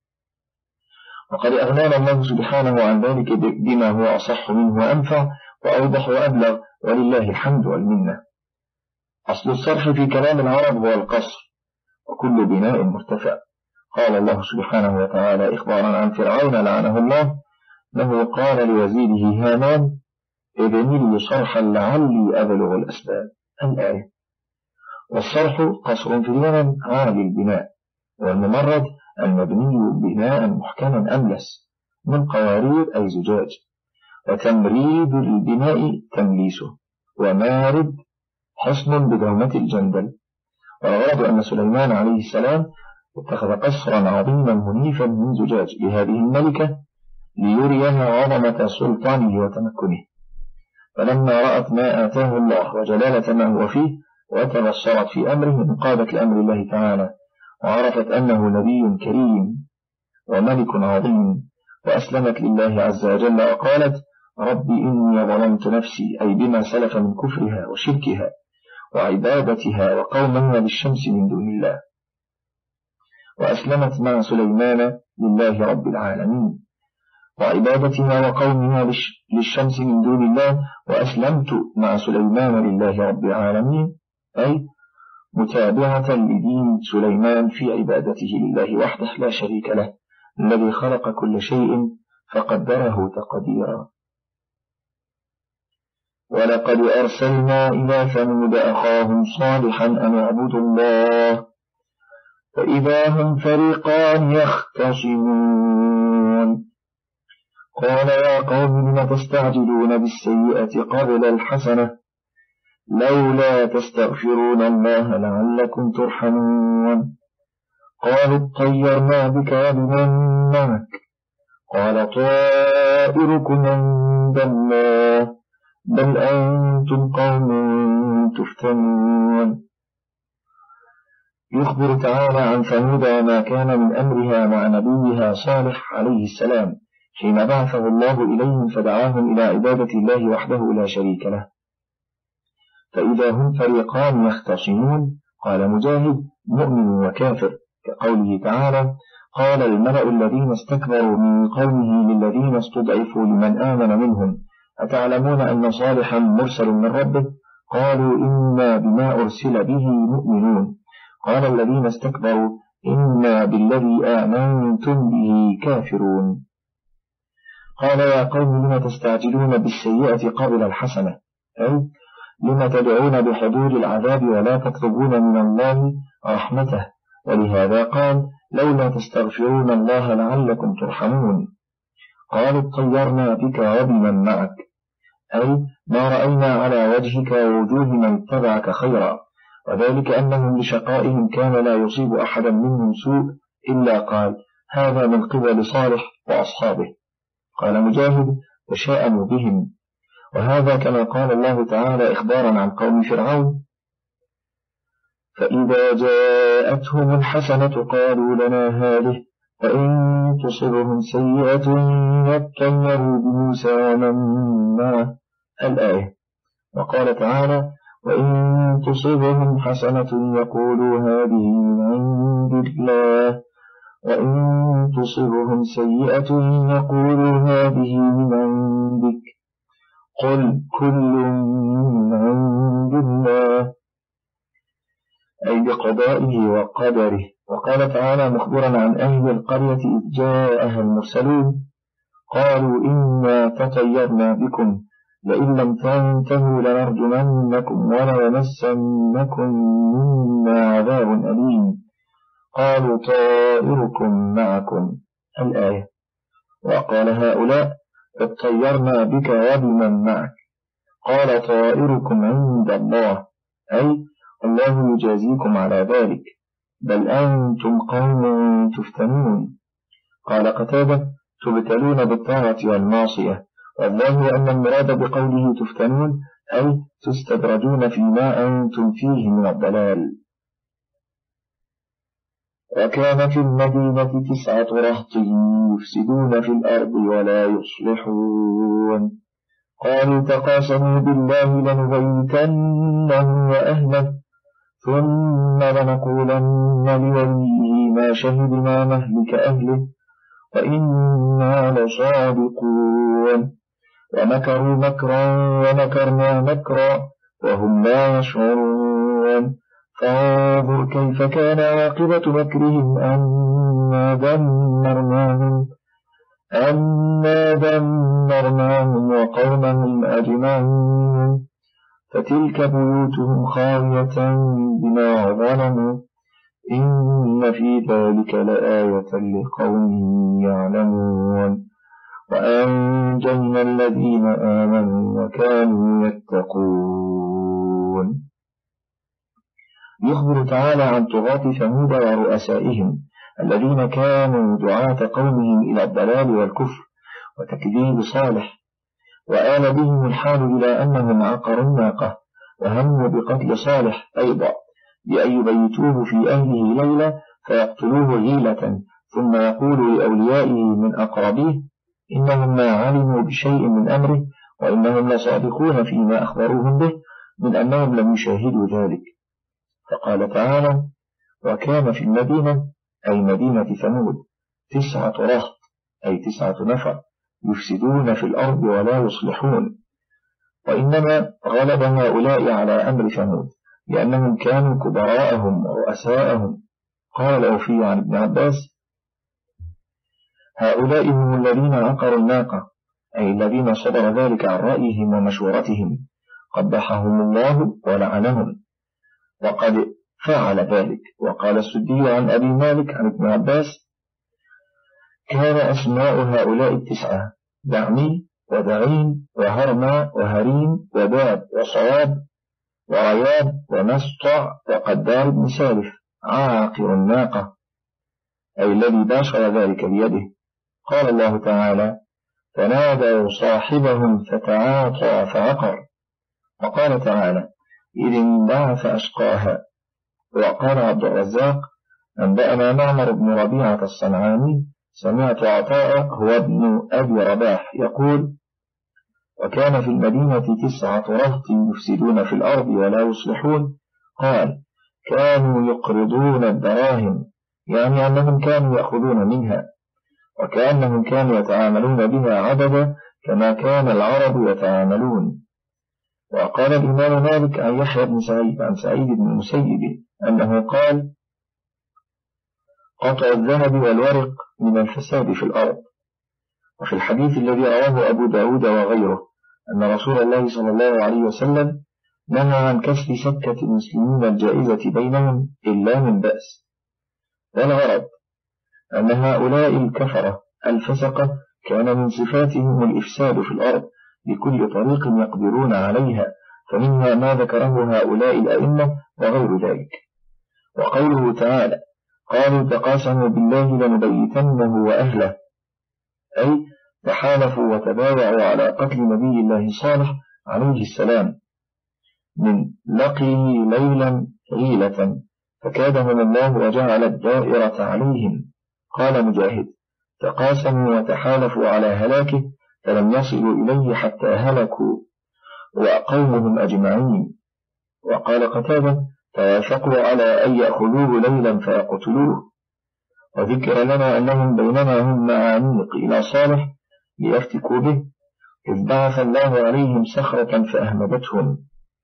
وقد أغنانا الله سبحانه عن ذلك بما هو أصح منه وأنفع وأوضح وأبلغ، ولله الحمد والمنة. أصل الصرح في كلام العرب هو القصر وكل بناء مرتفع. قال الله سبحانه وتعالى إخبارا عن فرعون لعنه الله له قال لوزيره هامان: ابني لي صرحا لعلي أبلغ الأسباب. الآية. والصرح قصر في اليمن عالي البناء، والممرد المبني بناء محكما أملس من قوارير أي زجاج، وتمريد البناء تمليسه، ومارد حصن بدومة الجندل. والغرض أن سليمان عليه السلام اتخذ قصرا عظيما منيفا من زجاج لهذه الملكة ليريها عظمة سلطانه وتمكنه. فلما رأت ما آتاه الله وجلالة ما هو فيه وتبصرت في أمره انقادت لأمر الله تعالى، وعرفت أنه نبي كريم وملك عظيم، وأسلمت لله عز وجل وقالت: ربي إني ظلمت نفسي، أي بما سلف من كفرها وشركها وعبادتها وقومها للشمس من دون الله. وأسلمت مع سليمان لله رب العالمين. وعبادتها وقومها للشمس من دون الله، وأسلمت مع سليمان لله رب العالمين، أي متابعة لدين سليمان في عبادته لله وحده لا شريك له، الذي خلق كل شيء فقدره تقديرا. ولقد أرسلنا إلى ثمود أخاهم صالحا أن اعبدوا الله فإذا هم فريقان يختصمون. قال يا قوم لم تستعجلون بالسيئة قبل الحسنة لولا تستغفرون الله لعلكم ترحمون. قالوا اطيرنا بك وبمن معك قال طائركم عند الله بل أنتم قوم تفتنون. يخبر تعالى عن ثمود وما كان من أمرها مع نبيها صالح عليه السلام حين بعثه الله إليهم فدعاهم إلى عبادة الله وحده لا شريك له. فإذا هم فريقان يختصمون، قال مجاهد مؤمن وكافر، كقوله تعالى قال الملأ الذين استكبروا من قومه للذين استضعفوا لمن آمن منهم أتعلمون أن صالحا مرسل من ربه قالوا إنا بما أرسل به مؤمنون. قال الذين استكبروا إنا بالذي آمنتم به كافرون. قال يا قوم لم تستعجلون بالسيئة قبل الحسنة، أي لم تدعون بحضور العذاب ولا تطلبون من الله رحمته، ولهذا قال لولا تستغفرون الله لعلكم ترحمون. قالوا اطيرنا بك وبمن معك، أي ما رأينا على وجهك ووجوه من اتبعك خيرا، وذلك أنهم لشقائهم كان لا يصيب أحدا منهم سوء إلا قال هذا من قبل صالح وأصحابه. قال مجاهد تشاءموا بهم، وهذا كما قال الله تعالى إخبارا عن قوم فرعون فإذا جاءتهم الحسنة قالوا لنا هذه وإن تصبهم سيئة يطيروا بموسى ومن معه الآية. وقال تعالى وإن تصبهم حسنة يقولوا هذه من عند الله وإن تصبهم سيئة يقولوا هذه من عندك قل كل من عند الله، أي بقضائه وقدره. وقال تعالى مخبرا عن أهل القرية إذ جاءها المرسلون قالوا إنا تطيرنا بكم لئن لم تنتهوا لنرجمنكم وليمسنكم منا عذاب أليم. قالوا طائركم معكم الآية. وقال هؤلاء اطيرنا بك وبمن معك قال طائركم عند الله، أي الله يجازيكم على ذلك بل أنتم قوم تفتنون. قال قتادة تبتلون بالطاعة والمعصية، والله أن المراد بقوله تفتنون أي تستدرجون فيما أنتم فيه من الضلال. وكان في المدينة تسعة رهط يفسدون في الأرض ولا يصلحون قالوا تقاسموا بالله لنبيتنه وأهله ثم لنقولن لوليه ما شهدنا مهلك أهله وإنا لصادقون. ومكروا مكرا ومكرنا مكرا وهم لا يشعرون فانظر كيف كان عاقبة مكرهم أنا دمرناهم أنا دمرناهم وقومهم أجمعين فتلك بيوتهم خاوية بما ظلموا إن في ذلك لآية لقوم يعلمون وأنجينا الذين آمنوا وكانوا يتقون. يخبر تعالى عن طغاة ثمود ورؤسائهم الذين كانوا دعاة قومهم إلى الضلال والكفر وتكذيب صالح، وآل بهم الحال إلى أنهم عقروا الناقة وهموا بقتل صالح أيضا بأن يبيتوه في أهله ليلة فيقتلوه غيلة ثم يقول لأوليائه من أقربيه إنهم ما علموا بشيء من أمره وإنهم لصادقون فيما أخبروهم به من أنهم لم يشاهدوا ذلك. فقال تعالى وكان في المدينة أي مدينة ثمود تسعة رهط أي تسعة نفر يفسدون في الأرض ولا يصلحون. وإنما غلب هؤلاء على أمر ثمود لأنهم كانوا كبراءهم ورؤساءهم. قال الأوفي عن ابن عباس: هؤلاء هم الذين عقروا الناقة، أي الذين صدر ذلك عن رأيهم ومشورتهم، قبحهم الله ولعنهم، وقد فعل ذلك. وقال السدي عن أبي مالك عن ابن عباس: كان أسماء هؤلاء التسعة دعني ودعين وهرما وهريم وداد وصواب ورياب ومسطع وقدار بن سالف عاقر الناقة، أي الذي باشر ذلك بيده. قال الله تعالى: فنادوا صاحبهم فتعاطى فعقر. وقال تعالى: إذ انبعث أشقاها. وقال عبد الرزاق: أنبأنا معمر بن ربيعة الصنعاني سمعت عطاء هو ابن أبي رباح يقول: وكان في المدينة تسعة رهط يفسدون في الأرض ولا يصلحون. قال: كانوا يقرضون الدراهم، يعني أنهم كانوا يأخذون منها، وكأنهم كانوا يتعاملون بها عددا كما كان العرب يتعاملون. وقال الإمام مالك عن يحيى بن سعيد عن سعيد بن المسيب أنه قال: قطع الذهب والورق من الفساد في الأرض. وفي الحديث الذي رواه أبو داود وغيره أن رسول الله صلى الله عليه وسلم نهى عن كسر سكة المسلمين الجائزة بينهم إلا من بأس. والغرض أن هؤلاء الكفرة الفسقة كان من صفاتهم الإفساد في الأرض بكل طريق يقدرون عليها، فمنها ما ذكره هؤلاء الأئمة وغير ذلك. وقوله تعالى: قالوا تقاسموا بالله لنبيتنه وأهله، أي تحالفوا وتبايعوا على قتل نبي الله صالح عليه السلام من لقيه ليلا غيلة فكادهم الله وجعل الدائرة عليهم. قال مجاهد: تقاسموا وتحالفوا على هلاكه فلم يصلوا إليه حتى هلكوا وقومهم أجمعين. وقال قتادة: توافقوا على أن يأخذوه ليلا فيقتلوه. وذكر لنا أنهم بينما هم معانيق إلى صالح ليفتكوا به إذ بعث الله عليهم صخرة فأهمدتهم.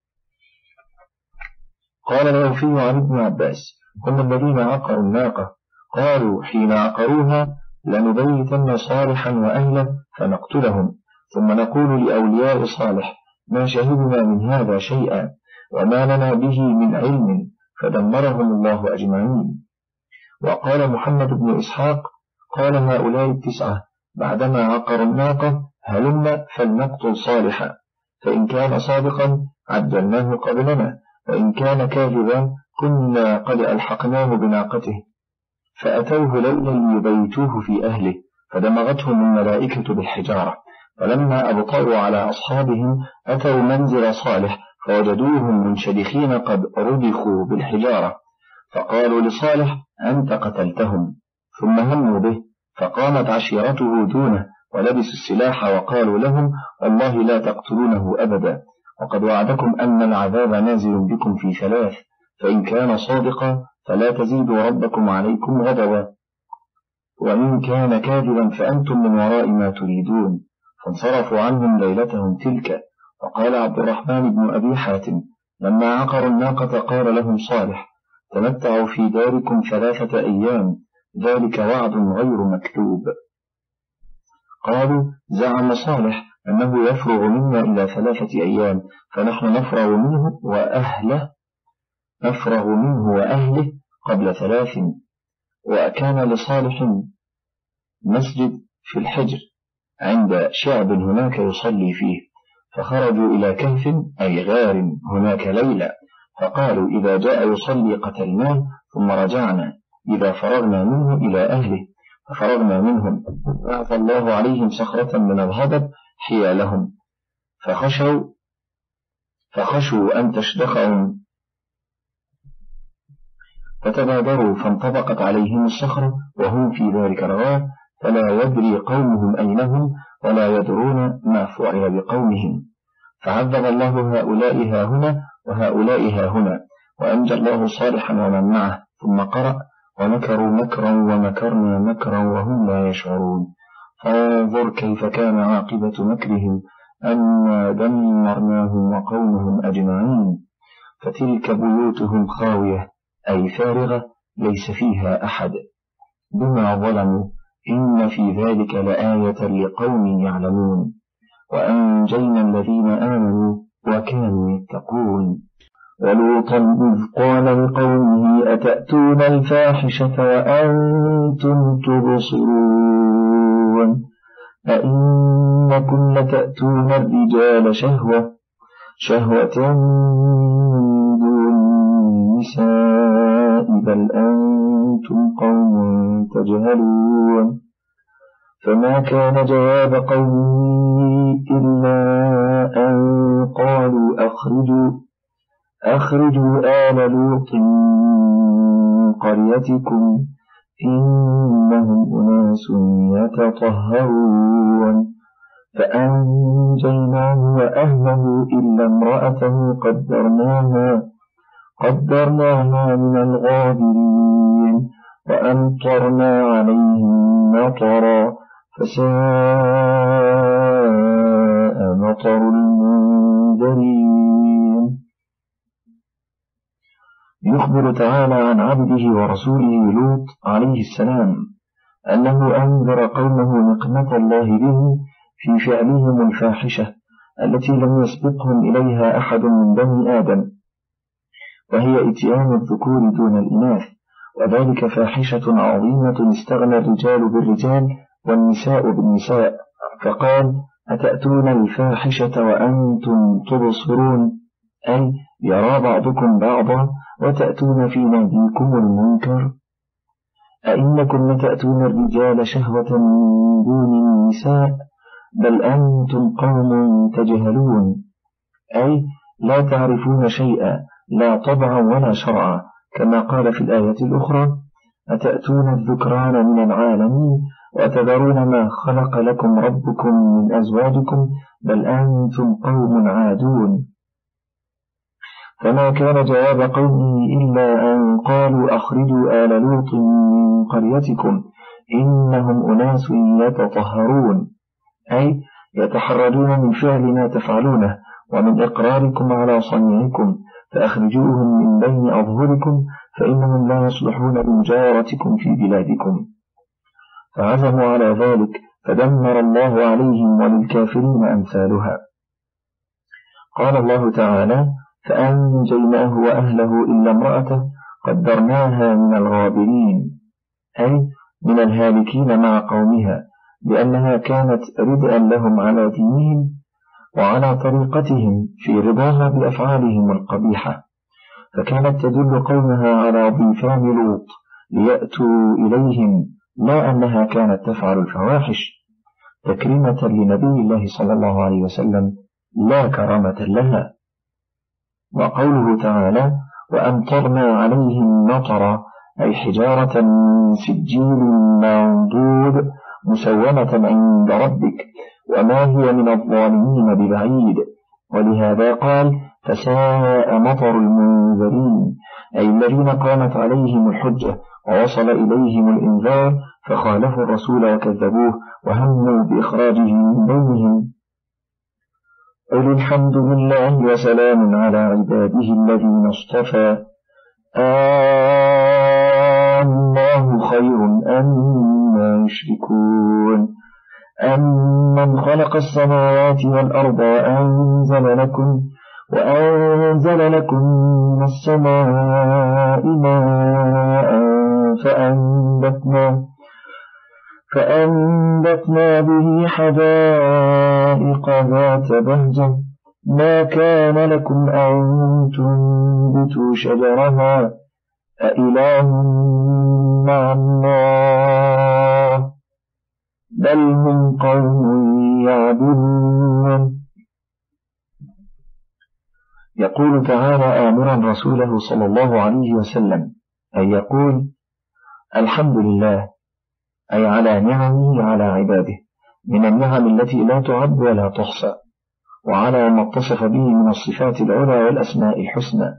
قال الأوفي عن ابن عباس: هم الذين عقروا الناقة، قالوا حين عقروها لنبيتن صالحا وأهله فنقتلهم، ثم نقول لأولياء صالح: ما شهدنا من هذا شيئا وما لنا به من علم، فدمرهم الله أجمعين. وقال محمد بن إسحاق: قال هؤلاء التسعة بعدما عقروا الناقة: هلم فلنقتل صالحا، فإن كان صادقا عجلناه قبلنا، وإن كان كاذبا كنا قد ألحقناه بناقته. فأتوه ليلا ليبيتوه في أهله فدمغتهم الملائكة بالحجارة، فلما أبطأوا على أصحابهم أتوا منزل صالح فوجدوهم منشدخين قد ربخوا بالحجارة، فقالوا لصالح: أنت قتلتهم. ثم هموا به فقامت عشيرته دونه ولبسوا السلاح وقالوا لهم: والله لا تقتلونه أبدا، وقد وعدكم أن العذاب نازل بكم في ثلاث، فإن كان صادقا فلا تزيدوا ربكم عليكم غضبا، وإن كان كاذبا فأنتم من وراء ما تريدون. فانصرفوا عنهم ليلتهم تلك. وقال عبد الرحمن بن أبي حاتم: لما عقروا الناقة قال لهم صالح: تمتعوا في داركم ثلاثة أيام، ذلك وعد غير مكتوب. قالوا: زعم صالح أنه يفرغ منا إلى ثلاثة أيام، فنحن نفرغ منه وأهله نفرغ منه وأهله قبل ثلاث. وكان لصالح مسجد في الحجر عند شعب هناك يصلي فيه، فخرجوا إلى كهف أي غار هناك ليلة، فقالوا: إذا جاء يصلي قتلناه ثم رجعنا، إذا فرغنا منه إلى أهله، ففرغنا منهم، بعث الله عليهم صخرة من الغضب حيالهم، فخشوا فخشوا أن تشدخهم، فتبادروا فانطبقت عليهم الصخرة وهم في ذلك الغار، فلا يدري قومهم أينهم ولا يدرون ما فعل بقومهم، فعذب الله هؤلاء ها هنا وهؤلاء ها هنا، وأنجى الله صالحا ومن معه. ثم قرأ: ومكروا مكرا ومكرنا مكرا وهم لا يشعرون. فانظر كيف كان عاقبة مكرهم أنا دمرناهم وقومهم أجمعين فتلك بيوتهم خاوية أي فارغة ليس فيها أحد بما ظلموا إن في ذلك لآية لقوم يعلمون وأنجينا الذين آمنوا وكانوا يتقون ولوطا إذ قال لقومه أتأتون الفاحشة وأنتم تبصرون أئنكم لتأتون الرجال شهوة شهوة من دون النساء بل أنتم قوم تجهلون فما كان جواب قومه إلا أن قالوا أخرجوا أخرجوا آل لوط من قريتكم إنهم أناس يتطهرون فأنجيناه وأهله إلا امرأته قدرناها قدرناها من الغابرين وأمطرنا عليهم مطرا فساء مطر المنذرين. يخبر تعالى عن عبده ورسوله لوط عليه السلام أنه أنذر قومه نقمة الله به في فعلهم الفاحشة التي لم يسبقهم إليها أحد من بني آدم، وهي إتيان الذكور دون الإناث، وذلك فاحشة عظيمة استغنى الرجال بالرجال والنساء بالنساء، فقال أتأتون الفاحشة وأنتم تبصرون، أي يرى بعضكم بعضا وتأتون في ناديكم المنكر. أئنكم لتأتون الرجال شهوة من دون النساء بل أنتم قوم تجهلون، أي لا تعرفون شيئا لا طبعا ولا شرعا، كما قال في الآية الأخرى أتأتون الذكران من العالمين وتذرون ما خلق لكم ربكم من أزواجكم بل أنتم قوم عادون. فما كان جواب قومه إلا أن قالوا أخرجوا آل لوط من قريتكم إنهم أناس يتطهرون، أي يتحرجون من فعل ما تفعلونه ومن إقراركم على صنيعكم فأخرجوهم من بين أظهركم فإنهم لا يصلحون لمجاورتكم في بلادكم. فعزموا على ذلك فدمر الله عليهم وللكافرين أمثالها. قال الله تعالى فأنجيناه وأهله إلا امرأته قدرناها من الغابرين، أي من الهالكين مع قومها، لأنها كانت ردءا لهم على دينهم وعلى طريقتهم في رضاها بأفعالهم القبيحة، فكانت تدل قومها على ضيفان لوط ليأتوا إليهم، لا أنها كانت تفعل الفواحش تكريمة لنبي الله صلى الله عليه وسلم لا كرامة لها. وقوله تعالى وأمطرنا عليهم مطرا أي حجارة من سجيل منضود مسومة عند ربك وما هي من الظالمين ببعيد، ولهذا قال فساء مطر المنذرين، أي الذين قامت عليهم الحجة ووصل إليهم الإنذار فخالفوا الرسول وكذبوه وهموا بإخراجه من بينهم. قل الحمد لله وسلام على عباده الذين اصطفى الله خير أما يشركون أمن خلق السماوات والأرض وأنزل لكم وأنزل لكم من السماء ماء فأنبتنا فأنبتنا به حدائق ذات بهجة ما كان لكم أن تنبتوا شجرها أإله مع الله بل هم قوم يعبدون. يقول تعالى آمرا رسوله صلى الله عليه وسلم أن يقول الحمد لله، أي على نعمه على عباده من النعم التي لا تعد ولا تحصى، وعلى ما اتصف به من الصفات العلى والأسماء الحسنى،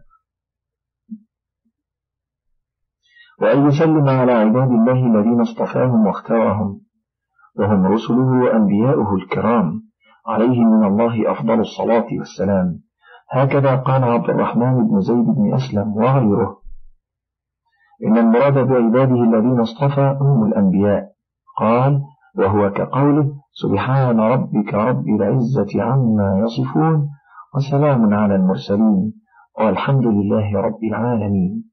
وأن يسلم على عباد الله الذين اصطفاهم واختارهم وهم رسله وأنبياؤه الكرام عليهم من الله أفضل الصلاة والسلام. هكذا قال عبد الرحمن بن زيد بن أسلم وغيره: إن المراد بعباده الذين اصطفى هم الأنبياء. قال: وهو كقوله: سبحان ربك رب العزة عما يصفون وسلام على المرسلين والحمد لله رب العالمين.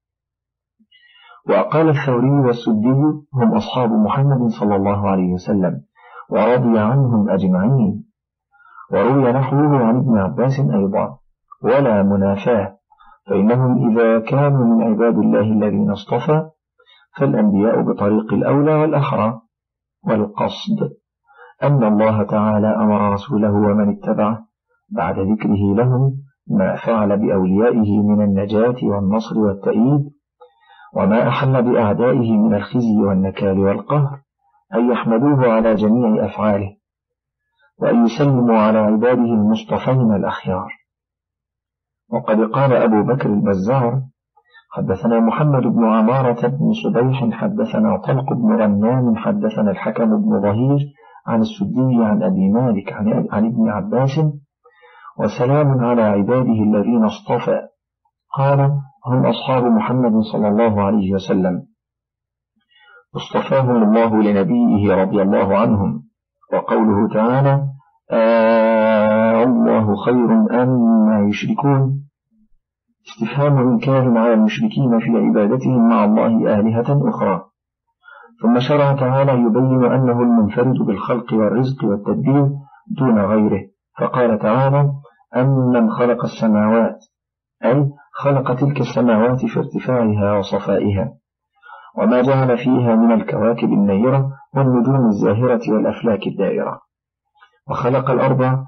وقال الثوري والسدي: هم أصحاب محمد صلى الله عليه وسلم ورضي عنهم أجمعين. وروي نحوه عن ابن عباس أيضا، ولا منافاه، فإنهم إذا كانوا من عباد الله الذين اصطفى فالأنبياء بطريق الأولى والأحرى. والقصد أن الله تعالى أمر رسوله ومن اتبعه بعد ذكره لهم ما فعل بأوليائه من النجاة والنصر والتأييد، وما أحل بأعدائه من الخزي والنكال والقهر، أن يحمدوه على جميع أفعاله، وأن يسلموا على عباده المصطفين الأخيار. وقد قال أبو بكر البزار: حدثنا محمد بن عمارة بن صبيح حدثنا طلق بن غنام حدثنا الحكم بن ظهير عن السدي عن أبي مالك عن ابن عباس: وسلام على عباده الذين اصطفى. قال: هم أصحاب محمد صلى الله عليه وسلم، اصطفاهم الله لنبيه رضي الله عنهم. وقوله تعالى: آه الله خير أما يشركون، استفهام إنكار على المشركين في عبادتهم مع الله آلهة أخرى. ثم شرع تعالى يبين أنه المنفرد بالخلق والرزق والتدبير دون غيره، فقال تعالى: أمن خلق السماوات، أي خلق تلك السماوات في ارتفاعها وصفائها، وما جعل فيها من الكواكب النيرة والنجوم الزاهرة والأفلاك الدائرة، وخلق الأرض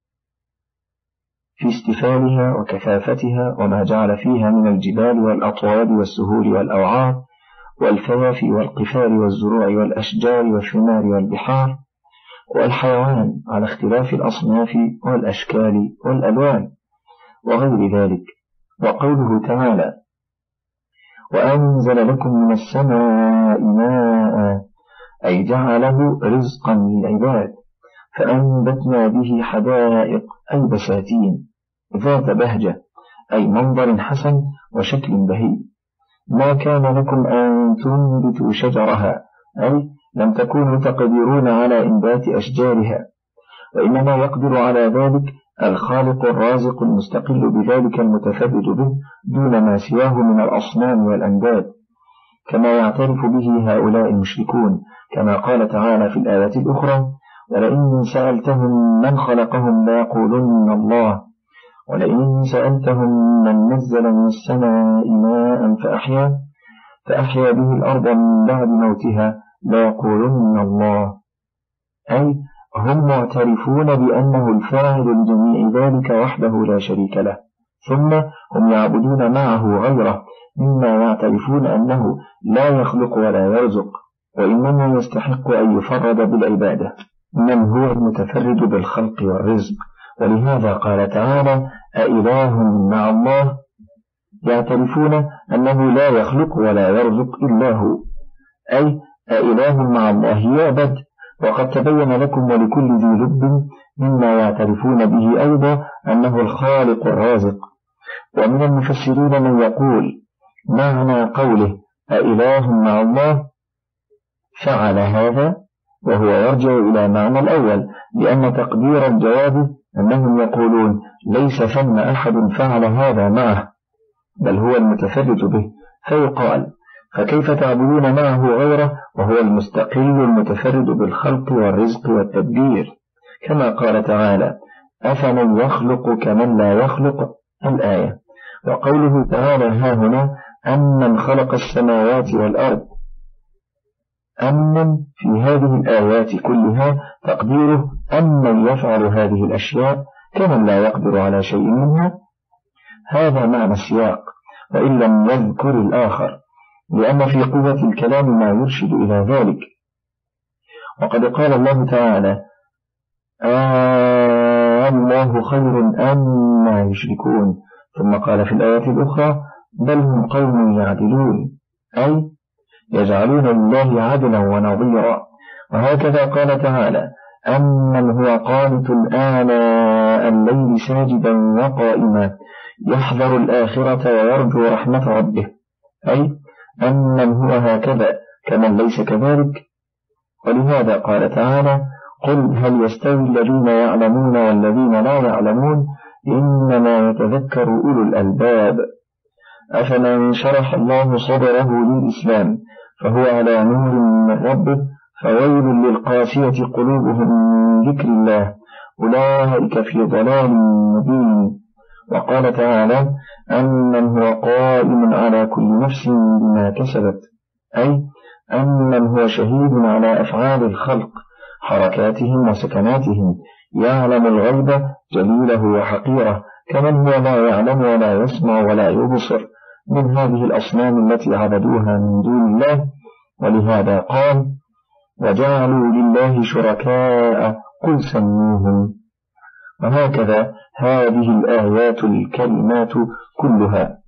في استفالها وكثافتها، وما جعل فيها من الجبال والأطواد والسهول والأوعار والفيافي والقفار والزروع والأشجار والثمار والبحار والحيوان على اختلاف الأصناف والأشكال والألوان وغير ذلك. وقوله تعالى: وأنزل لكم من السماء ماء، أي جعله رزقا للعباد، فأنبتنا به حدائق، أي بساتين ذات بهجة، أي منظر حسن وشكل بهي. ما كان لكم أن تنبتوا شجرها، أي لم تكونوا تقدرون على إنبات أشجارها، وإنما يقدر على ذلك الخالق الرازق المستقل بذلك المتفرد به دون ما سواه من الأصنام والأنداد، كما يعترف به هؤلاء المشركون، كما قال تعالى في الآية الأخرى: ولئن سألتهم من خلقهم ليقولن الله، ولئن سألتهم من نزل من السماء ماء فأحيا فأحيا به الأرض من بعد موتها ليقولن الله، أي هم معترفون بأنه الفاعل لجميع ذلك وحده لا شريك له، ثم هم يعبدون معه غيره مما يعترفون أنه لا يخلق ولا يرزق، وإنما يستحق أن يفرد بالعبادة من هو المتفرد بالخلق والرزق. ولهذا قال تعالى: أإله مع الله، يعترفون أنه لا يخلق ولا يرزق إلا هو، أي أإله مع الله يعبد. وقد تبين لكم ولكل ذي لب مما يعترفون به أيضا أنه الخالق الرازق. ومن المفسرين من يقول معنى قوله أإله مع الله فعل هذا، وهو يرجع إلى معنى الأول، لأن تقدير الجواب أنهم يقولون ليس ثم أحد فعل هذا معه، بل هو المتفرد به، فيقال: فكيف تعبدون معه غيره وهو المستقل المتفرد بالخلق والرزق والتدبير، كما قال تعالى: أفمن يخلق كمن لا يخلق، الآية. وقوله تعالى ها هنا: أمن خلق السماوات والأرض، أمن في هذه الآيات كلها تقديره أمن يفعل هذه الأشياء كمن لا يقدر على شيء منها. هذا معنى السياق، وإن لم يذكر الآخر، لأن في قوة الكلام ما يرشد إلى ذلك. وقد قال الله تعالى: آه الله خير أما يشركون، ثم قال في الآية الأخرى: بل هم قوم يعدلون، أي يجعلون لله عدلا ونظيرا، وهكذا قال تعالى: أمن هو قانت آناء الليل ساجدا وقائما يحذر الآخرة ويرجو رحمة ربه، أي أمن هو هكذا كمن ليس كذلك. ولهذا قال تعالى: قل هل يستوي الذين يعلمون والذين لا يعلمون إنما يتذكر أولو الألباب. أفمن شرح الله صدره للإسلام فهو على نور من ربه فويل للقاسية قلوبهم من ذكر الله أولئك في ضلال مبين. وقال تعالى: أمن هو قائم على كل نفس بما كسبت، أي أمن هو شهيد على أفعال الخلق حركاتهم وسكناتهم يعلم الغيب جليله وحقيره كمن هو لا يعلم ولا يسمع ولا يبصر من هذه الأصنام التي عبدوها من دون الله. ولهذا قال: وجعلوا لله شركاء قل سموهم. وهكذا هذه الآيات الكلمات كلها: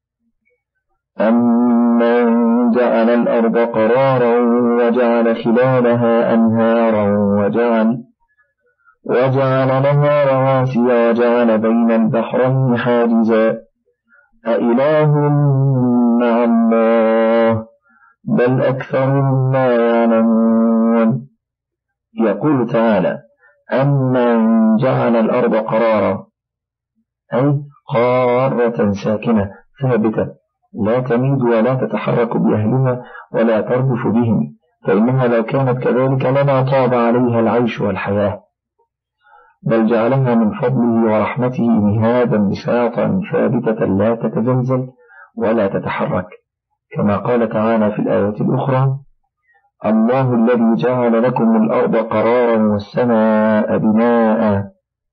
أمن جعل الأرض قرارا وجعل خلالها أنهارا وجعل وجعل لها رواسي وجعل بين البحرين حاجزا أإله مع الله بل أكثرهم لا يعلمون. يقول تعالى: أمن جعل الأرض قرارا، أي قارة ساكنة ثابتة لا تميد ولا تتحرك بأهلها ولا ترجف بهم، فإنها لو كانت كذلك لما طاب عليها العيش والحياة، بل جعلها من فضله ورحمته مهادا بساطا ثابتة لا تتزلزل ولا تتحرك، كما قال تعالى في الآية الأخرى: الله الذي جعل لكم الأرض قرارا والسماء بناء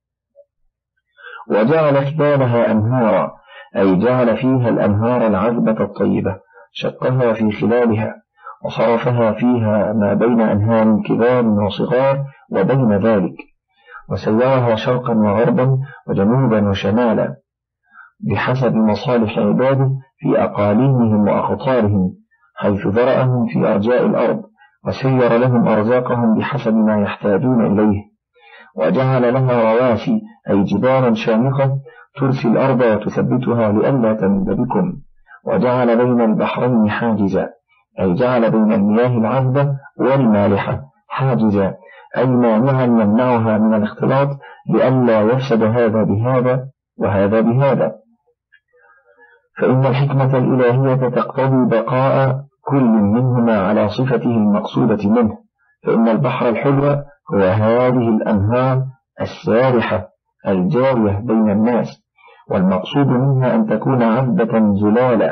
وجعل خلالها أنهارا، أي جعل فيها الأنهار العذبة الطيبة شقها في خلالها وصرفها فيها ما بين أنهار كبار وصغار وبين ذلك، وسواها شرقا وغربا وجنوبا وشمالا بحسب مصالح عباده في أقاليمهم وأقطارهم، حيث ذرأهم في أرجاء الأرض وسير لهم أرزاقهم بحسب ما يحتاجون إليه. وجعل لها رواسي، أي جبالا شامخة ترسي الأرض وتثبتها لئلا تمد بكم. وجعل بين البحرين حاجزا، أي جعل بين المياه العذبة والمالحة حاجزا، أي مانعا يمنعها من الاختلاط لئلا يفسد هذا بهذا وهذا بهذا. فإن الحكمة الإلهية تقتضي بقاء كل منهما على صفته المقصودة منه، فإن البحر الحلو هو هذه الأنهار السارحة الجارية بين الناس، والمقصود منها أن تكون عذبة زلالا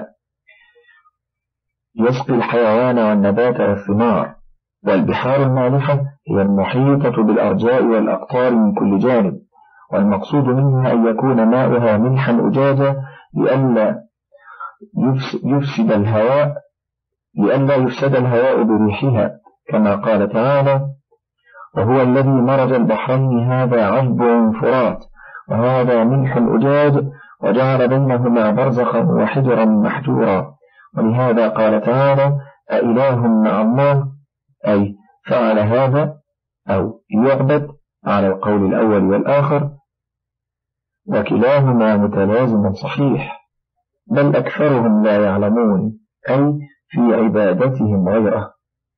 يسقي الحيوان والنبات والثمار. والبحار المالحة هي المحيطة بالأرجاء والأقطار من كل جانب، والمقصود منها أن يكون ماؤها ملحا أجاجا لئلا يفسد الهواء لئلا يفسد الهواء بريحها، كما قال تعالى: وهو الذي مرج البحرين هذا عذب فرات وهذا ملح أجاج وجعل بينهما برزخا وحجرا محجورا. ولهذا قال تعالى: أإله مع الله، أي فعل هذا أو يعبد على القول الأول والآخر، وكلاهما متلازم صحيح، بل أكثرهم لا يعلمون، أي في عبادتهم غيره.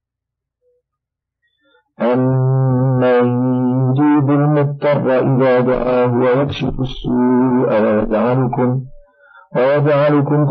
أمن يجيب المضطر إذا دعاه ويكشف السوء ويجعلكم, ويجعلكم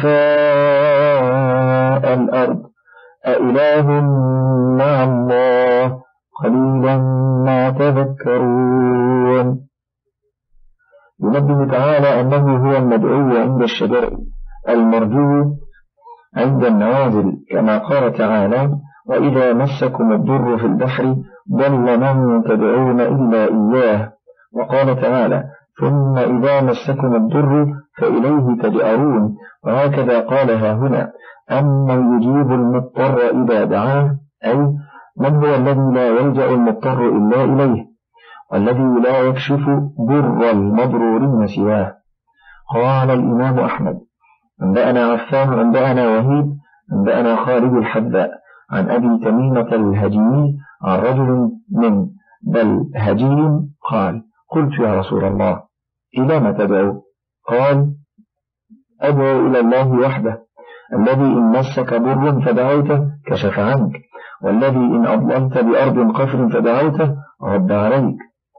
خلفاء الأرض أإله مع الله قليلا ما تذكرون. ينبه تعالى أنه هو المدعو عند الشدائد المرجو عند النوازل، كما قال تعالى: وإذا مسكم الضر في البحر ضل من تدعون إلا إياه. وقال تعالى: ثم إذا مسكم الضر فإليه تجأرون. وهكذا قالها هنا: أمن يجيب المضطر إذا دعاه، أي من هو الذي لا يلجأ المضطر إلا إليه، والذي لا يكشف ضر المضرورين سواه. قال الإمام أحمد: أنبأنا عفان أنبأنا وهيب أنبأنا خالد الحذاء عن أبي تميمة الهجيمي عن رجل من بل هجين قال: قلت يا رسول الله إلى ما تدعو؟ قال: أدعو إلى الله وحده، الذي إن مسك ضر فدعوته كشف عنك، والذي إن أضللت بأرض قفر فدعوته رد عليك،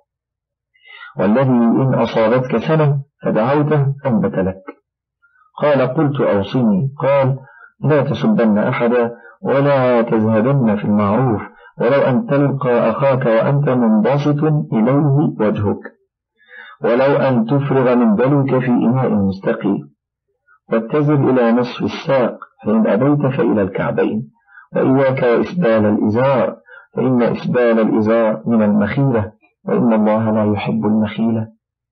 والذي إن أصابتك سنة فدعوته أنبت لك. قال: قلت أوصني. قال: لا تسبن أحدا، ولا تزهدن في المعروف، ولو أن تلقى أخاك وأنت منبسط إليه وجهك، ولو أن تفرغ من دلوك في إناء مستقي، واتزل إلى نصف الساق، فإن أبيت فإلى الكعبين، وإياك وإسبال الإزار، فإن إسبال الإزار من المخيلة، وإن الله لا يحب المخيلة.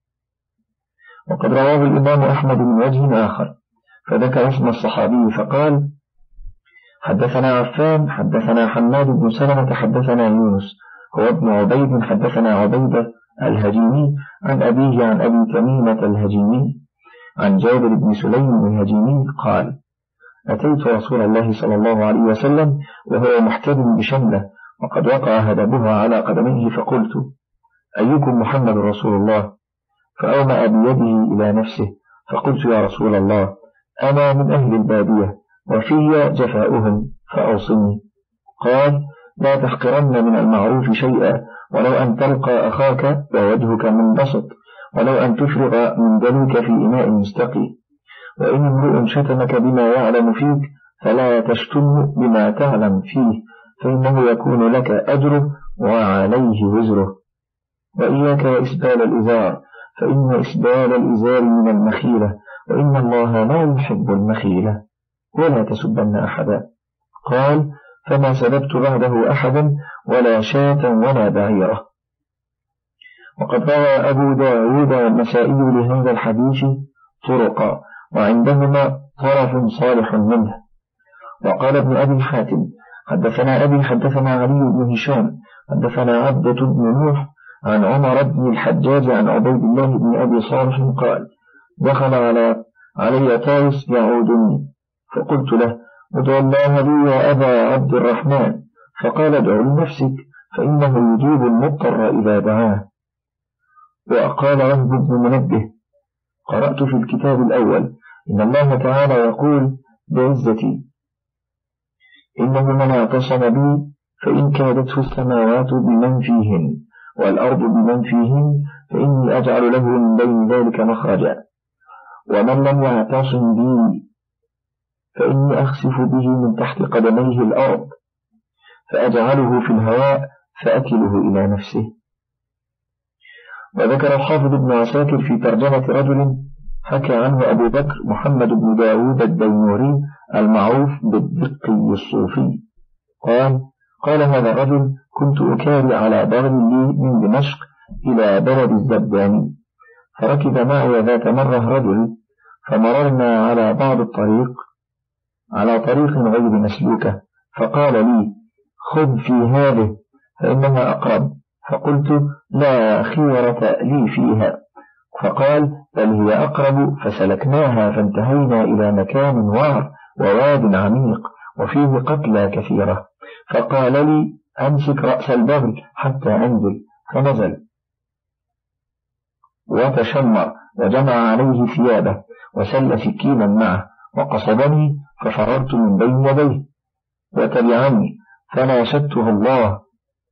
وقد رواه الإمام أحمد من وجه آخر فذكر اسم الصحابي فقال: حدثنا عفان حدثنا حماد بن سلمة حدثنا يونس هو ابن عبيد حدثنا عبيدة الهجيمي عن أبيه عن أبي تميمة الهجيمي عن جابر بن سليم الهجيمي قال: أتيت رسول الله صلى الله عليه وسلم وهو محتدم بشملة وقد وقع هدبها على قدميه، فقلت: أيكم محمد رسول الله؟ فأومأ بيده إلى نفسه، فقلت: يا رسول الله، أنا من أهل البادية وفي جفاؤهم فأوصني. قال: لا تحقرن من المعروف شيئا، ولو أن تلقى أخاك ووجهك منبسط، ولو أن تفرغ من دلوك في إناء مستقي، وإن امرؤ شتمك بما يعلم فيك فلا تشتم بما تعلم فيه، فإنه يكون لك أجره وعليه وزره. وإياك وإسبال الإزار، فإن إسبال الإزار من المخيلة، وإن الله لا يحب المخيلة. ولا تسبن أحدا. قال: فما سببت بعده أحدا ولا شاة ولا بعيرة. وقد روى أبو داود والنسائي لهذا الحديث طرقا، وعندهما طرف صالح منه. وقال ابن أبي حاتم: حدثنا أبي حدثنا علي بن هشام حدثنا عبدة بن نوح عن عمر بن الحجاج عن عبيد الله بن أبي صالح قال: دخل على علي طاوس يعودني، فقلت له: ادعو الله لي يا أبا عبد الرحمن. فقال: ادعو لنفسك، فإنه يجيب المضطر إذا دعاه. وقال وهب بن منبه: قرأت في الكتاب الأول إن الله تعالى يقول بعزتي: إنه من اعتصم بي فإن كادته السماوات بمن فيهن والأرض بمن فيهن فإني أجعل له من بين ذلك مخرجا، ومن لم يعتصم بي فإني أخسف به من تحت قدميه الأرض فأجعله في الهواء فأكله إلى نفسه. وذكر الحافظ ابن عساكر في ترجمة رجل حكى عنه أبو بكر محمد بن داود الدينوري المعروف بالدقي الصوفي قال: قال هذا الرجل: كنت أكاري على بغل لي من دمشق إلى بلد الزبداني، فركب معي ذات مرة رجل، فمررنا على بعض الطريق على طريق غير مسلوكة، فقال لي: خذ في هذه فإنها أقرب. فقلت: لا خيرة لي فيها. فقال: بل هي أقرب. فسلكناها فانتهينا إلى مكان وعر وواد عميق وفيه قتلى كثيرة، فقال لي: أمسك رأس البغل حتى أنزل. فنزل وتشمر وجمع عليه ثيابه وسل سكينا معه وقصدني، ففررت من بين يديه وتبعني، فناشدته الله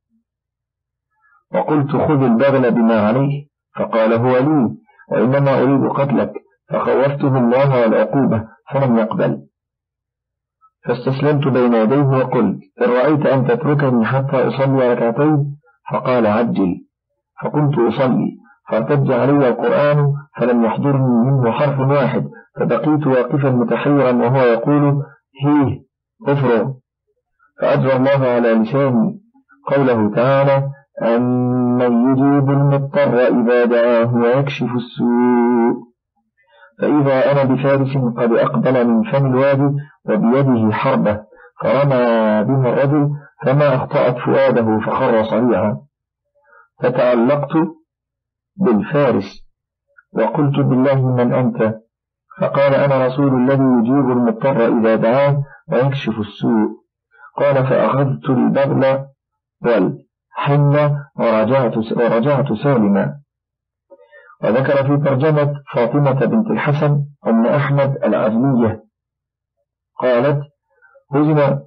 وقلت: خذ البغل بما عليه. فقال: هو لي، وإنما أريد قتلك. فخوفته الله والعقوبة فلم يقبل، فاستسلمت بين يديه وقلت: إن رأيت أن تتركني حتى أصلي ركعتين. فقال: عجل. فكنت أصلي، فارتج علي القرآن فلم يحضرني منه حرف واحد، فبقيت واقفا متحيرا وهو يقول: هيه افرغ. فأجرى الله على لساني قوله تعالى: أمن يجيب المضطر إذا دعاه ويكشف السوء. فإذا أنا بفارس قد أقبل من فم الوادي وبيده حربة، فرمى بها الرجل فما أخطأت فؤاده فخر صريعا، فتعلقت بالفارس وقلت: بالله من أنت؟ فقال: أنا رسول الذي يجيب المضطر إذا دعاه ويكشف السوء. قال: فأخذت البغل والحنة ورجعت, ورجعت سالما. وذكر في ترجمة فاطمة بنت الحسن أم أحمد العزمية قالت: هزم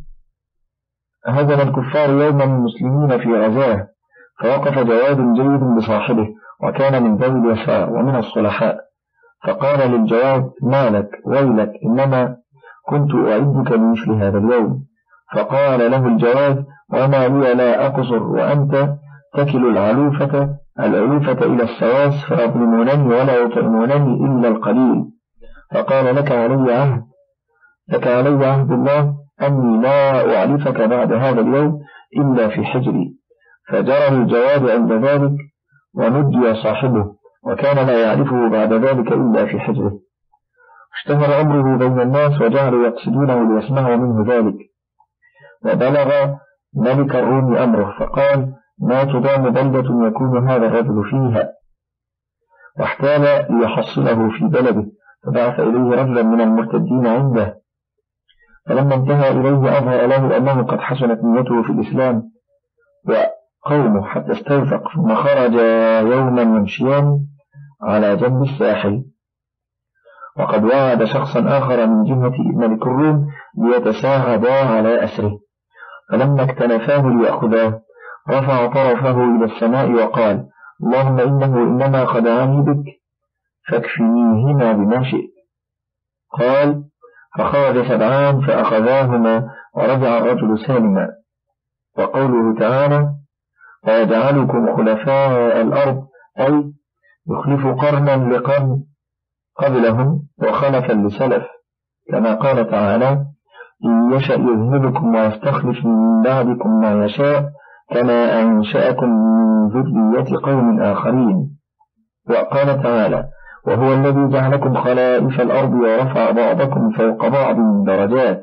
هزم الكفار يوما المسلمين في غزاه، فوقف جواد جيد بصاحبه، وكان من ذوي الوفاء ومن الصلحاء، فقال للجواد: ما لك ويلك، إنما كنت أعدك لمثل هذا اليوم. فقال له الجواد: وما لي لا أقصر، وأنت تكل العلوفة العلوفة إلى السواس، فيظلمونني ولا يطعمونني إلا القليل. فقال: لك علي عهد لك علي عهد الله أني لا أعلفك بعد هذا اليوم إلا في حجري. فجرى الجواد عند ذلك، ونجي صاحبه، وكان لا يعرفه بعد ذلك إلا في حجره. اشتهر أمره بين الناس، وجعلوا يقصدونه ليسمعوا منه ذلك. وبلغ ملك الروم أمره، فقال: ما تضام بلدة يكون هذا الرجل فيها، واحتال ليحصله في بلده، فبعث إليه رجلا من المرتدين عنده. فلما انتهى إليه أظهر له أنه قد حسنت نيته في الإسلام وقومه حتى استوثق، ثم خرج يوما يمشيان على جنب الساحل، وقد وعد شخصا آخر من جهة ملك الروم ليتساعدا على أسره. فلما اكتنفاه ليأخذاه رفع طرفه إلى السماء وقال: اللهم إنه إنما خدعني بك، فاكفنيهما بما شئت. قال: فخرج سبعان فأخذاهما، ورجع الرجل سالما. وقوله تعالى: ويجعلكم خلفاء الأرض، أي يخلف قرنا لقرن قبلهم وخلفا لسلف، كما قال تعالى: إن يشأ يذهبكم ويستخلف من بعدكم ما يشاء كما أنشأكم من ذرية قوم آخرين. وقال تعالى: وهو الذي جعلكم خلائف الأرض ورفع بعضكم فوق بعض درجات.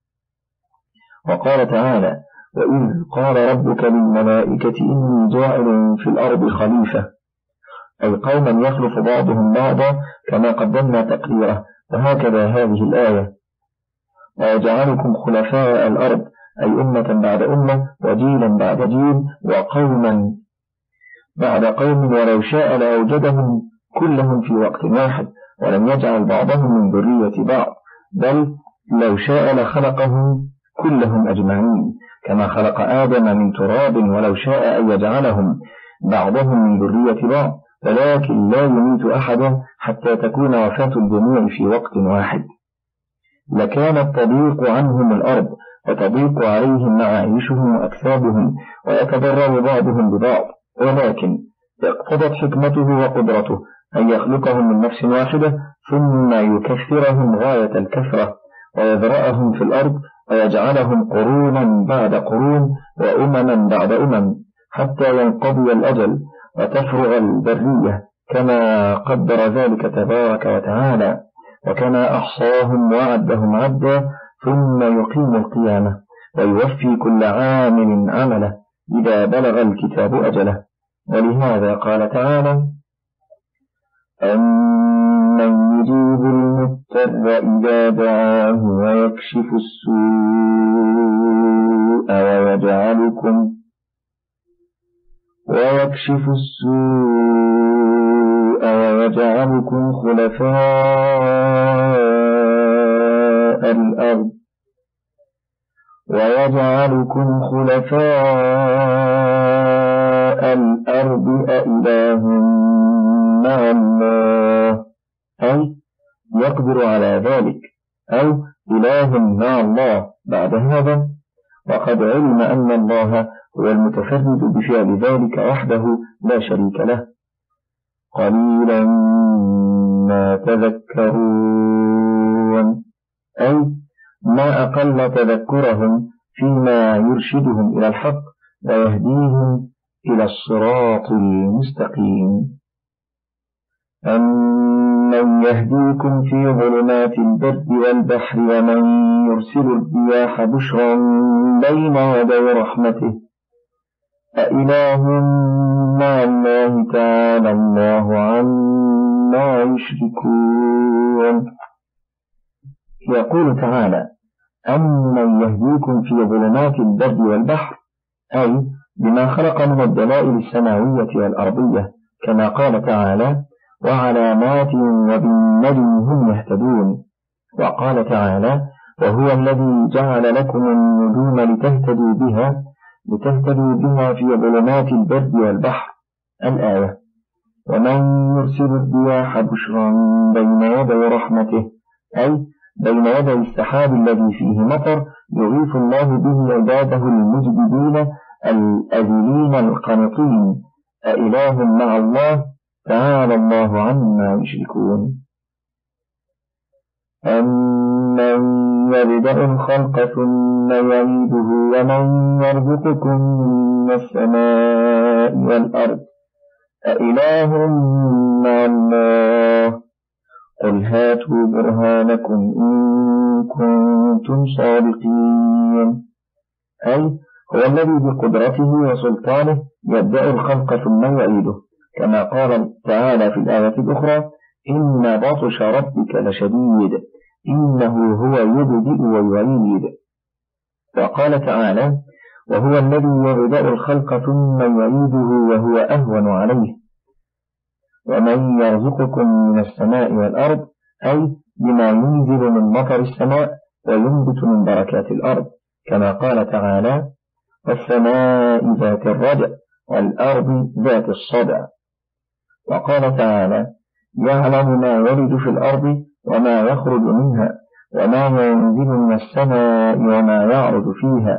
وقال تعالى: وإذ قال ربك للملائكة إني جاعل في الأرض خليفة، أي قوما يخلف بعضهم بعضا كما قدمنا تقريره. وهكذا هذه الآية: ويجعلكم خلفاء الأرض، أي أمة بعد أمة، وجيلا بعد جيل، وقوما بعد قوم، ولو شاء لأوجدهم كلهم في وقت واحد، ولم يجعل بعضهم من ذرية بعض، بل لو شاء لخلقهم كلهم أجمعين، كما خلق آدم من تراب، ولو شاء أن يجعلهم بعضهم من ذرية بعض، ولكن لا يميت أحدا حتى تكون وفاة الجميع في وقت واحد. لكانت تضيق عنهم الأرض، وتضيق عليهم معايشهم وأكسابهم، ويتضرر بعضهم ببعض، ولكن اقتضت حكمته وقدرته أن يخلقهم من نفس واحدة، ثم يكثرهم غاية الكثرة، ويذرأهم في الأرض، ويجعلهم قرونا بعد قرون، وأمما بعد أمم، حتى ينقضي الأجل وتفرغ البرية، كما قدر ذلك تبارك وتعالى، وكما أحصاهم وعدهم عدا، ثم يقيم القيامة، ويوفي كل عامل عمله إذا بلغ الكتاب أجله. ولهذا قال تعالى: أمن يجيب المضطر إذا دعاه ويكشف السوء ويجعلكم ويكشف السوء ويجعلكم خلفاء الأرض ويجعلكم خلفاء الأرض أإله مع الله، أي يقدر على ذلك، أو إله مع الله بعد هذا. وقد علم أن الله هو المتفرد بفعل ذلك وحده لا شريك له. قليلا ما تذكرون، أي ما أقل تذكرهم فيما يرشدهم إلى الحق ويهديهم إلى الصراط المستقيم. أمن يهديكم في ظلمات البر والبحر، ومن يرسل الرياح بشرا بين يدي رحمته، أإله مع الله تعالى الله عما يشركون. يقول تعالى: أمن يهديكم في ظلمات البر والبحر، أي بما خلق من الدلائل السماوية والأرضية، كما قال تعالى: وعلامات وبالنجم هم يهتدون. وقال تعالى: وهو الذي جعل لكم النجوم لتهتدوا بها لتهتدوا بها في ظلمات البر والبحر. الآية. ومن يرسل الرياح بشرا بين يدي رحمته، أي بين يدي السحاب الذي فيه مطر، يغيث الله به عباده المجددين الأذلين القنطين، أإله مع الله، تعالى الله عما يشركون. أمن يبدأ الخلق ثم يعيده ومن يرزقكم من السماء والأرض، أإله مع الله، قل هاتوا برهانكم إن كنتم صادقين. أي هو الذي بقدرته وسلطانه يبدأ الخلق ثم يعيده، كما قال تعالى في الآية الأخرى: إن بطش ربك لشديد إنه هو يبدئ ويعيد. وقال تعالى: وهو الذي يبدأ الخلق ثم يعيده وهو أهون عليه. ومن يرزقكم من السماء والأرض، أي بما ينزل من مطر السماء وينبت من بركات الأرض، كما قال تعالى: والسماء ذات الرجع والأرض ذات الصدع. وقال تعالى: يعلم ما يلج في الأرض وما يخرج منها وما ينزل من السماء وما يعرج فيها.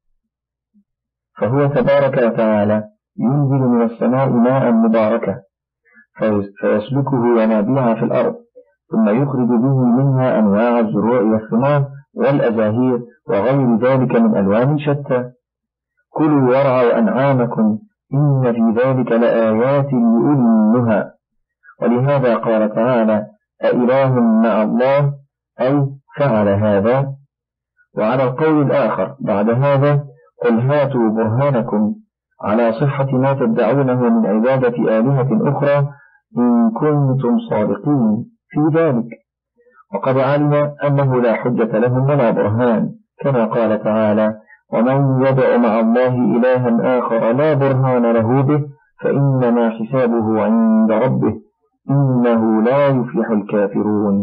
فهو تبارك وتعالى ينزل من السماء ماء مباركا فيسلكه ينابيع في الأرض، ثم يخرج به منها أنواع الزروع والثمار والأزاهير وغير ذلك من ألوان شتى. كلوا وارعوا أنعامكم إن في ذلك لآيات لأولي النهى. ولهذا قال تعالى: أإله مع الله، أي فعل هذا. وعلى القول الآخر بعد هذا: قل هاتوا برهانكم على صحة ما تدعونه من عبادة آلهة أخرى إن كنتم صادقين في ذلك. وقد علم أنه لا حجة لهم ولا برهان، كما قال تعالى: ومن يدع مع الله إلها آخر لا برهان له به فإنما حسابه عند ربه إنه لا يفلح الكافرون.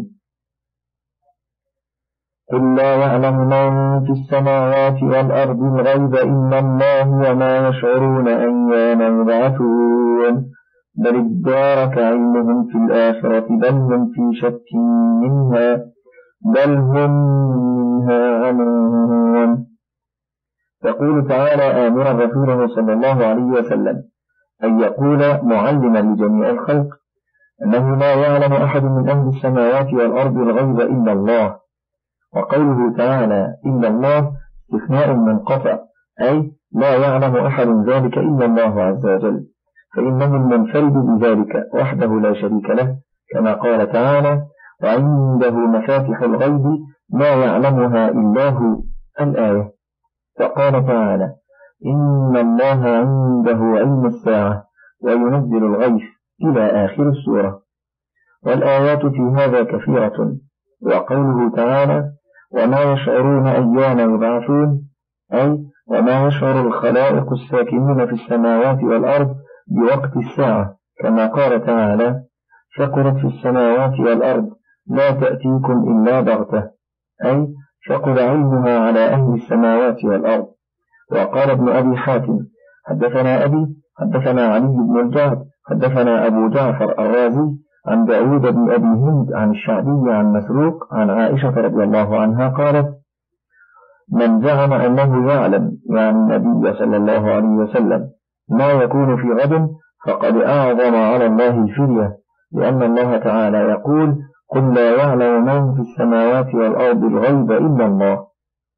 قل لا يعلم من في السماوات والأرض الغيب إلا الله وما يشعرون أيان يبعثون بل ادارك علمهم في الآخرة بل هم في شك منها بل هم منها عمون. يقول تعالى آمرا رسوله صلى الله عليه وسلم أن يقول معلما لجميع الخلق أنه لا يعلم أحد من أهل السماوات والأرض الغيب إلا الله. وقوله تعالى إلا الله استثناء منقطع، أي لا يعلم أحد ذلك إلا الله عز وجل، فإنه المنفرد بذلك وحده لا شريك له، كما قال تعالى: وعنده مفاتح الغيب لا يعلمها إلا هو. الآية. وقال تعالى: إن الله عنده علم الساعة وينزل الغيث إلى آخر السورة. والآيات في هذا كثيرة. وقوله تعالى: وما يشعرون أيان يبعثون، أي وما يشعر الخلائق الساكنين في السماوات والأرض بوقت الساعة، كما قال تعالى: ثقلت في السماوات والأرض لا تأتيكم إلا بغتة، أي ثقل علمها على أهل السماوات والأرض. وقال ابن أبي حاتم: حدثنا أبي حدثنا علي بن الجعد حدثنا أبو جعفر الرازي عن داود بن أبي هند عن الشعبي عن مسروق عن عائشة رضي الله عنها قالت: من زعم أنه يعلم يعني النبي صلى الله عليه وسلم ما يكون في غد فقد أعظم على الله الفرية، لأن الله تعالى يقول: قل لا يعلم من في السماوات والأرض الغيب إلا الله.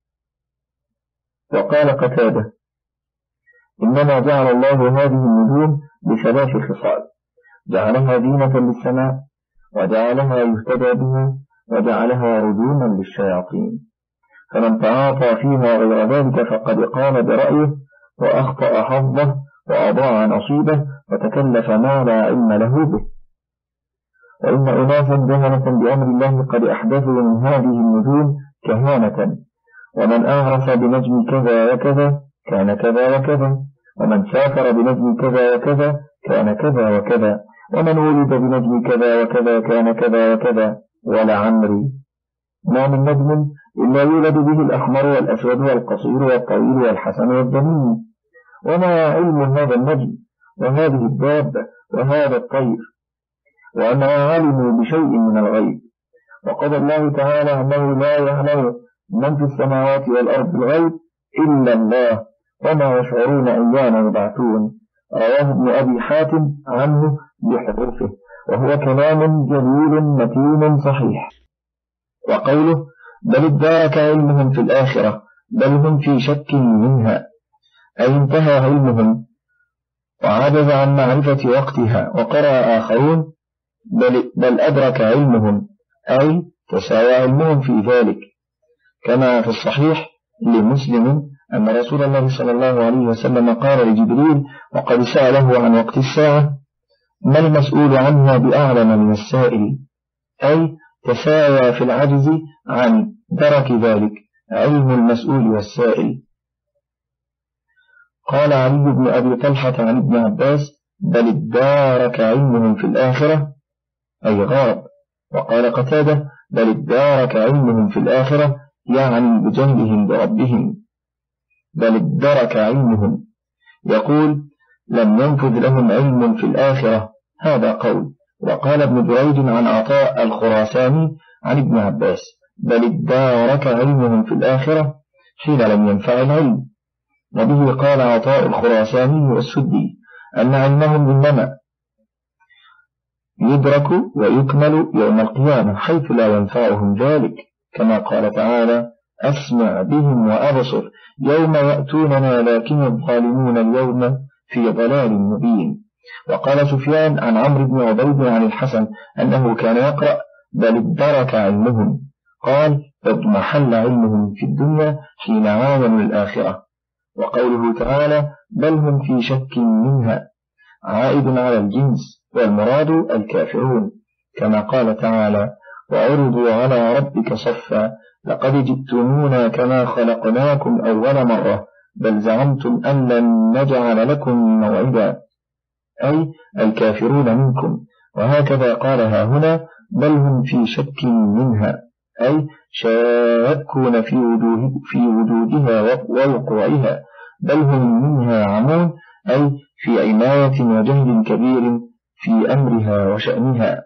وقال قتادة: إنما جعل الله هذه النجوم بثلاث خصال: جعلها زينة للسماء، وجعلها يهتدى بها، وجعلها رجوما للشياطين، فمن تعاطى فيها غير ذلك فقد قام برأيه وأخطأ حظه وأضاع نصيبه وتكلف ما لا علم له به. وإن أناسا جهلة بأمر الله قد أحدثوا من هذه النجوم كهانة، ومن أعرف بنجم كذا وكذا كان كذا وكذا، ومن سافر بنجم كذا وكذا كان كذا وكذا، ومن ولد بنجم كذا وكذا كان كذا وكذا. ولعمري ما من نجم إلا يولد به الأحمر والأسود والقصير والطويل والحسن والذميم، وما علم هذا النجم وهذه الدابة وهذا الطير، وما علموا بشيء من الغيب. وقال الله تعالى أنه لا يعلم من في السماوات والأرض الغيب إلا الله، وما يشعرون أيان يبعثون. رواه ابن أبي حاتم عنه بحروفه، وهو كلام جليل متين صحيح. وقوله بل ادارك علمهم في الآخرة بل هم في شك منها، أي انتهى علمهم وعجز عن معرفة وقتها. وقرأ آخرون بل, بل أدرك علمهم، أي تساوى علمهم في ذلك، كما في الصحيح لمسلم أن رسول الله صلى الله عليه وسلم قال لجبريل وقد سأله عن وقت الساعة ما المسؤول عنها بأعلم من السائل، أي تساوى في العجز عن درك ذلك علم المسؤول والسائل. قال علي بن أبي طلحة عن ابن عباس بل ادارك علمهم في الآخرة، أي غاب. وقال قتادة بل ادارك علمهم في الآخرة، يعني بجهلهم بربهم. بل ادارك علمهم يقول لم ينفذ لهم علم في الآخرة، هذا قول. وقال ابن جريج عن عطاء الخراساني عن ابن عباس بل ادارك علمهم في الآخرة حين لم ينفع العلم. وبه قال عطاء الخراساني والسدي أن علمهم إنما يدرك ويكمل يوم القيامة حيث لا ينفعهم ذلك، كما قال تعالى أسمع بهم وأبصر يوم يأتوننا لكن الظالمون اليوم في ضلال مبين. وقال سفيان عن عمرو بن عبيد عن الحسن أنه كان يقرأ بل ادرك علمهم، قال اضمحل علمهم في الدنيا حين عاينوا الآخرة. وقوله تعالى بل هم في شك منها عائد على الجنس، والمراد الكافرون، كما قال تعالى وعرضوا على ربك صفا لقد جئتمونا كما خلقناكم أول مرة بل زعمتم أن لن نجعل لكم موعدا، أي الكافرون منكم. وهكذا قالها هنا بل هم في شك منها، أي شاكون في وجوه في وجودها ووقوعها، بل هم منها عمون، أي في عناية وجهل كبير في أمرها وشأنها.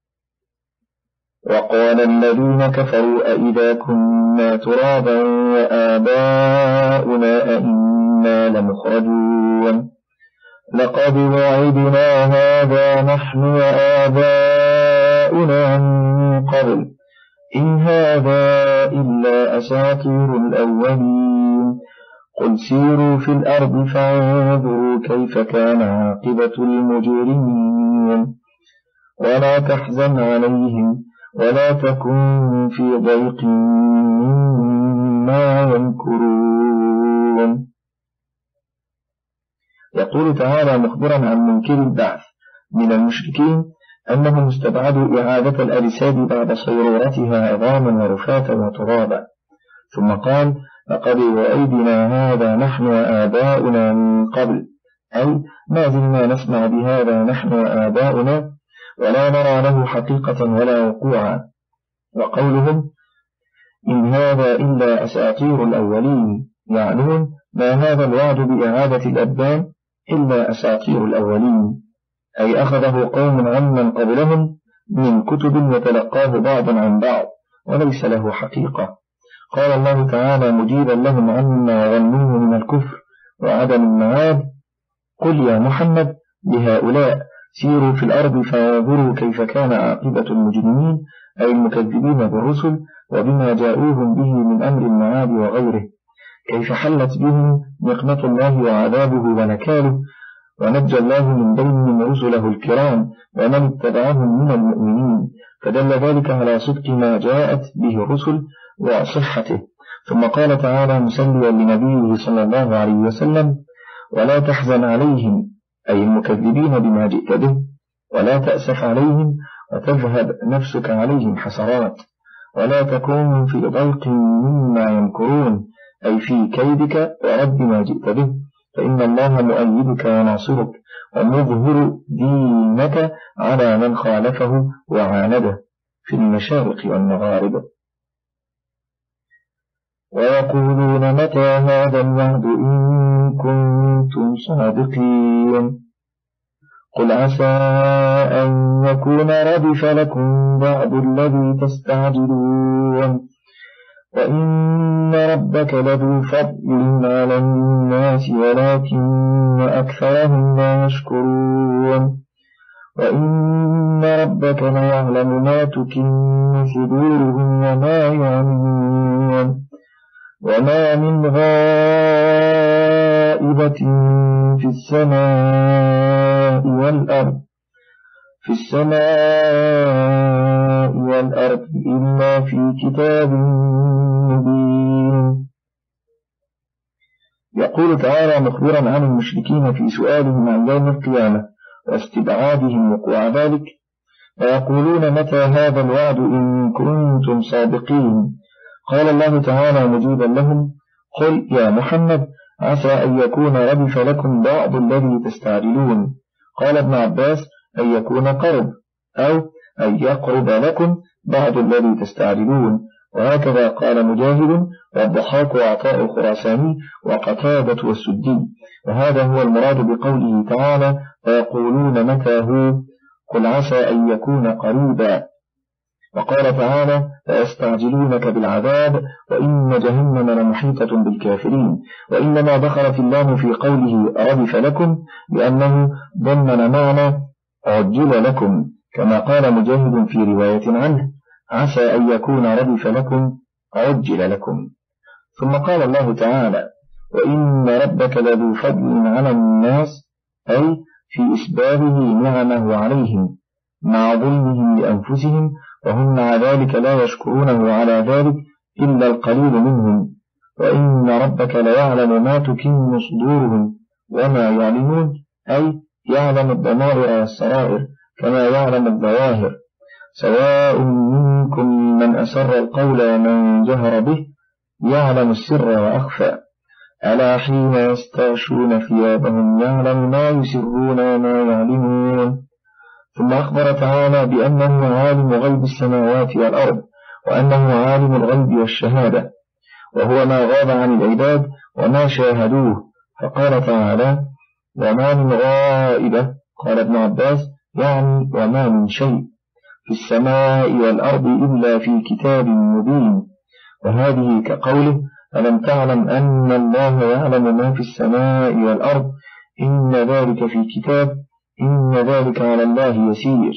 وقال الذين كفروا أئذا كنا ترابا وآباؤنا أئنا لمخرجون لقد وعدنا هذا نحن وآباؤنا من قبل إن هذا إلا أساطير الأولين قل سيروا في الأرض فانظروا كيف كان عاقبة المجرمين ولا تحزن عليهم ولا تكن في ضيق مما يمكرون. يقول تعالى مخبرا عن منكر البعث من المشركين أنهم استبعدوا إعادة الأجساد بعد صيرورتها عظاما ورفاتا وترابا، ثم قال لقد وعدنا هذا نحن وآباؤنا من قبل، أي ما زلنا نسمع بهذا نحن وآباؤنا ولا نرى له حقيقة ولا وقوعا. وقولهم إن هذا إلا أساطير الأولين، يعنون ما هذا الوعد بإعادة الأبدان إلا أساطير الأولين، أي أخذه قوم عمن قبلهم من كتب يتلقاه بعضا عن بعض وليس له حقيقة. قال الله تعالى مجيبا لهم عما ظنوه من الكفر وعدم المعاد قل يا محمد لهؤلاء سيروا في الأرض فانظروا كيف كان عاقبة المجرمين، أي المكذبين بالرسل وبما جاءوهم به من أمر المعاد وغيره، كيف حلت بهم نقمة الله وعذابه ونكاله، ونجى الله من بينهم رسله الكرام ومن اتبعهم من المؤمنين، فدل ذلك على صدق ما جاءت به الرسل وصحته. ثم قال تعالى مسليا لنبيه صلى الله عليه وسلم ولا تحزن عليهم، أي المكذبين بما جئت به، ولا تأسف عليهم وتذهب نفسك عليهم حسرات، ولا تكون في ضيق مما يمكرون، أي في كيدك ورد ما جئت به، فإن الله مؤيدك وناصرك ومظهر دينك على من خالفه وعانده في المشارق والمغارب. ويقولون متى هذا الوعد إن كنتم صادقين، قل عسى أن يكون ردف لكم بعض الذي تستعجلون، وإن ربك لذو فضل على الناس ولكن أكثرهم لا يشكرون، وإن ربك ليعلم ما تكن صدورهم وما يعلمون، وما من غائبة في السماء والأرض في السماء والأرض إلا في كتاب مبين. يقول تعالى مخبرا عن المشركين في سؤالهم عن يوم القيامة واستبعادهم وقوع ذلك، ويقولون متى هذا الوعد إن كنتم صادقين. قال الله تعالى مجيبا لهم: قل يا محمد عسى أن يكون ردف لكم بعض الذي تستعجلون. قال ابن عباس: أن يكون قرب، أو أن يقرب لكم بعض الذي تستعجلون. وهكذا قال مجاهد والضحاك وعطاء الخراساني وقتادة والسدي، وهذا هو المراد بقوله تعالى: ويقولون متى هو، قل عسى أن يكون قريبا. وقال تعالى: فيستعجلونك بالعذاب وإن جهنم لمحيطة بالكافرين. وإنما دخلت اللام في قوله ردف لكم لأنه ضمن معنى عجل لكم، كما قال مجاهد في رواية عنه: عسى أن يكون ردف لكم عجل لكم. ثم قال الله تعالى: وإن ربك لذو فضل على الناس، أي في إسبابه نعمه عليهم مع ظلمهم لأنفسهم، وهم مع ذلك لا يشكرونه على ذلك إلا القليل منهم. وإن ربك ليعلم ما تكن صدورهم وما يعلمون، أي يعلم الضمائر والسرائر كما يعلم الظواهر، سواء منكم من أسر القول ومن جهر به، يعلم السر وأخفى. ألا حين يستغشون ثيابهم يعلم ما يسرون وما يعلمون. ثم أخبر تعالى بأنه عالم غيب السماوات والأرض، وأنه عالم الغيب والشهادة، وهو ما غاب عن العباد وما شاهدوه. فقال تعالى: وما من غائبة. قال ابن عباس: يعني وما من شيء في السماء والأرض إلا في كتاب مبين. وهذه كقوله: ألم تعلم أن الله يعلم ما في السماء والأرض إن ذلك في كتاب إن ذلك على الله يسير.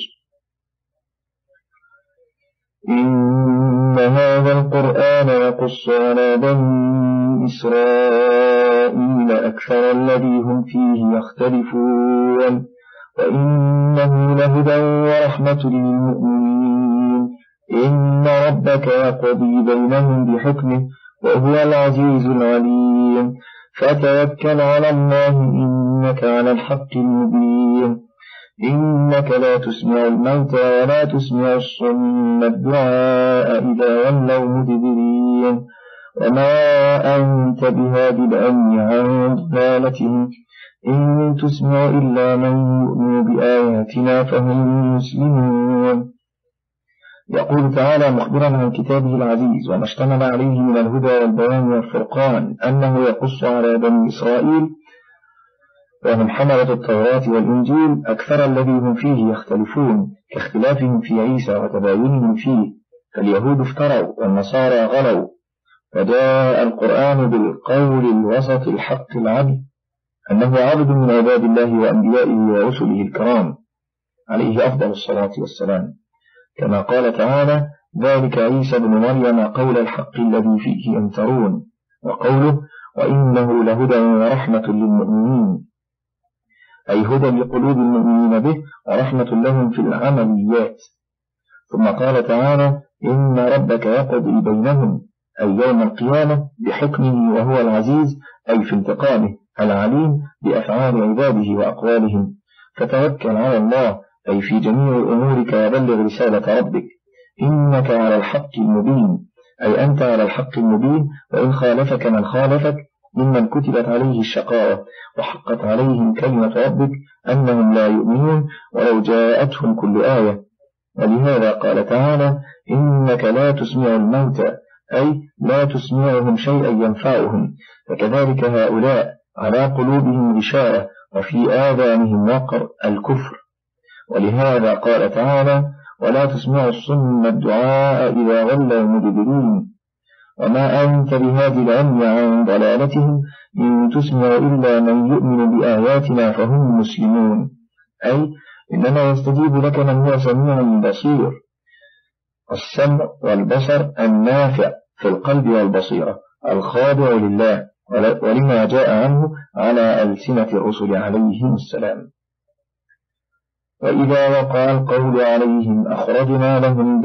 إن هذا القرآن يقص على بني إسرائيل أكثر الذي هم فيه يختلفون، وإنه لهدى ورحمة للمؤمنين. إن ربك يقضي بينهم بحكمه وهو العزيز العليم. فتوكل على الله إنك على الحق المبين. إنك لا تسمع الموتى ولا تسمع الصم الدعاء إذا ولوا مدبرين، وما أنت بهاد العمي عن ضلالتهم إن تسمع إلا من يؤمن بآياتنا فهم مسلمون. يقول تعالى مخبرا عن كتابه العزيز وما اشتمل عليه من الهدى والبيان والفرقان أنه يقص على بني إسرائيل وهم حملة التوراة والإنجيل أكثر الذي هم فيه يختلفون، كاختلافهم في عيسى وتباينهم فيه، فاليهود افتروا والنصارى غلوا. فجاء القرآن بالقول الوسط الحق العدل أنه عبد من عباد الله وأنبيائه ورسله الكرام عليه أفضل الصلاة والسلام، كما قال تعالى: ذلك عيسى بن مريم قول الحق الذي فيه يمترون، وقوله: وإنه لهدى ورحمة للمؤمنين، أي هدى لقلوب المؤمنين به ورحمة لهم في العمليات. ثم قال تعالى: إن ربك يقضي بينهم، أي يوم القيامة، بحكمه وهو العزيز، أي في انتقامه، العليم بأفعال عباده وأقوالهم. فتوكل على الله، أي في جميع أمورك وبلغ رسالة ربك، إنك على الحق المبين، أي أنت على الحق المبين، وإن خالفك من خالفك ممن كتبت عليه الشقاوة وحقت عليهم كلمة ربك أنهم لا يؤمنون ولو جاءتهم كل آية. ولهذا قال تعالى: إنك لا تسمع الموتى، أي لا تسمعهم شيئا ينفعهم، فكذلك هؤلاء على قلوبهم غشاوة وفي آذانهم وقر الكفر. ولهذا قال تعالى: ولا تسمع الصم الدعاء إذا ولوا مدبرين، وما أنت بهادي العمي عن ضلالتهم إن تسمع إلا من يؤمن بآياتنا فهم مسلمون، أي إنما يستجيب لك من هو سميع بصير، السمع والبصر النافع في القلب والبصيرة الخاضع لله ولما جاء عنه على ألسنة الرسل عليهم السلام. وإذا وقع القول عليهم أخرجنا لهم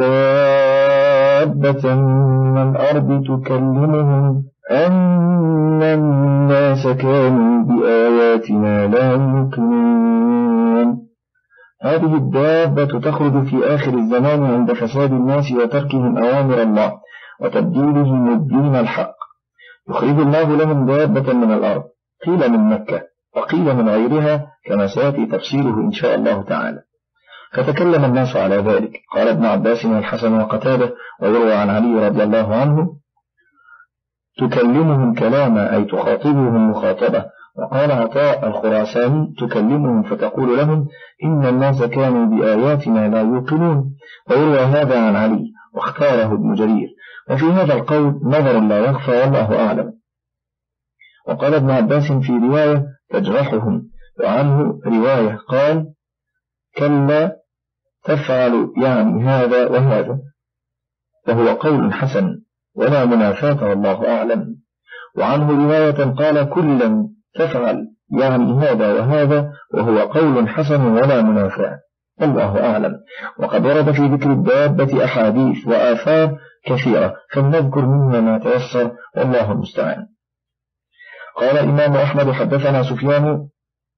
دابة من الأرض تكلمهم أن الناس كانوا بآياتنا لا يوقنون. هذه الدابة تخرج في آخر الزمان عند فساد الناس وتركهم أوامر الله وتبديلهم الدين الحق، يخرج الله لهم دابة من الأرض، قيل من مكة وقيل من غيرها كما سيأتي تفصيله إن شاء الله تعالى. فتكلم الناس على ذلك. قال ابن عباس والحسن وقتادة ويروى عن علي رضي الله عنه: تكلمهم كلاما، أي تخاطبهم مخاطبة. وقال عطاء الخراساني: تكلمهم فتقول لهم إن الناس كانوا بآياتنا لا يوقنون. ويروى هذا عن علي واختاره ابن جرير، وفي هذا القول نظر لا يخفى والله أعلم. وقال ابن عباس في رواية: تجرحهم، وعنه رواية قال: كلا تفعل يعني هذا وهذا، وهو قول حسن ولا منافاة والله أعلم. وعنه رواية قال: كلا تفعل يعني هذا وهذا، وهو قول حسن ولا منافاة والله أعلم. وقد ورد في ذكر الدابة أحاديث وآثار كثيرة، فلنذكر منها ما تيسر والله المستعان. قال الإمام أحمد: حدثنا سفيان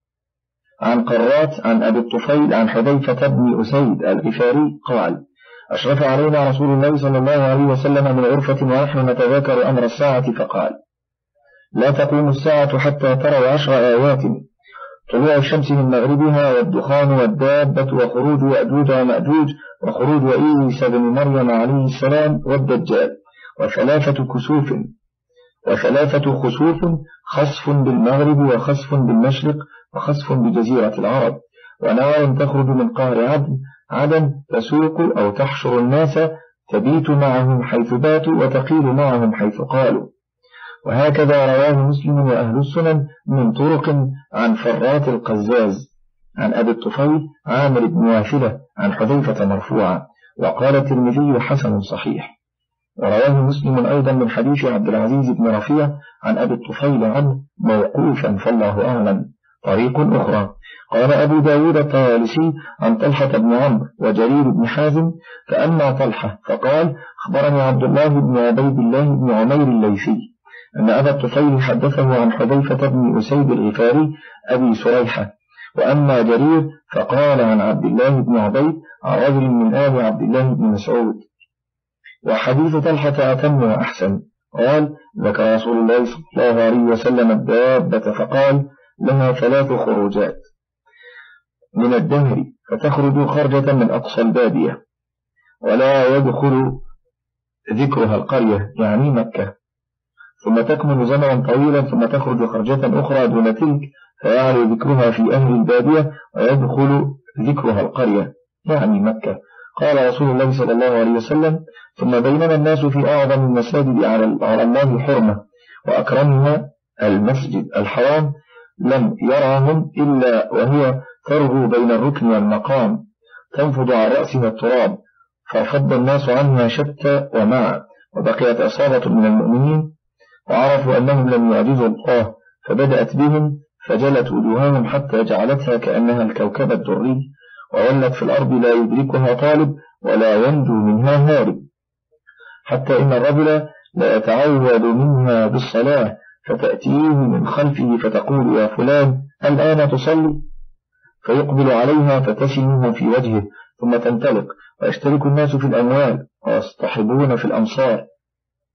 عن قرات عن أبي الطفيل عن حذيفة بن أسيد الغفاري قال: أشرف علينا رسول الله صلى الله عليه وسلم من غرفة ونحن نتذاكر أمر الساعة فقال: لا تقوم الساعة حتى تروا عشر آيات: طلوع الشمس من مغربها والدخان والدابة وخروج يأجوج ومأجوج وخروج عيسى بن مريم عليه السلام والدجال، وثلاثة كسوف وثلاثة خسوف: خسف بالمغرب وخسف بالمشرق وخسف بجزيرة العرب، ونار تخرج من قهر عدن عدن تسوق أو تحشر الناس، تبيت معهم حيث باتوا وتقيل معهم حيث قالوا. وهكذا رواه مسلم وأهل السنن من طرق عن فرات القزاز عن أبي الطفيل عامر بن واثلة عن حذيفة مرفوعا. وقال الترمذي: حسن صحيح. ورواه مسلم أيضا من حديث عبد العزيز بن رفيع عن أبي الطفيل عنه موقوفا فالله أعلم. طريق أخرى: قال أبو داود الطيالسي عن طلحة بن عمرو وجرير بن حازم: فأما طلحة فقال: أخبرني عبد الله بن عبيد الله بن عمير الليثي أن أبا الطفيل حدثه عن حذيفة بن أسيد الغفاري أبي سريحة. وأما جرير فقال عن عبد الله بن عبيد عن رجل من آل عبد الله بن مسعود. وحديث طلحة أتم وأحسن. قال: ذكر رسول الله صلى الله عليه وسلم الدابة فقال: لها ثلاث خروجات من الدهر، فتخرج خرجة من أقصى البادية ولا يدخل ذكرها القرية يعني مكة، ثم تكمل زمنا طويلا ثم تخرج خرجة أخرى دون تلك فيعلو ذكرها في أهل البادية ويدخل ذكرها القرية يعني مكة. قال رسول الله صلى الله عليه وسلم: ثم بينما الناس في أعظم المساجد على الله حرمة وأكرمها المسجد الحرام لم يراهم إلا وهي ترغو بين الركن والمقام، تنفض عن رأسها التراب، ففض الناس عنها شتى ومع، وبقيت أصابة من المؤمنين وعرفوا أنهم لم يعجزوا الله، فبدأت بهم فجلت وجوههم حتى جعلتها كأنها الكوكب الدري، وولت في الأرض لا يدركها طالب ولا ينجو منها هارب، حتى إن الرجل لا يتعود منها بالصلاة فتأتيه من خلفه فتقول: يا فلان الآن تصلي؟ فيقبل عليها فتسمه في وجهه ثم تنطلق، ويشترك الناس في الأموال ويصطحبون في الأمصار،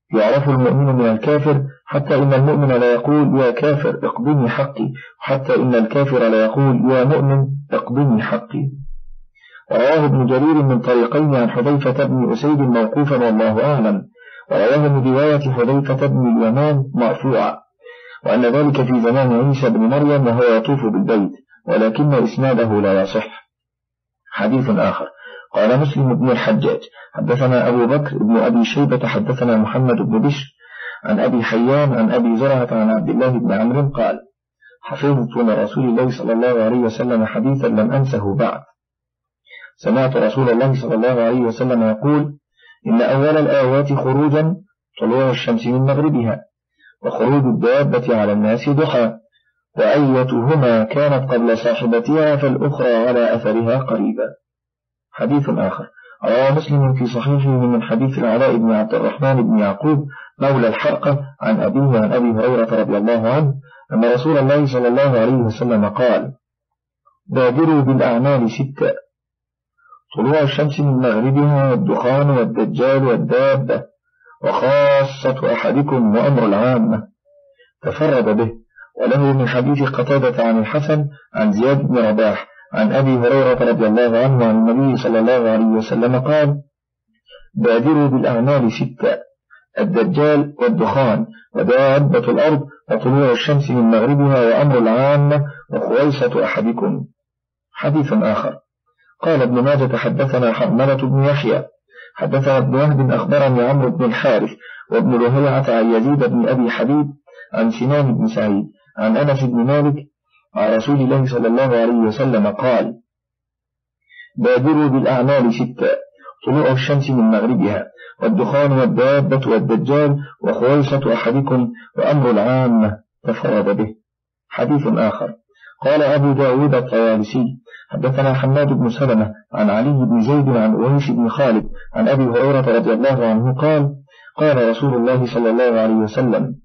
يعرف المؤمن من الكافر، حتى إن المؤمن لا يقول يا كافر اقضني حقي، وحتى إن الكافر لا يقول يا مؤمن اقضني حقي. رواه ابن جرير من طريقين عن حذيفة بن أسيد موقوفا والله أعلم، ورواه من رواية حذيفة بن اليمان مرفوعا، وأن ذلك في زمان عيسى بن مريم وهو يطوف بالبيت، ولكن إسناده لا يصح. حديث آخر. قال مسلم بن الحجاج حدثنا أبو بكر بن أبي شيبة حدثنا محمد بن بشر عن أبي حيان عن أبي زرعة عن عبد الله بن عمرو قال حفظت من رسول الله صلى الله عليه وسلم حديثا لم أنسه بعد. سمعت رسول الله صلى الله عليه وسلم يقول إن أول الآيات خروجا طلوع الشمس من مغربها، وخروج الدابة على الناس ضحى، وأيتهما كانت قبل صاحبتها فالأخرى على أثرها قريبا. حديث آخر. روى مسلم في صحيحه من حديث العلاء بن عبد الرحمن بن يعقوب مولى الحرقة عن أبيه عن أبي هريرة رضي الله عنه أن رسول الله صلى الله عليه وسلم قال بادروا بالأعمال ستة: طلوع الشمس من مغربها، والدخان، والدجال، والدابة، وخاصة أحدكم وأمر العامة. تفرد به. وله من حديث قتادة عن الحسن عن زياد بن رباح عن أبي هريرة رضي الله عنه عن النبي صلى الله عليه وسلم قال بادروا بالأعمال ستة: الدجال، والدخان، ودابة الأرض، وطلوع الشمس من مغربها، وأمر العامة، وخويصة أحدكم. حديث آخر. قال ابن ماجة حدثنا حرملة بن يحيى حدثنا ابن وهب أخبرني عمرو بن الحارث وابن لهيعة عن يزيد بن أبي حبيب عن سنان بن سعيد عن أنس بن مالك عن رسول الله صلى الله عليه وسلم قال بادروا بالأعمال ستة: طلوع الشمس من مغربها، والدخان، والدابة، والدجال، وخويصة أحدكم، وأمر العامة. تفرد به. حديث آخر. قال أبو داود الطيالسي حدثنا حماد بن سلمة عن علي بن زيد عن أويس بن خالد عن أبي هريرة رضي الله عنه قال قال رسول الله صلى الله عليه وسلم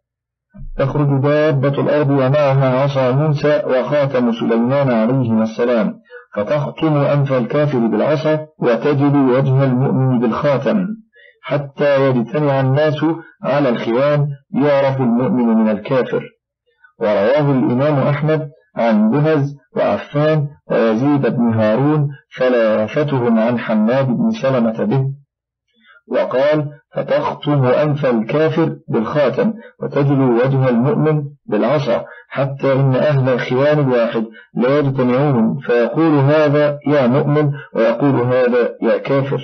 تخرج دابة الأرض ومعها عصا موسى وخاتم سليمان عليهما السلام، فتخطم أنف الكافر بالعصا وتجد وجه المؤمن بالخاتم، حتى يجتمع الناس على الخوان يعرف المؤمن من الكافر. ورواه الإمام أحمد عن بهز وعفان ويزيد بن هارون ثلاثتهم عن حماد بن سلمة به، وقال فتخطم أنف الكافر بالخاتم وتجلو وجه المؤمن بالعصا، حتى إن أهل الخوان الواحد لا يجتمعون، فيقول هذا يا مؤمن ويقول هذا يا كافر.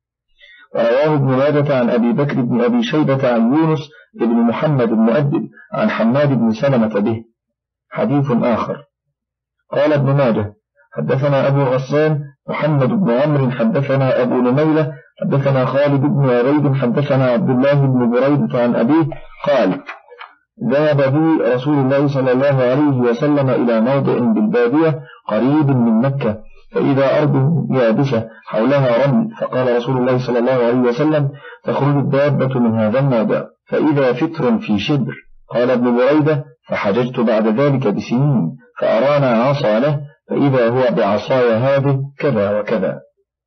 ورواه ابن ماجة عن أبي بكر بن أبي شيبة عن يونس بن محمد المؤدب عن حماد بن سلمة به. حديث آخر. قال ابن ماجه حدثنا أبو غسان محمد بن عمرو حدثنا أبو نميلة حدثنا خالد بن عبيد حدثنا عبد الله بن بريدة عن أبيه قال ذهب بي رسول الله صلى الله عليه وسلم إلى موضع بالبادية قريب من مكة، فإذا أرض يابسة حولها رمل، فقال رسول الله صلى الله عليه وسلم تخرج الدابة من هذا الموضع، فإذا فتر في شبر. قال ابن بريدة فحججت بعد ذلك بسنين فأرانا عصا له، فإذا هو بعصاي هذه كذا وكذا.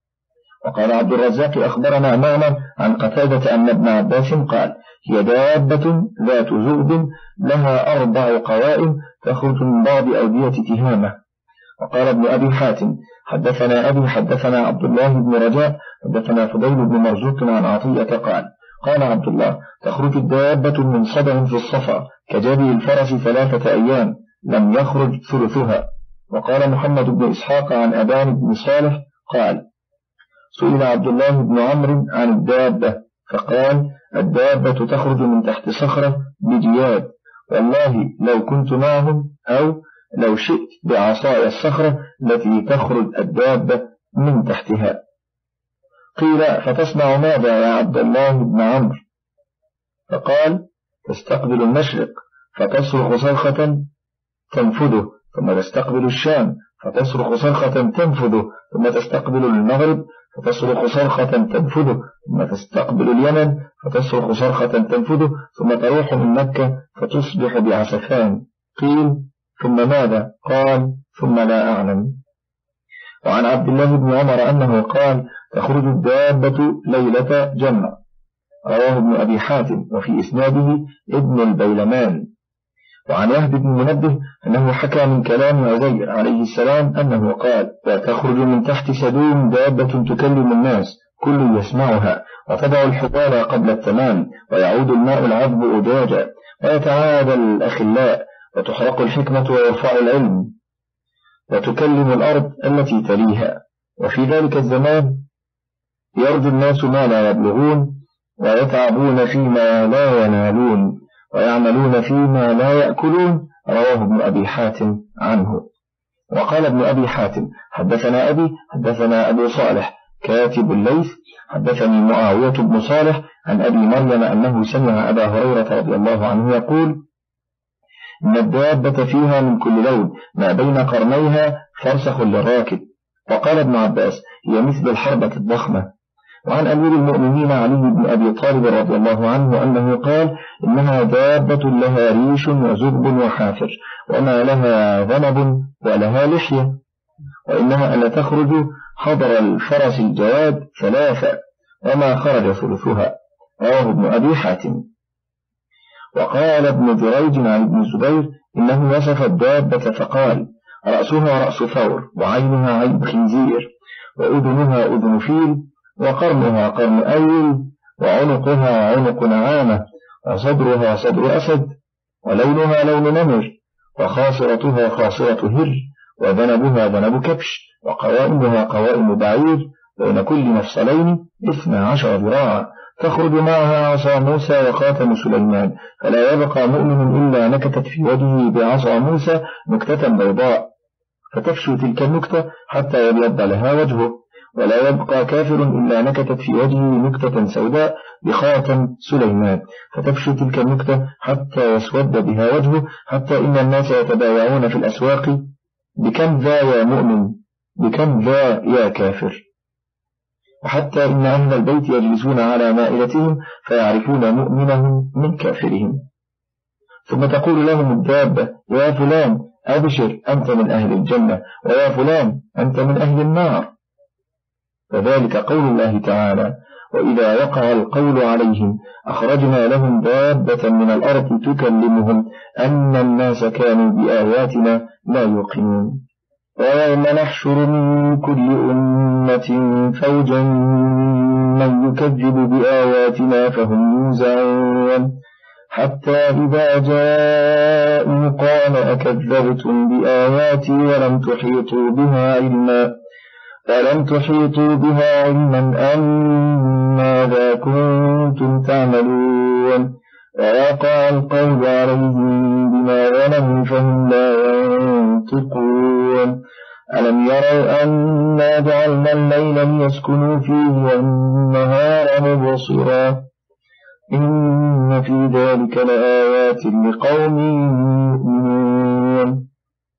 وقال عبد الرزاق أخبرنا معمر عن قتادة أن ابن عباس قال هي دابة ذات زغب لها أربع قوائم تخرج من بعض أودية تهامة. وقال ابن أبي حاتم حدثنا أبي حدثنا عبد الله بن رجاء حدثنا فضيل بن مرزوق عن عطية قال قال عبد الله تخرج الدابة من صدع في الصفا كجبي الفرس ثلاثة أيام لم يخرج ثلثها. وقال محمد بن إسحاق عن أبان بن صالح قال سئل عبد الله بن عمرو عن الدابة فقال الدابة تخرج من تحت صخرة بجياد، والله لو كنت معهم أو لو شئت بعصاي الصخرة التي تخرج الدابة من تحتها. قيل فتصنع ماذا يا عبد الله بن عمرو؟ فقال تستقبل المشرق فتصرخ صرخة تنفذه، ثم تستقبل الشام فتصرخ صرخة تنفذه، ثم تستقبل المغرب فتصرخ صرخة تنفذه، ثم تستقبل اليمن فتصرخ صرخة تنفذه، ثم تروح من مكة فتصبح بعسفان. قيل ثم ماذا؟ قال ثم لا أعلم. وعن عبد الله بن عمر أنه قال تخرج الدابة ليلة جمع، رواه ابن أبي حاتم، وفي إسناده ابن البيلمان. وعن وهب بن منبه أنه حكى من كلام عزير عليه السلام أنه قال: وتخرج من تحت سدوم دابة تكلم الناس كل يسمعها، وتضع الحبال قبل التمام، ويعود الماء العذب أجاجا، ويتعادى الأخلاء، وتحرق الحكمة ويرفع العلم، وتكلم الأرض التي تليها. وفي ذلك الزمان يرجو الناس ما لا يبلغون، ويتعبون فيما لا ينالون، ويعملون فيما لا يأكلون. رواه ابن أبي حاتم عنه. وقال ابن أبي حاتم: حدثنا أبي حدثنا أبو صالح كاتب الليث حدثني معاوية بن صالح عن أبي مريم أنه سمع أبا هريرة رضي الله عنه يقول: إن الدابة فيها من كل لون، ما بين قرنيها فرسخ للراكب. وقال ابن عباس: هي مثل الحربة الضخمة. وعن أمير المؤمنين علي بن أبي طالب رضي الله عنه أنه قال: إنها دابة لها ريش وزرب وحافر، وما لها ذنب ولها لحية، وإنها ألا تخرج حضر الفرس الجواد ثلاثة، وما خرج ثلثها. رواه ابن أبي حاتم. وقال ابن جريج عن ابن زبير إنه وصف الدابة فقال: رأسها رأس ثور، وعينها عين خنزير، وأذنها أذن فيل، وقرنها قرن أيل، وعنقها عنق نعامة، وصدرها صدر أسد، ولونها لون نمر، وخاصرتها خاصرة هر، وذنبها ذنب كبش، وقوائمها قوائم بعير، بين كل مفصلين اثنى عشر ذراعا، تخرج معها عصا موسى وخاتم سليمان، فلا يبقى مؤمن إلا نكتت في وجهه بعصا موسى نكتة بيضاء، فتفشو تلك النكتة حتى يبيض لها وجهه، ولا يبقى كافر إلا نكتت في وجهه نكتة سوداء بخاتم سليمان، فتفشو تلك النكتة حتى يسود بها وجهه، حتى إن الناس يتبايعون في الأسواق: بكم ذا يا مؤمن، بكم ذا يا كافر. وحتى إن أهل البيت يجلسون على مائلتهم فيعرفون مؤمنهم من كافرهم، ثم تقول لهم الدابة: يا فلان أبشر، أنت من أهل الجنة، ويا فلان أنت من أهل النار. فذلك قول الله تعالى: وإذا وقع القول عليهم أخرجنا لهم دابة من الأرض تكلمهم أن الناس كانوا بآياتنا لا يوقنون. ويوم نحشر من كل أمة فوجا من يكذب بآياتنا فهم يوزعون، حتى إذا جاءوا قال أكذبتم بآياتي ولم تحيطوا بها علما ولم تحيطوا بها علما أم ماذا كنتم تعملون، ووقع القول عليهم بما ظلموا فهم لا ينطقون. ألم يروا أنا جعلنا الليل ليسكنوا فيه والنهار مبصرا إن في ذلك لآيات لقوم يؤمنون.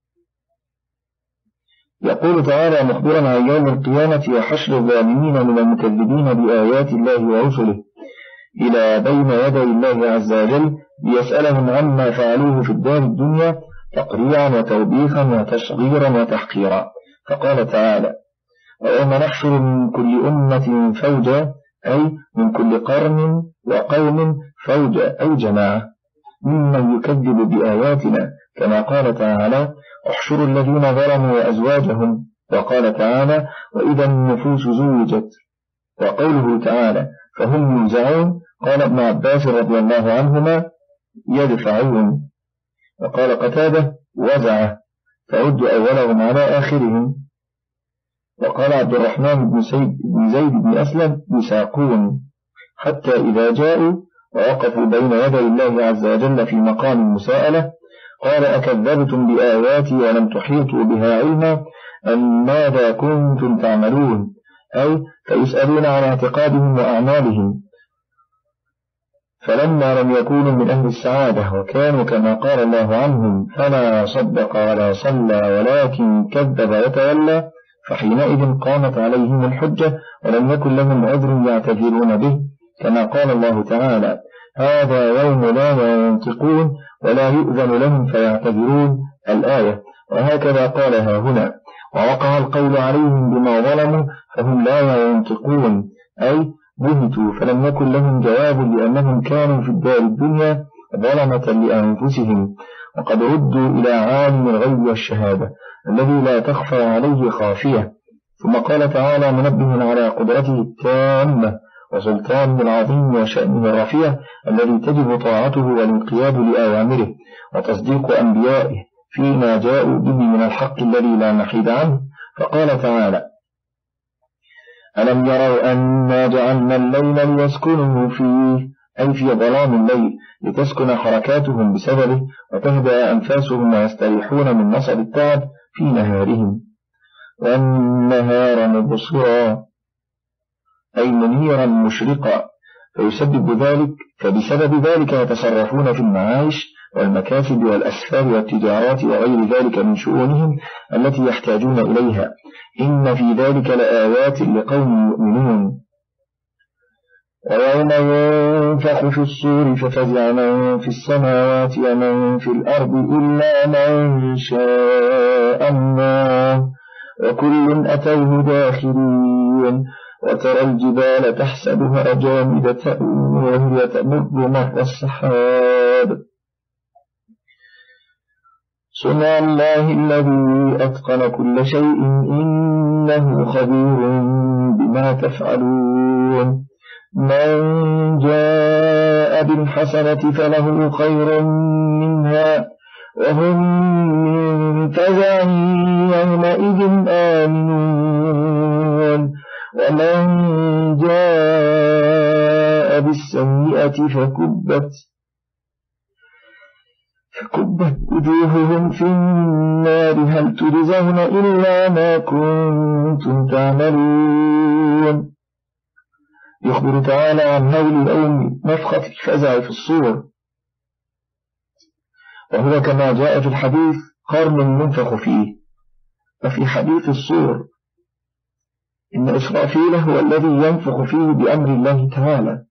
يقول تعالى مخبرا عن يوم القيامة وحشر الظالمين من المكذبين بآيات الله ورسله إلى بين يدي الله عز وجل ليسألهم عما فعلوه في الدار الدنيا تقريعا وتوبيخا وتصغيرا وتحقيرا. فقال تعالى: ويوم نحشر من كل أمة فوجا، أي من كل قرن وقوم فوجا، أي جماعة ممن يكذب بآياتنا، كما قال تعالى: احشروا الذين ظلموا وأزواجهم. وقال تعالى: وإذا النفوس زوجت. وقوله تعالى: فهم يوزعون، قال ابن عباس رضي الله عنهما: يدفعون. وقال قتادة: وزعه، فعد أولهم على آخرهم. وقال عبد الرحمن بن زيد بن أسلم: يساقون، حتى إذا جاءوا ووقفوا بين يدي الله عز وجل في مقام المساءلة قال: أكذبتم بآياتي ولم تحيطوا بها علما أم ماذا كنتم تعملون، أي فيسألون عن اعتقادهم وأعمالهم. فلما لم يكونوا من أهل السعادة وكانوا كما قال الله عنهم فلا صدق ولا صلى ولكن كذب وتولى، فحينئذ قامت عليهم الحجة ولم يكن لهم عذر يعتذرون به، كما قال الله تعالى: هذا يوم لا ينطقون ولا يؤذن لهم فيعتذرون، الآية. وهكذا قالها هنا: ووقع القول عليهم بما ظلموا فهم لا ينطقون، أي بهتوا فلم يكن لهم جواب لأنهم كانوا في الدار الدنيا ظلمة لأنفسهم، وقد ردوا إلى عالم الغيب والشهادة الذي لا تخفى عليه خافية. ثم قال تعالى منبه على قدرته التامة وسلطانه العظيم وشأنه الرفيع الذي تجب طاعته والانقياد لأوامره وتصديق أنبيائه فيما جاءوا به من الحق الذي لا محيد عنه، فقال تعالى: ألم يروا أنا جعلنا الليل ليسكنوا فيه، أي في ظلام الليل لتسكن حركاتهم بسببه وتهدأ أنفاسهم ويستريحون من نصب التعب في نهارهم، والنهار مبصرا أي منيرا مشرقا، فيسبب ذلك فبسبب ذلك يتصرفون في المعايش والمكاسب والأسفار والتجارات وغير ذلك من شؤونهم التي يحتاجون إليها. إن في ذلك لآيات لقوم يؤمنون. ويوم ينفخ في الصور ففزع من في السماوات ومن في الأرض إلا من شاء الله وكل أتوه داخرين. وترى الجبال تحسبها جامدة وهي تمر مر السحاب، صنع الله الذي أتقن كل شيء إنه خبير بما تفعلون. من جاء بالحسنة فله خير منها وهم من فزع يومئذ آمنون. ومن جاء بالسيئة فكبت فكبت وجوههم في النار هل تجزون إلا ما كنتم تعملون. يخبر تعالى عن هول يوم نفخة الفزع في الصور، وهو كما جاء في الحديث قرن ينفخ فيه. وفي حديث الصور إن إسرافيل هو الذي ينفخ فيه بأمر الله تعالى،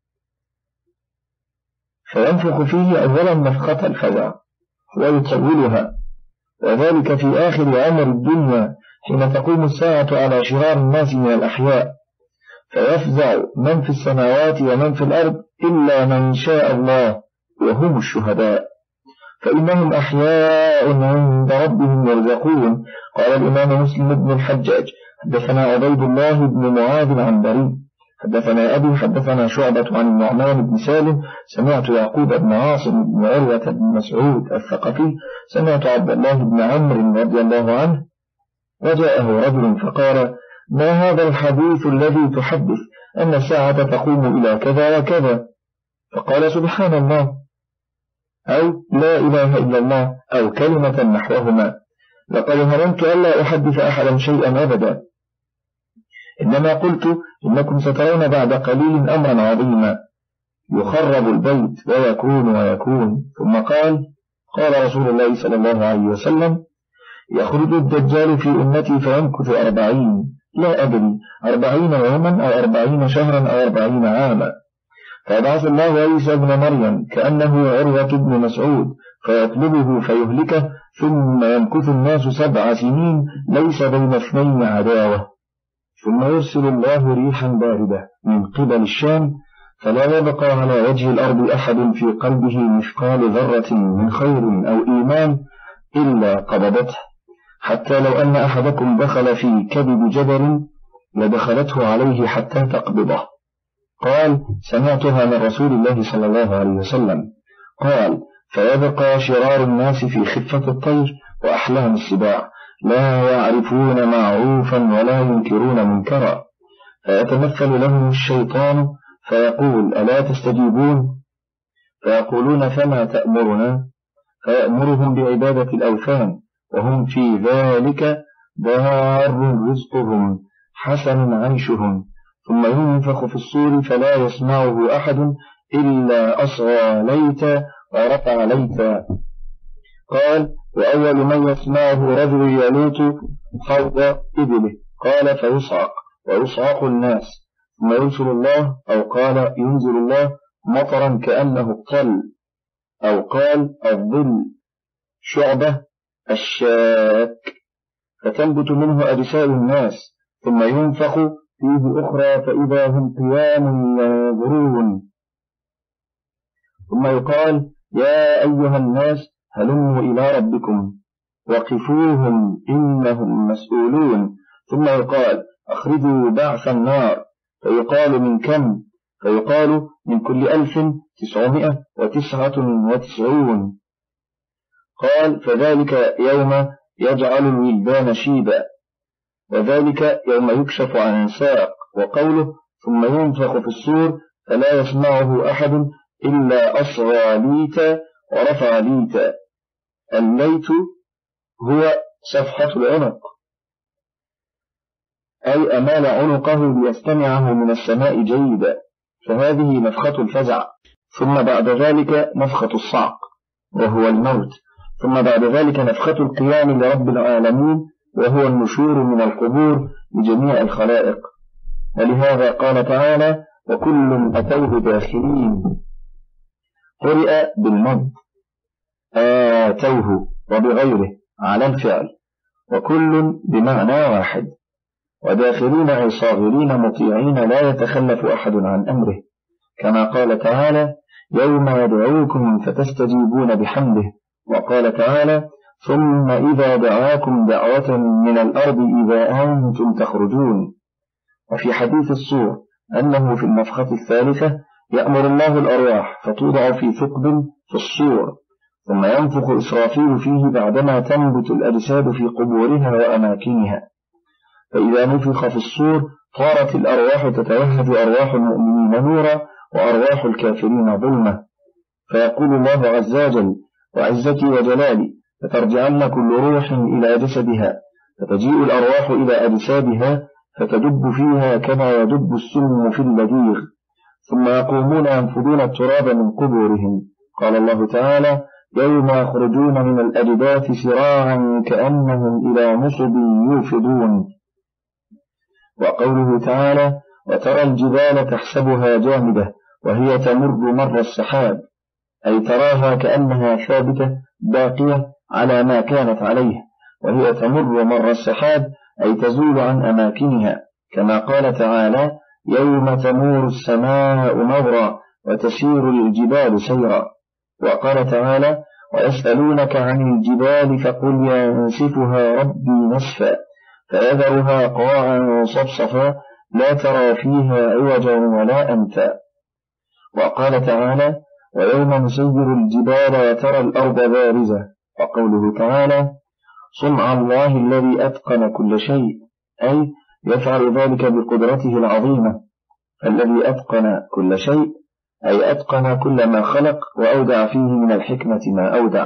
فينفخ فيه أولا نفخة الفزع ويطولها، وذلك في آخر عمر الدنيا حين تقوم الساعة على شرار الناس من الأحياء، فيفزع من في السماوات ومن في الأرض إلا من شاء الله وهم الشهداء، فإنهم أحياء عند ربهم يرزقون. قال الإمام مسلم بن الحجاج: حدثنا عبيد الله بن معاذ العنبري حدثنا أبي حدثنا شعبة عن النعمان بن سالم سمعت يعقوب بن عاصم بن عروة بن مسعود الثقفي سمعت عبد الله بن عمرو رضي الله عنه وجاءه رجل فقال: ما هذا الحديث الذي تحدث أن الساعة تقوم إلى كذا وكذا؟ فقال: سبحان الله، أو لا إله إلا الله، أو كلمة نحوهما. لقد هممت ألا أحدث أحدا شيئا أبدا، إنما قلت إنكم سترون بعد قليل أمرا عظيما يخرب البيت ويكون ويكون. ثم قال: قال رسول الله صلى الله عليه وسلم: يخرج الدجال في أمتي فيمكث أربعين، لا أدري أربعين يوما أو أربعين شهرا أو أربعين عاما، فيبعث الله عيسى ابن مريم كأنه عروة بن مسعود فيطلبه فيهلكه، ثم يمكث الناس سبع سنين ليس بين اثنين عداوة، ثم يرسل الله ريحا باردة من قبل الشام فلا يبقى على وجه الأرض أحد في قلبه مثقال ذرة من خير أو إيمان إلا قبضته، حتى لو أن أحدكم دخل في كبد جبل لدخلته عليه حتى تقبضه. قال: سمعتها من رسول الله صلى الله عليه وسلم. قال: فيبقى شرار الناس في خفة الطير وأحلام السباع لا يعرفون معروفا ولا ينكرون منكرا، فيتمثل لهم الشيطان فيقول: ألا تستجيبون؟ فيقولون: فما تأمرنا؟ فيأمرهم بعبادة الأوثان، وهم في ذلك دار رزقهم حسن عيشهم. ثم ينفخ في الصور فلا يسمعه أحد إلا أصغى ليتا ورفع ليتا. قال: وأول من يسمعه رجل يلوت خوض إبله. قال: فيصعق ويصعق الناس، ثم يرسل الله أو قال ينزل الله مطرا كأنه الطل، أو قال الظل شعبة الشاك، فتنبت منه أجساد الناس، ثم ينفخ فيه أخرى فإذا هم قيام ينظرون. ثم يقال يا أيها الناس هلموا إلى ربكم وقفوهم إنهم مسؤولون. ثم يقال أخرجوا بعث النار فيقال من كم؟ فيقال من كل ألف تسعمائة وتسعة وتسعون. قال فذلك يوم يجعل الولدان شيبا، وذلك يوم يكشف عن ساق. وقوله ثم ينفخ في الصور فلا يسمعه أحد إلا أصغى ليتا ورفع ليتا. الليت هو صفحة العنق، أي أمال عنقه ليستمعه من السماء جيدا، فهذه نفخة الفزع. ثم بعد ذلك نفخة الصعق وهو الموت. ثم بعد ذلك نفخة القيام لرب العالمين وهو النشور من القبور لجميع الخلائق. ولهذا قال تعالى وكل أتوه داخلين. قرئ بالمد آتوه وبغيره على الفعل، وكل بمعنى واحد. وداخلين أي صاغرين مطيعين لا يتخلف أحد عن أمره، كما قال تعالى يوم يدعوكم فتستجيبون بحمده. وقال تعالى ثم إذا دعاكم دعوة من الأرض إذا أنتم تخرجون. وفي حديث الصور أنه في النفخة الثالثة يأمر الله الأرواح فتوضع في ثقب في الصور، ثم ينفخ إسرافيل فيه بعدما تنبت الأجساد في قبورها وأماكنها. فإذا نفخ في الصور طارت الأرواح تتوهج أرواح المؤمنين نورا وأرواح الكافرين ظلمة. فيقول الله عز وجل وعزتي وجلالي فترجعن كل روح إلى جسدها، فتجيء الأرواح إلى أجسادها فتدب فيها كما يدب السم في اللديغ، ثم يقومون ينفضون التراب من قبورهم. قال الله تعالى يوم يخرجون من الأجداث سراعا كأنهم إلى نصب يوفضون. وقوله تعالى وترى الجبال تحسبها جامدة وهي تمر مر السحاب، أي تراها كأنها ثابتة باقية على ما كانت عليه، وهي تمر مر السحاب أي تزول عن أماكنها، كما قال تعالى يوم تمور السماء مورا وتسير الجبال سيرا. وقال تعالى ويسألونك عن الجبال فقل ينسفها ربي نسفا فيذرها قاعا صفصفا لا ترى فيها عوجا ولا أمتا. وقال تعالى ويوم نسير الجبال وترى الأرض بارزة. وقوله تعالى صنع الله الذي أتقن كل شيء، أي يفعل ذلك بقدرته العظيمة. الذي أتقن كل شيء أي أتقن كل ما خلق وأودع فيه من الحكمة ما أودع.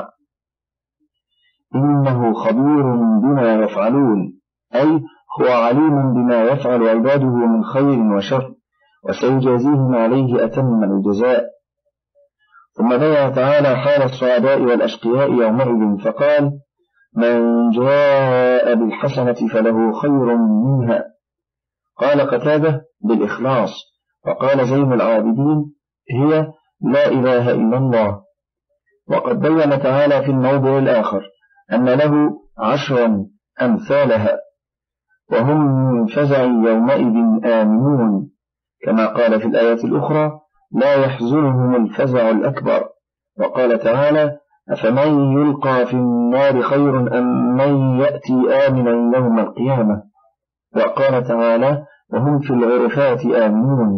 إنه خبير بما يفعلون، أي هو عليم بما يفعل عباده من خير وشر، وسيجازيهم عليه أتم الجزاء. ثم بيّن تعالى حال السعداء والأشقياء يومئذ فقال من جاء بالحسنة فله خير منها. قال قتادة بالإخلاص، وقال زين العابدين هي لا إله إلا الله. وقد بيّن تعالى في الموضع الآخر أن له عشرا أمثالها وهم من فزع يومئذ آمنون، كما قال في الآية الأخرى لا يحزنهم الفزع الأكبر. وقال تعالى أفمن يلقى في النار خير أم من يأتي آمنا يوم القيامة. وقال تعالى وهم في الغرفات آمنون.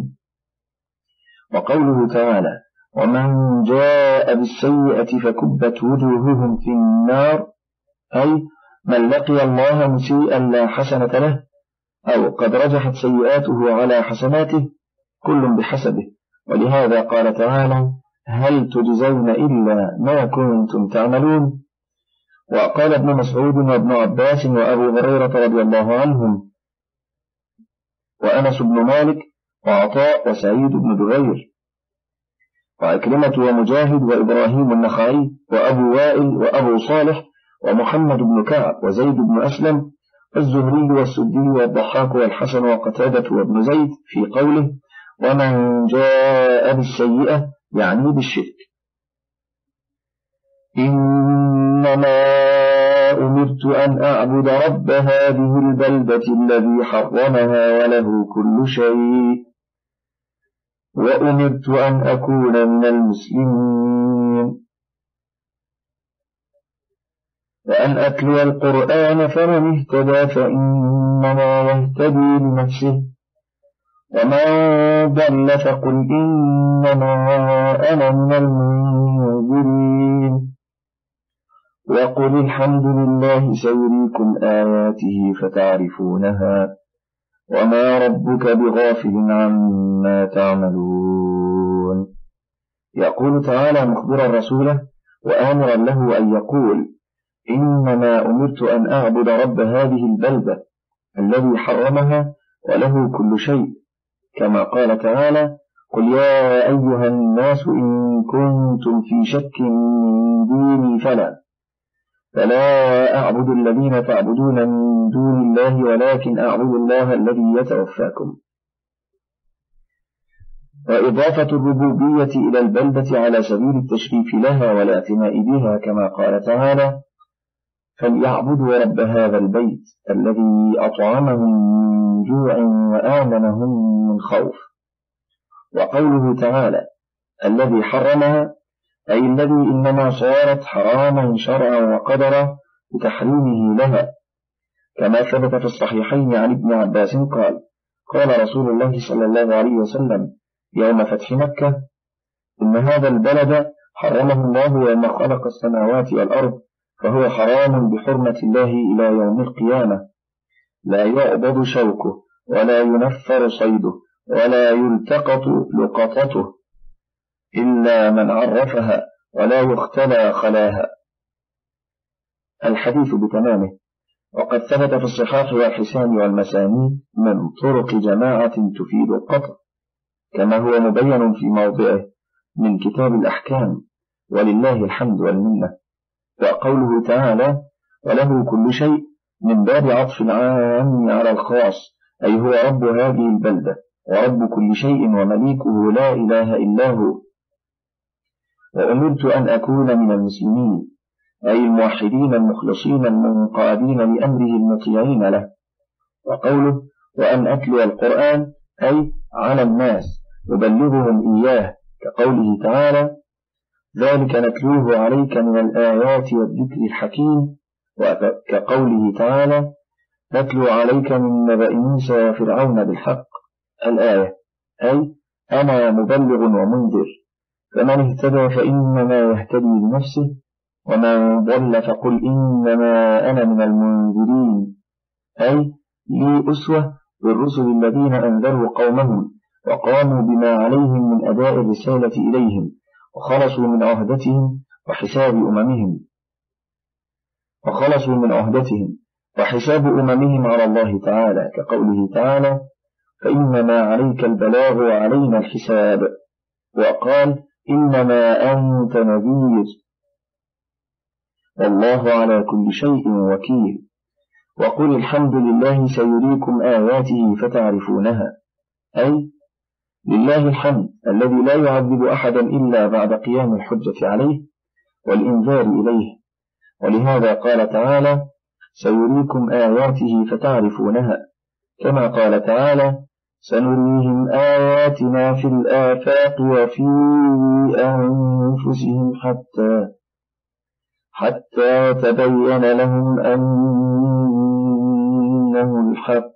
وقوله تعالى ومن جاء بالسيئة فكبت وجوههم في النار، أي من لقي الله مسيئا لا حسنة له أو قد رجحت سيئاته على حسناته كل بحسبه. ولهذا قال تعالى هل تجزون إلا ما كنتم تعملون. وقال ابن مسعود وابن عباس وأبو هريرة رضي الله عنهم وأنس بن مالك وعطاء وسعيد بن جبير وعكرمة ومجاهد وإبراهيم النخعي وأبو وائل وأبو صالح ومحمد بن كعب وزيد بن أسلم والزهري والسدي والضحاك والحسن وقتادة وابن زيد في قوله ومن جاء بالسيئة يعني بالشرك. إنما أمرت أن أعبد رب هذه البلدة الذي حرمها وله كل شيء وأمرت أن أكون من المسلمين وأن أتلو القرآن فمن اهتدى فإنما يهتدي لنفسه ومن ضل فقل إنما أنا من المنذرين وقل الحمد لله سيريكم آياته فتعرفونها وما ربك بغافل عما تعملون. يقول تعالى مخبرا رسوله وآمرا له أن يقول إنما أمرت أن أعبد رب هذه البلدة الذي حرمها وله كل شيء، كما قال تعالى قل يا أيها الناس إن كنتم في شك من ديني فلا فلا أعبد الذين تعبدون من دون الله ولكن أعبد الله الذي يتوفاكم. وإضافة الربوبية إلى البلدة على سبيل التشريف لها والاعتناء بها، كما قال تعالى فليعبدوا رب هذا البيت الذي أطعمهم من جوع وآمنهم من خوف. وقوله تعالى الذي حرمها أي الذي إنما صارت حراما شرعا وقدرا بتحريمه لها، كما ثبت في الصحيحين عن ابن عباس قال قال رسول الله صلى الله عليه وسلم يوم فتح مكة إن هذا البلد حرمه الله يوم خلق السماوات والأرض فهو حرام بحرمة الله إلى يوم القيامة، لا يعبد شوكه ولا ينفر صيده ولا يلتقط لقطته إلا من عرفها ولا يختلى خلاها. الحديث بتمامه. وقد ثبت في الصحاح والحسان والمسانيد من طرق جماعة تفيد القطع، كما هو مبين في موضعه من كتاب الأحكام، ولله الحمد والمنة. وقوله تعالى وله كل شيء من باب عطف العام على الخاص، أي هو رب هذه البلدة ورب كل شيء ومليكه لا إله إلا هو. وأمرت أن أكون من المسلمين أي الموحدين المخلصين المنقادين لأمره المطيعين له. وقوله وأن أتلو القرآن أي على الناس يبلغهم إياه، كقوله تعالى ذلك نتلوه عليك من الآيات والذكر الحكيم، وكقوله تعالى نتلو عليك من نبأ موسى وفرعون بالحق الآية، أي أنا مبلغ ومنذر، فمن اهتدى فإنما يهتدي لنفسه ومن ضل فقل إنما أنا من المنذرين، أي لي أسوة بالرسل الذين أنذروا قومهم وقاموا بما عليهم من أداء الرسالة إليهم وخلصوا من عهدتهم وحساب أممهم وخلصوا من عهدتهم وحساب أممهم على الله تعالى، كقوله تعالى فإنما عليك البلاغ وعلينا الحساب. وقال إنما أنت نذير والله على كل شيء وكيل. وقل الحمد لله سيريكم آياته فتعرفونها، أي لله الحمد الذي لا يعذب أحدا إلا بعد قيام الحجة عليه والإنذار إليه. ولهذا قال تعالى سيريكم آياته فتعرفونها، كما قال تعالى سنريهم آياتنا في الآفاق وفي أنفسهم حتى حتى تبين لهم أنه الحق.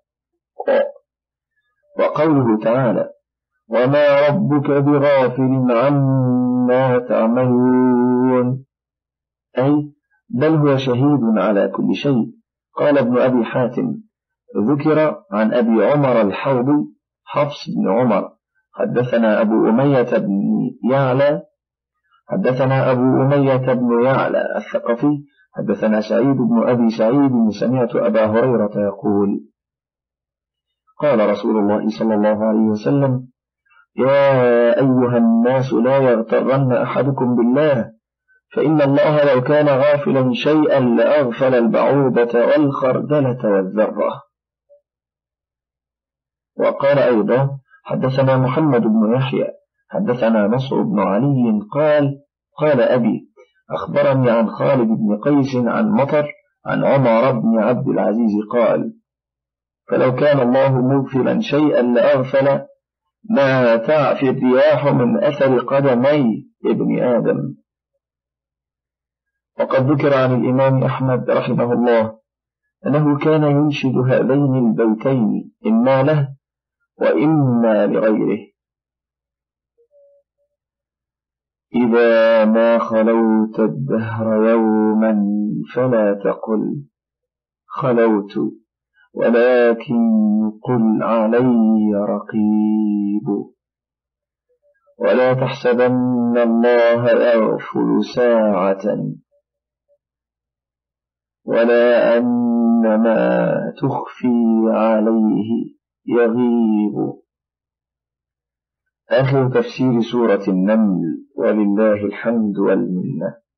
وقوله تعالى وما ربك بغافل عما تعملون، أي بل هو شهيد على كل شيء. قال ابن أبي حاتم ذكر عن أبي عمر الحوضي حفص بن عمر حدثنا أبو أمية بن يعلى حدثنا أبو أمية بن يعلى الثقفي حدثنا سعيد بن أبي سعيد سمعت أبا هريرة يقول قال رسول الله صلى الله عليه وسلم يا أيها الناس لا يغترن أحدكم بالله فإن الله لو كان غافلا شيئا لأغفل البعوضة والخردلة والذرة. وقال أيضا حدثنا محمد بن يحيى حدثنا نصر بن علي قال قال أبي أخبرني عن خالد بن قيس عن مطر عن عمر بن عبد العزيز قال: فلو كان الله مغفلا شيئا لأغفل ما تعفي الرياح من أثر قدمي ابن آدم. وقد ذكر عن الإمام أحمد رحمه الله أنه كان ينشد هذين البيتين إما له وإما لغيره: إذا ما خلوت الدهر يوما فلا تقل خلوت، ولكن قل علي رقيب، ولا تحسبن الله يغفل ساعة، ولا أن ما تخفي عليه يغيب. آخر تفسير سورة النمل، ولله الحمد والمنة.